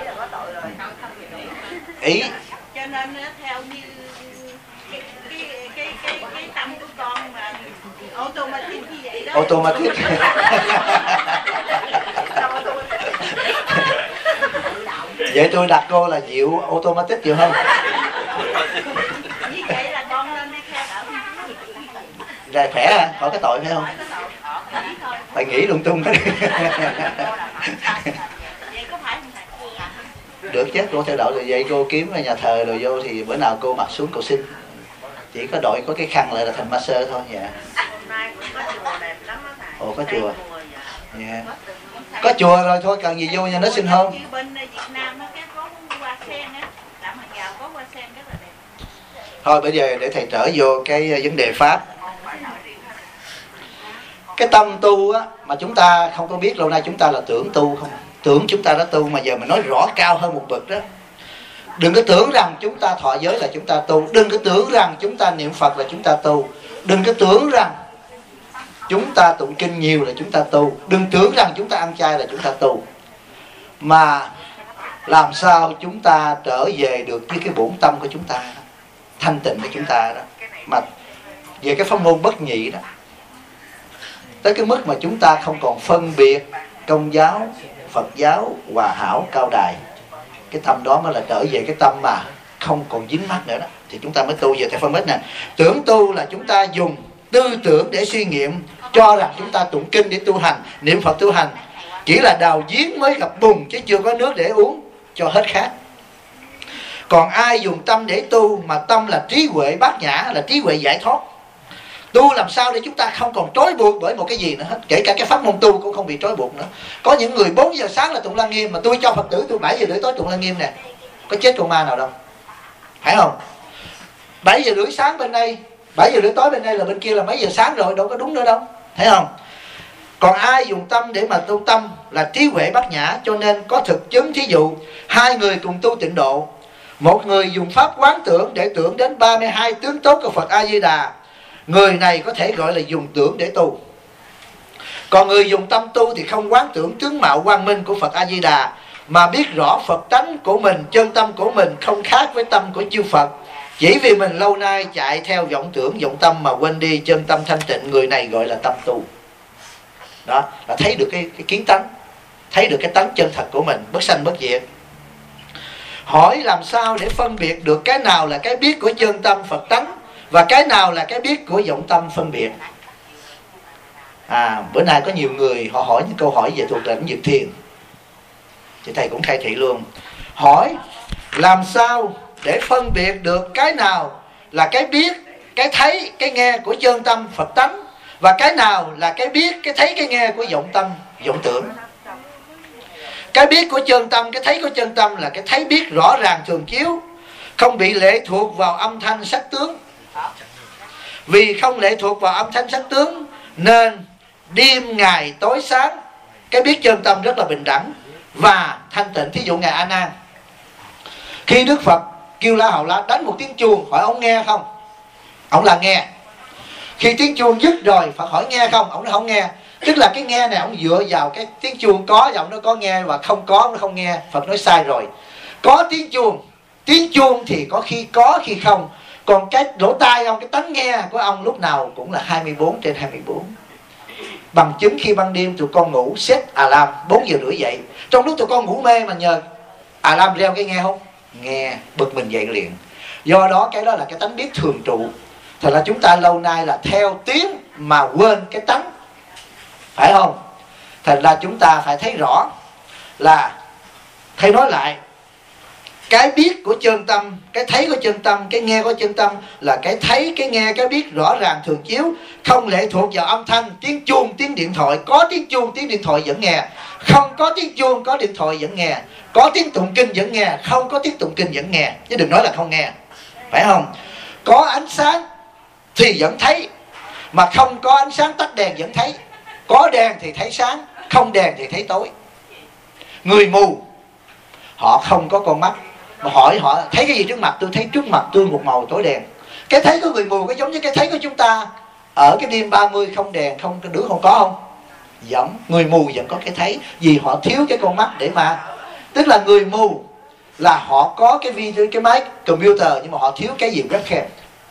Ý. Cho nên theo như cái tâm của con mà automatic như vậy đó. Automatic. Vậy tôi đặt cô là Diệu automatic chịu không? Như vậy là con lên đi theo đạo. Rồi khỏe hả? Khỏi cái tội phải không? Phải nghĩ lung tung hết. Vậy có phải không thầy? Được chứ, cô theo đạo rồi vậy cô kiếm ở nhà thờ rồi vô thì bữa nào cô mặc xuống cô xin. Chỉ có đội có cái khăn lại là thành ma sơ thôi. Dạ. Hôm nay cũng có chùa đẹp lắm đó thầy. Ồ, có chùa. Dạ. Có chùa rồi thôi, cần gì vô cho nó xinh hơn. Như bên Việt Nam á, cái có hoa sen á, Đạm Hàng Giàu có hoa sen rất là đẹp. Thôi bây giờ để thầy trở vô cái vấn đề pháp. Cái tâm tu á mà chúng ta không có biết, lâu nay chúng ta là tưởng tu không. Tưởng chúng ta đã tu, mà giờ mình nói rõ cao hơn một bậc đó. Đừng có tưởng rằng chúng ta thọ giới là chúng ta tu. Đừng có tưởng rằng chúng ta niệm Phật là chúng ta tu. Đừng có tưởng rằng chúng ta tụng kinh nhiều là chúng ta tu. Đừng tưởng rằng chúng ta ăn chay là chúng ta tu. Mà làm sao chúng ta trở về được với cái bổn tâm của chúng ta đó, thanh tịnh của chúng ta đó. Mà về cái pháp môn bất nhị đó, tới cái mức mà chúng ta không còn phân biệt Công giáo, Phật giáo, hòa hảo, cao đài. Cái tâm đó mới là trở về cái tâm mà không còn dính mắc nữa đó. Thì chúng ta mới tu. Giờ thầy phân tích nè. Tưởng tu là chúng ta dùng tư tưởng để suy nghiệm, cho rằng chúng ta tụng kinh để tu hành, niệm Phật tu hành. Chỉ là đào giếng mới gặp bùn, chứ chưa có nước để uống cho hết khát. Còn ai dùng tâm để tu mà tâm là trí huệ bát nhã, là trí huệ giải thoát. Tu làm sao để chúng ta không còn trói buộc bởi một cái gì nữa hết. Kể cả cái pháp môn tu cũng không bị trói buộc nữa. Có những người 4 giờ sáng là tụng Lăng Nghiêm, mà tôi cho Phật tử tôi 7 giờ rưỡi tối tụng Lăng Nghiêm nè. Có chết con ma nào đâu, phải không? 7 giờ rưỡi sáng bên đây, 7 giờ rưỡi tối bên đây là bên kia là mấy giờ sáng rồi, đâu có đúng nữa đâu, thấy không? Còn ai dùng tâm để mà tu, tâm là trí huệ bát nhã. Cho nên có thực chứng. Thí dụ 2 người cùng tu tịnh độ, một người dùng pháp quán tưởng để tưởng đến 32 tướng tốt của Phật A Di Đà, người này có thể gọi là dùng tưởng để tu. Còn người dùng tâm tu thì không quán tưởng tướng mạo quang minh của Phật A Di Đà, mà biết rõ Phật tánh của mình, chân tâm của mình không khác với tâm của chư Phật. Chỉ vì mình lâu nay chạy theo vọng tưởng, vọng tâm mà quên đi chân tâm thanh tịnh, người này gọi là tâm tu. Đó, là thấy được cái kiến tánh, thấy được cái tánh chân thật của mình, bất sanh bất diệt. Hỏi làm sao để phân biệt được cái nào là cái biết của chân tâm Phật tánh, và cái nào là cái biết của vọng tâm phân biệt. Bữa nay có nhiều người họ hỏi những câu hỏi về thuộc lĩnh vực thiền, thì thầy cũng khai thị luôn. Hỏi làm sao để phân biệt được cái nào là cái biết, cái thấy, cái nghe của chân tâm Phật tánh, và cái nào là cái biết, cái thấy, cái nghe của vọng tâm, vọng tưởng. Cái biết của chân tâm, cái thấy của chân tâm là cái thấy biết rõ ràng thường chiếu, không bị lệ thuộc vào âm thanh sắc tướng. Vì không lệ thuộc vào âm thanh sắc tướng nên đêm ngày tối sáng, cái biết chân tâm rất là bình đẳng và thanh tịnh. Thí dụ ngài A Nan, khi Đức Phật kêu La Hầu La đánh một tiếng chuông, hỏi ông nghe không? Ông là nghe. Khi tiếng chuông dứt rồi, Phật hỏi nghe không? Ông nói không nghe. Tức là cái nghe này ông dựa vào cái tiếng chuông có, và ông nói có nghe, và không có nó không nghe. Phật nói sai rồi. Có tiếng chuông thì có khi không. Còn cái lỗ tai ông, cái tánh nghe của ông lúc nào cũng là 24/24. Bằng chứng khi ban đêm tụi con ngủ set alarm 4 giờ rưỡi dậy, trong lúc tụi con ngủ mê mà nhờ alarm reo cái nghe không? Nghe, bực mình dậy liền. Do đó cái đó là cái tánh biết thường trụ. Thật là chúng ta lâu nay là theo tiếng mà quên cái tánh, phải không? Thật là chúng ta phải thấy rõ là, thầy nói lại, cái biết của chân tâm, cái thấy của chân tâm, cái nghe của chân tâm là cái thấy, cái nghe, cái biết rõ ràng thường chiếu, không lệ thuộc vào âm thanh, tiếng chuông, tiếng điện thoại. Có tiếng chuông, tiếng điện thoại vẫn nghe. Không có tiếng chuông, có điện thoại vẫn nghe. Có tiếng tụng kinh vẫn nghe, không có tiếng tụng kinh vẫn nghe. Chứ đừng nói là không nghe, phải không? Có ánh sáng thì vẫn thấy, mà không có ánh sáng tắt đèn vẫn thấy. Có đèn thì thấy sáng, không đèn thì thấy tối. Người mù họ không có con mắt, mà hỏi họ thấy cái gì trước mặt tôi? Thấy trước mặt tôi một màu tối đèn. Cái thấy của người mù có giống như cái thấy của chúng ta ở cái đêm 30 không đèn, không đứa không có không? Giống. Người mù vẫn có cái thấy, vì họ thiếu cái con mắt để mà, tức là người mù là họ có cái máy computer, nhưng mà họ thiếu cái gì? Webcam.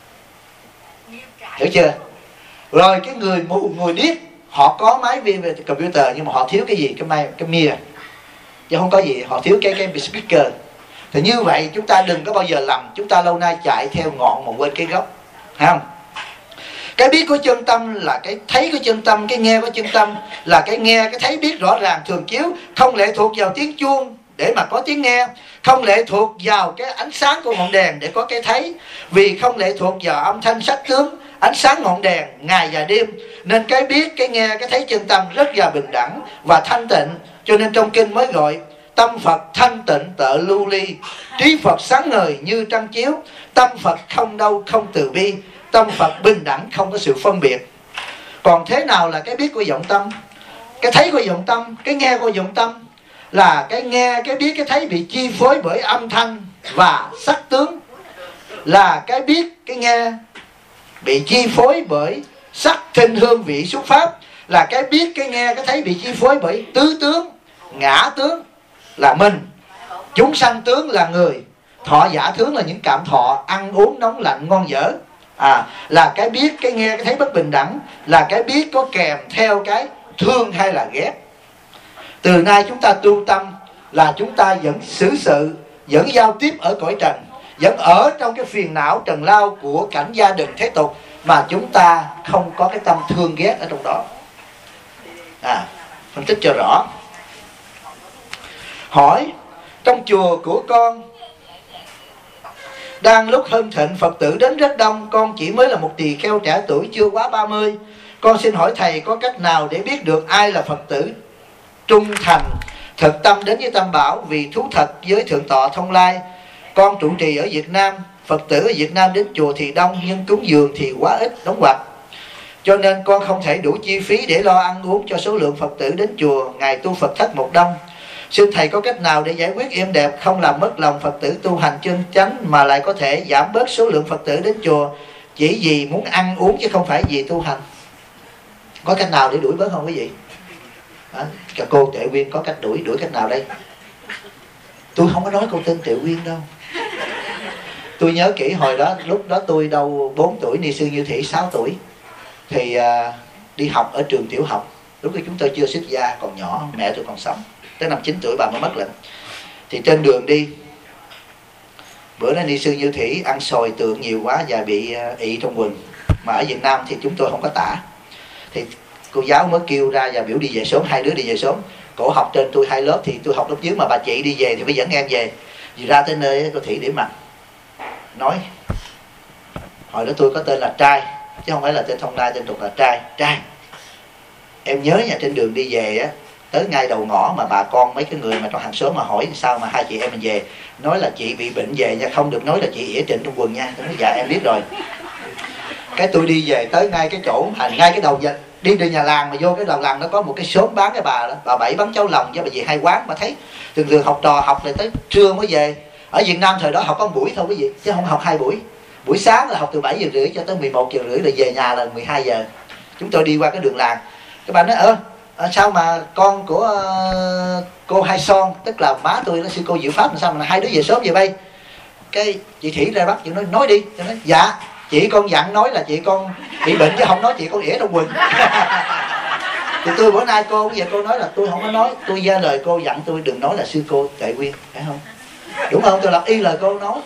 Hiểu chưa? Rồi cái người mù, người điếc, họ có máy về computer, nhưng mà họ thiếu cái gì? Cái mirror. Chứ không có gì, họ thiếu cái speaker. Thì như vậy chúng ta đừng có bao giờ lầm. Chúng ta lâu nay chạy theo ngọn mà quên cái gốc, thấy không? Cái biết của chân tâm là cái thấy của chân tâm, cái nghe của chân tâm là cái nghe, cái thấy biết rõ ràng thường chiếu, không lệ thuộc vào tiếng chuông để mà có tiếng nghe, không lệ thuộc vào cái ánh sáng của ngọn đèn để có cái thấy. Vì không lệ thuộc vào âm thanh sắc tướng, ánh sáng ngọn đèn ngày và đêm, nên cái biết, cái nghe, cái thấy chân tâm rất là bình đẳng và thanh tịnh. Cho nên trong kinh mới gọi tâm Phật thanh tịnh tợ lưu ly, trí Phật sáng ngời như trăng chiếu. Tâm Phật không đâu không từ bi, tâm Phật bình đẳng không có sự phân biệt. Còn thế nào là cái biết của vọng tâm? Cái thấy của vọng tâm, cái nghe của vọng tâm là cái nghe, cái biết, cái thấy bị chi phối bởi âm thanh và sắc tướng. Là cái biết, cái nghe bị chi phối bởi sắc, thinh, hương, vị, xúc, pháp. Là cái biết, cái nghe, cái thấy bị chi phối bởi tứ tướng, ngã tướng là mình, chúng sanh tướng là người, thọ giả tướng là những cảm thọ, ăn uống nóng lạnh ngon dở. Là cái biết, cái nghe, cái thấy bất bình đẳng, là cái biết có kèm theo cái thương hay là ghét. Từ nay chúng ta tu tâm là chúng ta vẫn xử sự, vẫn giao tiếp ở cõi trần, vẫn ở trong cái phiền não trần lao của cảnh gia đình thế tục, mà chúng ta không có cái tâm thương ghét ở trong đó. Phân tích cho rõ. Hỏi, trong chùa của con đang lúc hưng thịnh, Phật tử đến rất đông, con chỉ mới là một tỳ kheo trẻ tuổi chưa quá 30. Con xin hỏi thầy có cách nào để biết được ai là Phật tử trung thành, thực tâm đến với Tam Bảo vì thú thật với Thượng tọa Thông Lai? Con trụ trì ở Việt Nam, Phật tử ở Việt Nam đến chùa thì đông, nhưng cúng dường thì quá ít, đóng ngoặc. Cho nên con không thể đủ chi phí để lo ăn uống cho số lượng Phật tử đến chùa ngày tu Phật thất một đông. Xin thầy có cách nào để giải quyết êm đẹp, không làm mất lòng Phật tử tu hành chân chánh, mà lại có thể giảm bớt số lượng Phật tử đến chùa chỉ vì muốn ăn uống chứ không phải vì tu hành? Có cách nào để đuổi bớt không quý vị? Cô Tuệ Quyên có cách đuổi cách nào đây? Tôi không có nói cô tên Tuệ Quyên đâu. Tôi nhớ kỹ hồi đó, lúc đó tôi đâu 4 tuổi, ni sư Như Thị 6 tuổi. Thì đi học ở trường tiểu học. Lúc đó chúng tôi chưa xuất gia, còn nhỏ, mẹ tôi còn sống. Tới năm 9 tuổi bà mới mất lệnh. Thì trên đường đi, bữa đó ni sư Như Thị ăn xồi tượng nhiều quá và bị ị trong quần. Mà ở Việt Nam thì chúng tôi không có tả. Thì cô giáo mới kêu ra và biểu đi về sớm, 2 đứa đi về sớm. Cổ học trên tôi 2 lớp thì tôi học lớp dưới, mà bà chị đi về thì phải dẫn em về. Vì ra tới nơi cô Thị điểm mặt nói, hồi đó tôi có tên là Trai, chứ không phải là tên Thông Lai, tên tục là Trai. Em nhớ nha, trên đường đi về á, tới ngay đầu ngõ mà bà con mấy cái người mà trong hàng xóm mà hỏi sao mà hai chị em mình về, nói là chị bị bệnh về nha, không được nói là chị ỉa trịnh trong quần nha. Tôi nói dạ em biết rồi. Cái tôi đi về tới ngay cái chỗ ngay cái đầu đi từ nhà làng mà vô cái đầu làng nó có một cái xóm bán cái bà đó, bà Bảy bán cháo lòng với bà gì hai quán. Mà thấy thường thường học trò học rồi tới trưa mới về. Ở Việt Nam thời đó học có một buổi thôi quý vị, chứ không học 2 buổi. Buổi sáng là học từ 7 giờ rưỡi cho tới 11 giờ rưỡi, rồi về nhà là 12 giờ. Chúng tôi đi qua cái đường làng, cái bà nói sao mà con của cô Hai Son, tức là má tôi nó sư cô Diệu Pháp, làm sao mà hai đứa về sớm vậy bay? Cái chị Thủy ra bắt chị nói đi. Tôi nói dạ chị con dặn nói là chị con bị bệnh chứ không nói chị con ỉa trong quần. Thì tôi bữa nay cô bây giờ cô nói là tôi không có nói, tôi ra lời cô dặn tôi đừng nói là sư cô Tuệ Quyên, phải không? Đúng không? Tôi lập y lời cô nói.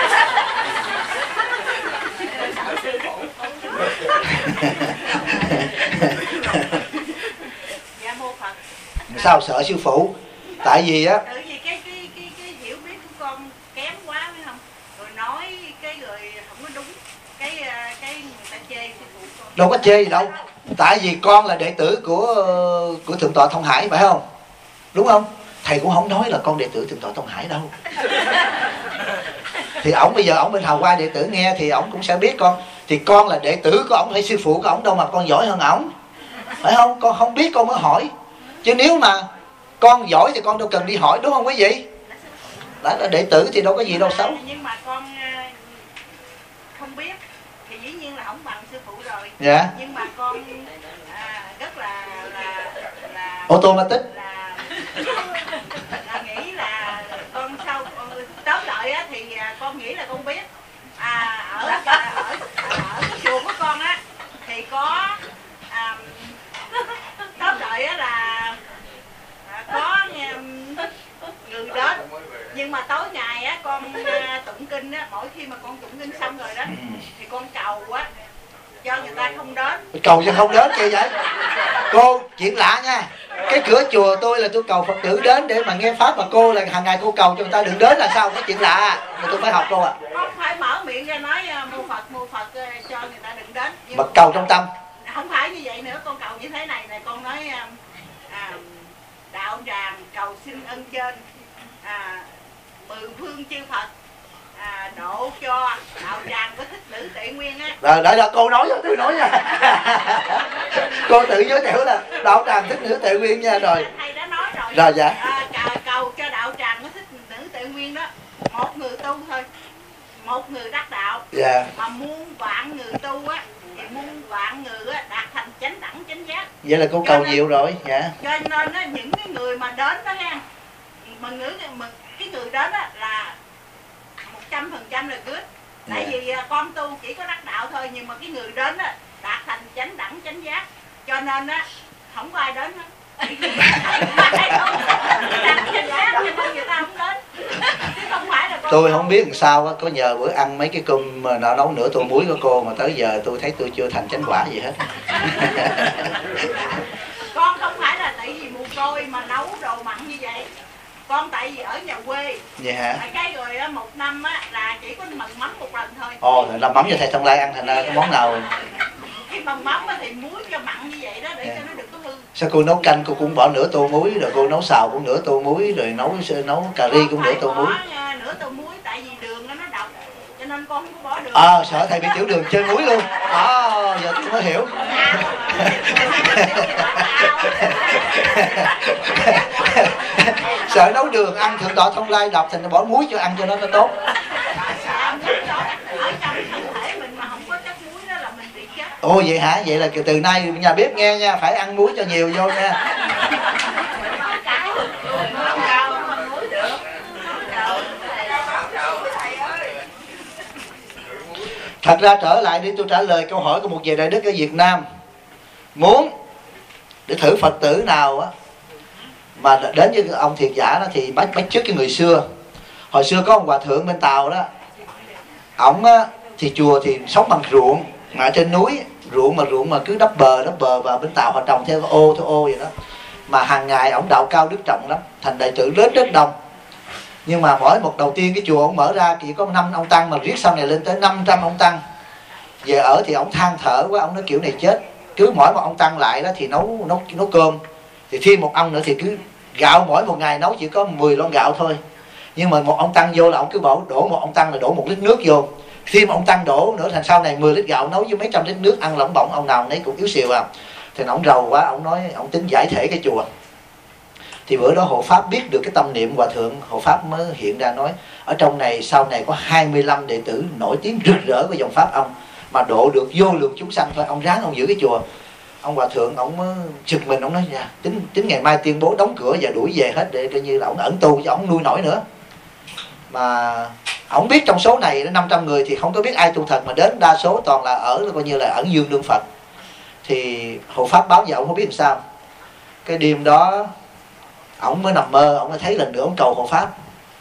Sao sợ sư phụ? Tại vì á cái hiểu biết của con kém quá phải không? Rồi nói cái người không có đúng, cái người ta chê sư phụ con. Đâu có chê gì đâu. Tại vì con là đệ tử của Thượng tọa Thông Hải, phải không? Đúng không? Thầy cũng không nói là con đệ tử Thượng tọa Thông Hải đâu. Thì ổng bây giờ ổng bên Hào Quang đệ tử nghe thì ổng cũng sẽ biết con. Thì con là đệ tử của ổng hay sư phụ của ổng đâu mà con giỏi hơn ổng, phải không? Con không biết con mới hỏi. Chứ nếu mà con giỏi thì con đâu cần đi hỏi, đúng không quý vị? Đã là đệ tử thì đâu có gì đâu xấu. Nhưng mà con không biết thì dĩ nhiên là không bằng sư phụ rồi. Dạ. Nhưng mà con rất là automatic là nghĩ là con sau tóm lại á thì con nghĩ là con biết ở cái chùa của con á thì có tóm lại á là có người đến, nhưng mà tối ngày á con tụng kinh á, mỗi khi mà con tụng kinh xong rồi đó thì con cầu á cho người ta không đến. Cầu cho không đến kìa vậy? Cô chuyện lạ nha. Cái cửa chùa tôi là tôi cầu Phật tử đến để mà nghe pháp, mà cô là hàng ngày cô cầu cho người ta đừng đến là sao? Cái chuyện lạ mà tôi phải học cô ạ. Con phải mở miệng ra nói mua Phật cho người ta đừng đến. Mà cầu trong tâm. Không phải như vậy nữa, con cầu như thế này này, con nói đạo tràng cầu xin ân trên mười phương chư Phật độ cho đạo tràng có thích nữ Tuệ Nguyên á. Rồi đợi là cô nói cho tôi nói nha. Cô tự giới thiệu là đạo tràng thích nữ Tuệ Nguyên nha. Rồi thầy đã nói rồi. Rồi dạ. Cầu cho đạo tràng có thích nữ Tuệ Nguyên đó, một người tu thôi, một người đắc đạo. Dạ. Mà muôn vạn người tu á thì muôn vạn người á đạt thành chánh đẳng chánh giác. Vậy là cô cầu nhiều rồi. Dạ. Cho nên á, những cái người mà đến đó ha, cái người đến á là 100% là good. Tại vì con tu chỉ có đắc đạo thôi, nhưng mà cái người đến á đạt thành chánh đẳng chánh giác, cho nên á không có ai đến hết. Tôi không biết làm sao á, có nhờ bữa ăn mấy cái cơm mà nó nấu nửa tô muối của cô mà tới giờ tôi thấy tôi chưa thành chánh quả gì hết. Con không phải là tại vì mù côi mà nấu đồ mặn như vậy. Con tại vì ở nhà quê. Vậy hả? Cái rồi á, một năm á là chỉ có mần mắm một lần thôi. Ồ, làm mắm cho thầy Thông Lai ăn thành ra cái món nào? Cái mần mắm á thì muối cho mặn như vậy đó để cho nó đừng có hư. Sao cô nấu canh cô cũng bỏ nửa tô muối, rồi cô nấu xào cũng nửa tô muối, rồi nấu cà ri cũng nửa tô muối? Nửa tô muối tại vì đường nó độc, cho nên con không có bỏ đường. Sợ thầy bị tiểu đường chơi muối luôn. Giờ tôi mới hiểu. Sợ nấu đường ăn Thượng tọa Thông Lai đọc thành nó bỏ muối cho ăn cho nó tốt. Ở trong thân thể mình mà không có chất muối đó là mình bị chết. Ồ vậy hả? Vậy là từ nay nhà bếp nghe nha, phải ăn muối cho nhiều vô nha. Thật ra trở lại để tôi trả lời câu hỏi của một vị đại đức ở Việt Nam. Muốn để thử Phật tử nào á mà đến với ông thiệt giả đó thì bắt trước cái người xưa. Hồi xưa có ông hòa thượng bên Tàu đó, ổng á thì chùa thì sống bằng ruộng, mà trên núi ruộng mà cứ đắp bờ và bên Tàu họ trồng theo ô vậy đó. Mà hàng ngày ổng đạo cao đức trọng lắm, thành đệ tử rất đông. Nhưng mà mỗi một đầu tiên cái chùa ổng mở ra chỉ có 5 ông tăng, mà riết sau này lên tới 500 ông tăng. Về ở thì ổng than thở quá, ổng nói kiểu này chết. Cứ mỗi một ông tăng lại đó thì nấu cơm, thì thêm một ông nữa thì cứ gạo mỗi một ngày nấu chỉ có 10 lon gạo thôi. Nhưng mà một ông tăng vô là ông cứ đổ một ông tăng là đổ 1 lít nước vô, Khi mà ông tăng đổ nữa thành sau này 10 lít gạo nấu với mấy trăm lít nước ăn lỏng bỏng, ông nào nấy cũng yếu xìu à. Thì ông rầu quá, ông nói ông tính giải thể cái chùa. Thì bữa đó hộ pháp biết được cái tâm niệm hòa thượng, hộ pháp mới hiện ra nói ở trong này sau này có 25 đệ tử nổi tiếng rực rỡ của dòng pháp ông, mà độ được vô lượng chúng sanh thôi, ông ráng ông giữ cái chùa. Ông hòa thượng ông mới trực mình, ông nói nha, tính ngày mai tuyên bố đóng cửa và đuổi về hết để coi như là ông ẩn tu cho ông nuôi nổi nữa. Mà ông biết trong số này 500 người thì không có biết ai tu thật, mà đến đa số toàn là ở coi như là ẩn dương đương Phật. Thì hộ pháp báo giờ ông không biết làm sao. Cái đêm đó ông mới nằm mơ, ông mới thấy lần nữa ông cầu hộ pháp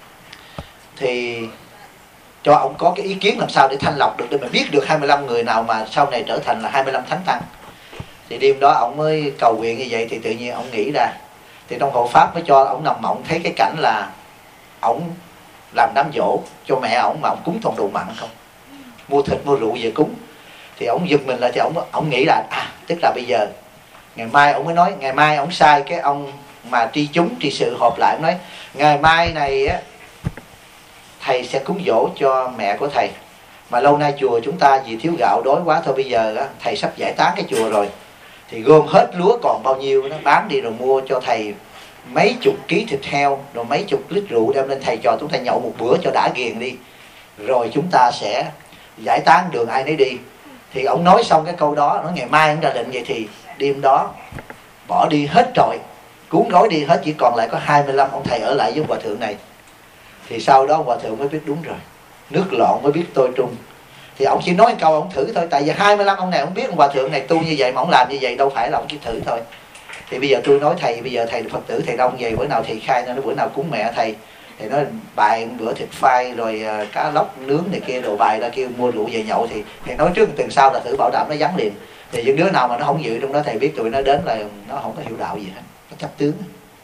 thì cho ông có cái ý kiến làm sao để thanh lọc được, để mà biết được 25 người nào mà sau này trở thành là 25 thánh tăng. Thì đêm đó ông mới cầu nguyện như vậy thì tự nhiên ông nghĩ ra. Thì trong hộ pháp mới cho ông nằm mộng thấy cái cảnh là ông làm đám dỗ cho mẹ ông mà ông cúng toàn đồ mặn không, mua thịt mua rượu về cúng. Thì ông giật mình lại thì ông nghĩ là tức là bây giờ ngày mai, ông mới nói ngày mai ông sai cái ông mà tri chúng tri sự họp lại, ông nói ngày mai này á thầy sẽ cúng dỗ cho mẹ của thầy, mà lâu nay chùa chúng ta vì thiếu gạo đói quá thôi, bây giờ á, thầy sắp giải tán cái chùa rồi thì gom hết lúa còn bao nhiêu nó bán đi rồi mua cho thầy mấy chục ký thịt heo rồi mấy chục lít rượu đem lên thầy trò chúng ta nhậu một bữa cho đã ghiền đi, rồi chúng ta sẽ giải tán đường ai nấy đi. Thì ông nói xong cái câu đó, nói ngày mai ông ra lệnh vậy thì đêm đó bỏ đi hết trọi, cuốn gói đi hết, chỉ còn lại có 25 ông thầy ở lại với hòa thượng này. Thì sau đó hòa thượng mới biết đúng rồi, nước lọn mới biết tôi trung. Thì ông chỉ nói một câu ông thử thôi, tại vì 25 ông này ông biết ông hòa thượng này tu như vậy mà ông làm như vậy đâu phải là ông chỉ thử thôi. Thì bây giờ tôi nói thầy, bây giờ thầy Phật tử thầy đông về, bữa nào thầy khai nó, bữa nào cúng mẹ thầy thì nó bài bữa thịt phai rồi cá lóc nướng này kia đồ bài ra kêu mua rượu về nhậu, thì thầy nói trước tuần sau là thử bảo đảm nó vắng liền. Thì những đứa nào mà nó không dự trong đó thầy biết tụi nó đến là nó không có hiểu đạo gì hết, nó chấp tướng.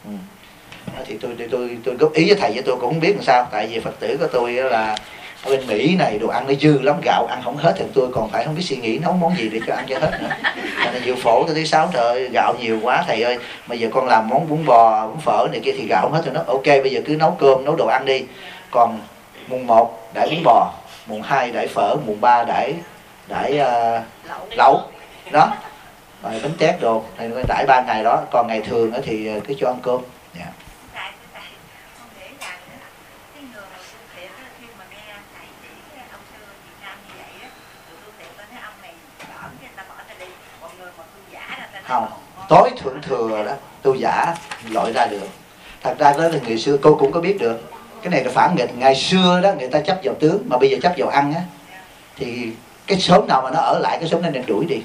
Thì tôi góp ý với thầy, với tôi cũng không biết làm sao, tại vì Phật tử của tôi là ở bên Mỹ này đồ ăn nó dư lắm, gạo ăn không hết thì tôi còn phải không biết suy nghĩ nấu món gì để cho ăn cho hết nữa. Nên là dự phổ tôi thứ sáu trời ơi, gạo nhiều quá thầy ơi, bây giờ con làm món bún bò bún phở này kia thì gạo không hết. Rồi nó ok, bây giờ cứ nấu cơm nấu đồ ăn đi, còn mùng 1 đãi bún bò, mùng 2 đãi phở, mùng 3 đãi lẩu đó, rồi bánh tét đồ, thầy đãi 3 ngày đó, còn ngày thường thì cứ cho ăn cơm. Không, tối thượng thừa đó tu giả loại ra được. Thật ra đó là người xưa cô cũng có biết được, cái này là phản nghịch. Ngày xưa đó người ta chấp vào tướng, mà bây giờ chấp vào ăn á, thì cái xóm nào mà nó ở lại cái xóm này nên đuổi đi.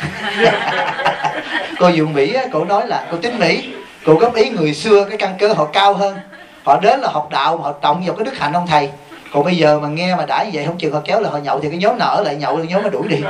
Cô dùng Mỹ á, cô nói là cô tính Mỹ, cô góp ý người xưa cái căn cơ họ cao hơn, họ đến là học đạo mà họ trọng vào cái đức hạnh ông thầy. Còn bây giờ mà nghe mà đã như vậy không chừng họ kéo là họ nhậu, thì cái nhóm nào ở lại nhậu, cái nhóm nó đuổi đi.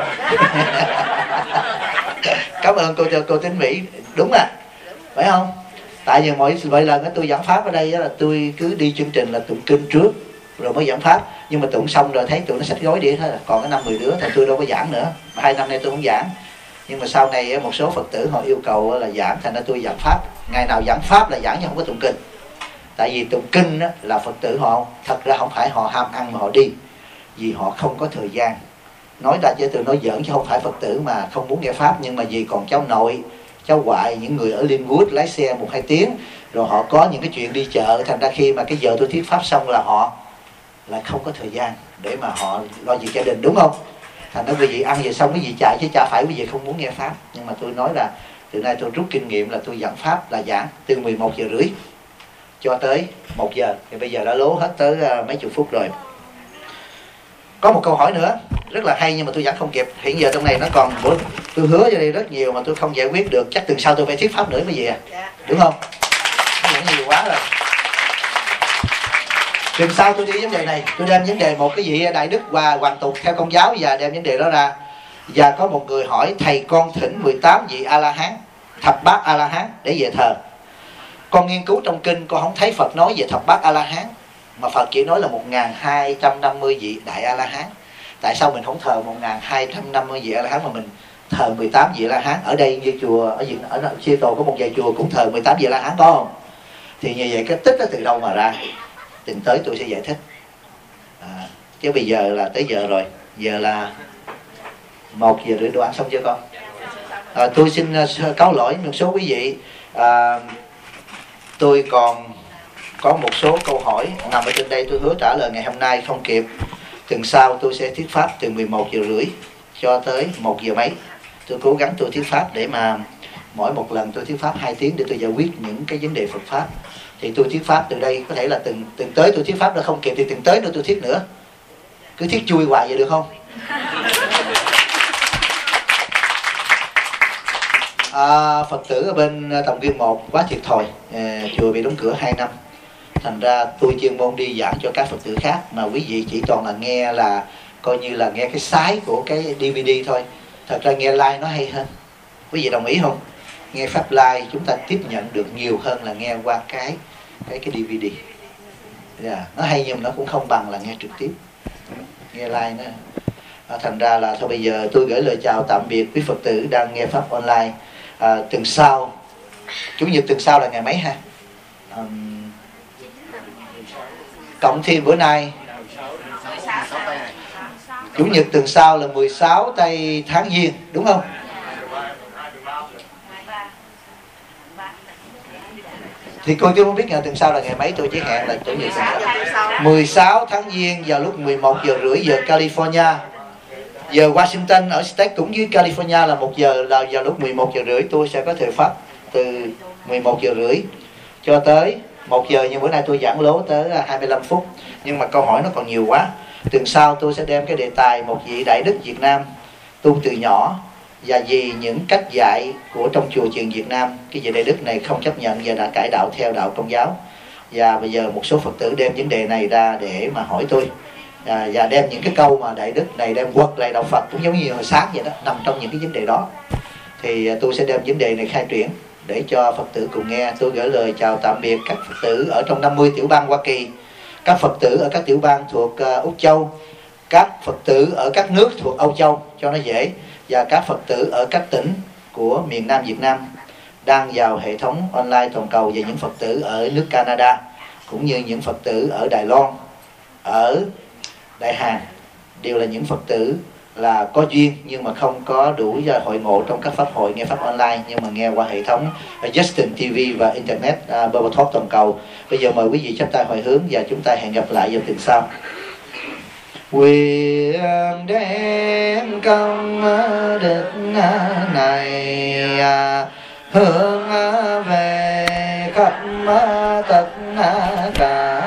Cảm ơn cô tính Mỹ, đúng à, phải không? Tại vì mỗi lần tôi giảng pháp ở đây là tôi cứ đi chương trình là tụng kinh trước rồi mới giảng pháp, nhưng mà tụng xong rồi thấy tụi nó xách gói đi hết, còn cái 5-10 đứa thì tôi đâu có giảng nữa. 2 năm nay tôi không giảng, nhưng mà sau này một số Phật tử họ yêu cầu là giảng, thành ra tôi giảng pháp. Ngày nào giảng pháp là giảng chứ không có tụng kinh. Tại vì tụng kinh là Phật tử họ thật ra không phải họ ham ăn mà họ đi, vì họ không có thời gian. Nói ra chứ tôi nói giỡn chứ không phải Phật tử mà không muốn nghe pháp, nhưng mà vì còn cháu nội, cháu ngoại, những người ở Linwood lái xe 1-2 tiếng, rồi họ có những cái chuyện đi chợ, thành ra khi mà cái giờ tôi thuyết pháp xong là họ lại không có thời gian để mà họ lo việc gia đình, đúng không? Thành ra quý vị ăn về xong cái gì chạy chứ chả phải quý vị không muốn nghe pháp. Nhưng mà tôi nói là từ nay tôi rút kinh nghiệm là tôi giảng pháp là giảng từ 11 giờ rưỡi cho tới 1 giờ, thì bây giờ đã lố hết tới mấy chục phút rồi. Có một câu hỏi nữa rất là hay nhưng mà tôi vẫn không kịp. Hiện giờ trong này nó còn, tôi hứa cho đây rất nhiều mà tôi không giải quyết được. Chắc tuần sau tôi phải thuyết pháp nữa mới về, đúng không? Nó vẫn nhiều quá rồi. Tuần sau tôi đi vấn đề này, tôi đem vấn đề một cái vị đại đức và hoàng tục theo Công giáo và đem vấn đề đó ra. Và có một người hỏi thầy con thỉnh 18 vị A-la-hán, thập bát A-la-hán để về thờ. Con nghiên cứu trong kinh con không thấy Phật nói về thập bát A-la-hán, mà Phật chỉ nói là 1250 vị đại A-la-hán. Tại sao mình không thờ 1250 vị A-la-hán mà mình thờ 18 vị A-la-hán? Ở đây như chùa ở Seattle có một vài chùa cũng thờ 18 vị A-la-hán, có không? Thì như vậy cái tích nó từ đâu mà ra? Tuần tới tôi sẽ giải thích. chứ bây giờ là tới giờ rồi, giờ là 1 giờ rưỡi. Đồ ăn xong chưa con? Tôi xin cáo lỗi một số quý vị, tôi còn có một số câu hỏi nằm ở trên đây, tôi hứa trả lời ngày hôm nay không kịp. Tuần sau tôi sẽ thuyết pháp từ 11 giờ rưỡi cho tới 1 giờ mấy. Tôi cố gắng tôi thuyết pháp để mà mỗi một lần tôi thuyết pháp 2 tiếng để tôi giải quyết những cái vấn đề Phật pháp. Thì tôi thuyết pháp từ đây có thể là tuần tới tôi thuyết pháp đã không kịp thì tuần tới nữa tôi thuyết nữa. Cứ thuyết chui hoài vậy được không? Phật tử ở bên Tòng Viên 1 quá thiệt thòi, chùa bị đóng cửa 2 năm. Thành ra tôi chuyên môn đi giảng cho các Phật tử khác, mà quý vị chỉ toàn là nghe, là coi như là nghe cái sái của cái DVD thôi. Thật ra nghe live nó hay hơn. Quý vị đồng ý không? Nghe pháp live chúng ta tiếp nhận được nhiều hơn là nghe qua cái DVD. Nó hay nhưng nó cũng không bằng là nghe trực tiếp. Nghe live nó. Thành ra là thôi bây giờ tôi gửi lời chào tạm biệt quý Phật tử đang nghe pháp online. Tuần sau, Chủ nhật tuần sau là ngày mấy ha? Cộng thêm bữa nay, Chủ nhật tuần sau là 16 tây tháng Giêng, đúng không? Thì tôi không biết ngày tuần sau là ngày mấy, tôi chỉ hẹn là Chủ nhật 16 tháng Giêng vào lúc 11 giờ rưỡi giờ California. Giờ Washington ở State cũng dưới California là 1 giờ, là vào lúc 11 giờ rưỡi tôi sẽ có thời pháp từ 11 giờ rưỡi cho tới 1 giờ, nhưng bữa nay tôi giảng lố tới 25 phút. Nhưng mà câu hỏi nó còn nhiều quá. Tuần sau tôi sẽ đem cái đề tài một vị đại đức Việt Nam tu từ nhỏ và vì những cách dạy của trong chùa chiền Việt Nam. Cái vị đại đức này không chấp nhận và đã cải đạo theo đạo Công giáo. Và bây giờ một số Phật tử đem vấn đề này ra để mà hỏi tôi. Và đem những cái câu mà đại đức này đem quật lại đạo Phật, cũng giống như hồi sáng vậy đó, nằm trong những cái vấn đề đó. Thì tôi sẽ đem vấn đề này khai triển để cho Phật tử cùng nghe. Tôi gửi lời chào tạm biệt các Phật tử ở trong 50 tiểu bang Hoa Kỳ, các Phật tử ở các tiểu bang thuộc Úc Châu, các Phật tử ở các nước thuộc Âu Châu cho nó dễ, và các Phật tử ở các tỉnh của miền Nam Việt Nam đang vào hệ thống online toàn cầu, và những Phật tử ở nước Canada, cũng như những Phật tử ở Đài Loan, ở Đại Hàn, đều là những Phật tử là có duyên nhưng mà không có đủ hội ngộ trong các pháp hội nghe pháp online, nhưng mà nghe qua hệ thống Justin TV và Internet Bible Talk toàn cầu. Bây giờ mời quý vị chắp tay hồi hướng và chúng ta hẹn gặp lại vào tuần sau. Nguyện đem công đức này hướng về khắp tất cả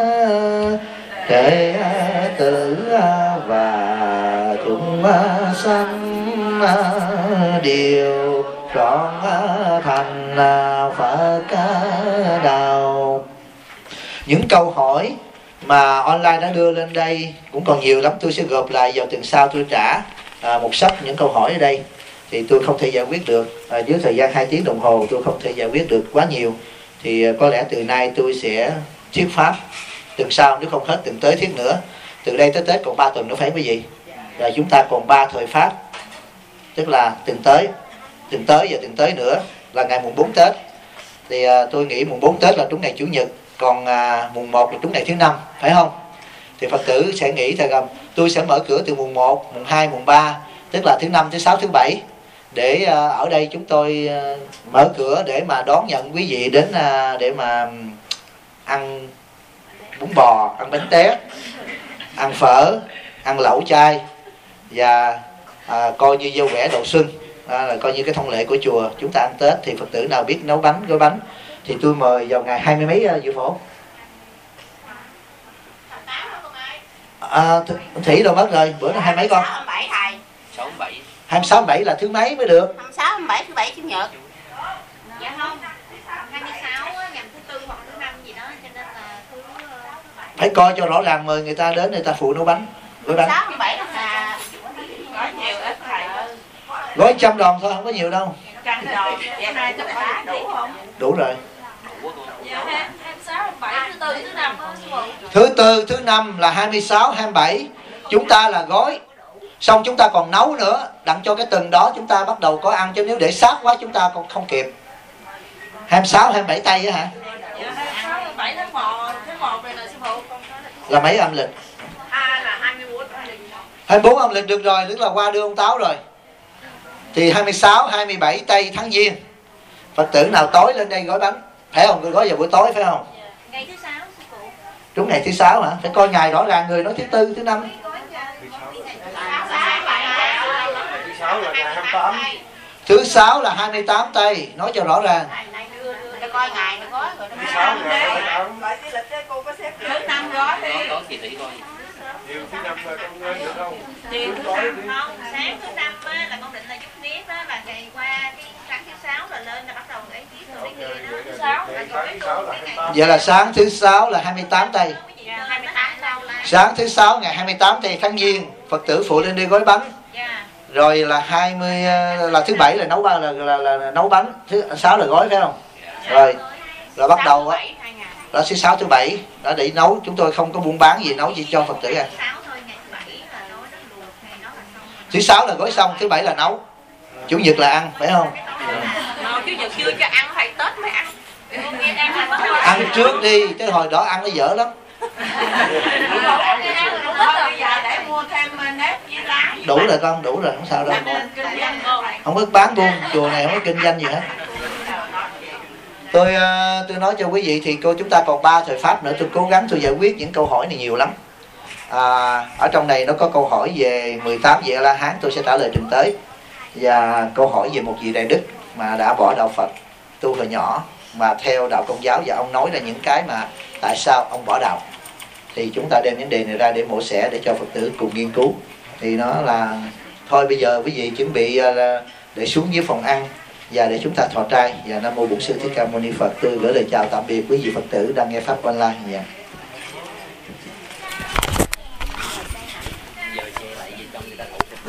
đệ tử và chúng sanh đều trọn thành Phật đạo. Những câu hỏi mà online đã đưa lên đây cũng còn nhiều lắm, tôi sẽ gộp lại vào tuần sau tôi trả một sắp những câu hỏi ở đây. Thì tôi không thể giải quyết được, dưới thời gian 2 tiếng đồng hồ tôi không thể giải quyết được quá nhiều. Thì có lẽ từ nay tôi sẽ thuyết pháp, tuần sau nếu không hết tuần tới thuyết nữa. Từ đây tới Tết còn 3 tuần nữa phải quý vị. Rồi chúng ta còn 3 thời pháp, tức là tuần tới và tuần tới nữa là ngày mùng 4 Tết. Thì tôi nghĩ mùng 4 Tết là trúng ngày Chủ nhật, còn mùng 1 là trúng ngày thứ Năm, phải không? Thì Phật tử sẽ nghĩ rằng tôi sẽ mở cửa từ mùng 1, mùng 2, mùng 3, tức là thứ Năm, thứ Sáu, thứ Bảy, để ở đây chúng tôi mở cửa để mà đón nhận quý vị đến để mà ăn bún bò, ăn bánh tét, ăn phở, ăn lẩu chay, và coi như dâu quẻ đầu xuân, là coi như cái thông lệ của chùa chúng ta ăn Tết. Thì Phật tử nào biết nấu bánh, gói bánh thì tôi mời vào ngày 20 mấy Dự Phổ. Thủy đâu mất rồi, bữa nó 20 mấy con? 27 thầy. 67. 26, 27 là thứ mấy mới được? 26, 27, thứ 7 Chủ nhật. Dạ không, 26 nhằm thứ Tư hoặc thứ Năm gì đó, cho nên là thứ Phải coi cho rõ ràng, mời người ta đến, người ta phụ nấu bánh, gói bánh. 26, 27 là có nhiều ít thầy. Gói 100 đồng thôi, không có nhiều đâu. 100 đồng, vậy 200 đủ không? Đủ rồi. Dạ 26, 27, thứ Tư, thứ Năm đó sư phụ. Thứ Tư, thứ Năm là 26, 27. Chúng ta là gói. Xong chúng ta còn nấu nữa, đặng cho cái tuần đó chúng ta bắt đầu có ăn, chứ nếu để sát quá chúng ta còn không kịp. 26, 27 tây á hả? Dạ 26, 27 tháng 1 này là sư phụ. Là mấy âm lịch? Là 24 âm lịch được rồi, tức là qua đưa ông Táo rồi. Thì 26, 27 tây tháng Giêng, Phật tử nào tối lên đây gói bánh, phải không? Gói vào buổi tối phải không? Ngày thứ 6 sư phụ. Đúng ngày thứ 6 hả? Phải coi ngày rõ ràng, người nói thứ tư, thứ năm. Thứ 6 là ngày 28. Thứ 6 là 28 tây, nói cho rõ ràng. Cho coi ngày nó gói rồi. Thứ 6 là ngày 28. Lại cái lịch đó cô có xếp Thứ 5 gói đi. Điều thứ 5 là con lên được không? không, sáng thứ 5 á, là con định là giúp nếp á, là ngày qua cái sáng thứ 6 là lên là bắt đầu ấy ký rồi cái kia đó. Thứ 6 là Sáng thứ 6 là 28. Vậy là sáng thứ 6 là 28 tây. 28 đâu là. Sáng thứ 6 ngày 28 tây tháng Giêng, Phật tử phụ lên đây gói bánh. Dạ. Rồi là 20 là thứ 7 là nấu là nấu bánh, thứ 6 là gói phải không? Rồi là bắt đầu á. Đó thứ 6 thứ 7 đã để nấu, chúng tôi không có buôn bán gì, nấu chỉ cho Phật tử ăn. Thứ 6 là gói xong, thứ 7 là nấu. Chủ nhật là ăn, phải không? Chủ nhật chưa cho ăn, phải Tết mới ăn. Ăn trước đi, tới hồi đó ăn nó dở lắm. Bây giờ để mua thêm nếp với lá. Đủ rồi con, đủ rồi, không sao đâu. Không có bán buôn, chùa này không có kinh doanh gì hết. Tôi nói cho quý vị thì chúng ta còn 3 thời pháp nữa, tôi cố gắng tôi giải quyết những câu hỏi này nhiều lắm. Ở trong này nó có câu hỏi về 18 vị A-la-hán, tôi sẽ trả lời trình tới. Và câu hỏi về một vị đại đức mà đã bỏ đạo Phật, tu hồi nhỏ mà theo đạo Công giáo, và ông nói ra những cái mà tại sao ông bỏ đạo. Thì chúng ta đem vấn đề này ra để mổ xẻ, để cho Phật tử cùng nghiên cứu. Thì nó là thôi bây giờ quý vị chuẩn bị để xuống dưới phòng ăn và để chúng ta thọ trai. Và Nam Mô Bổn Sư Thích Ca Mâu Ni Phật. Tôi gửi lời chào tạm biệt quý vị Phật tử đang nghe pháp online.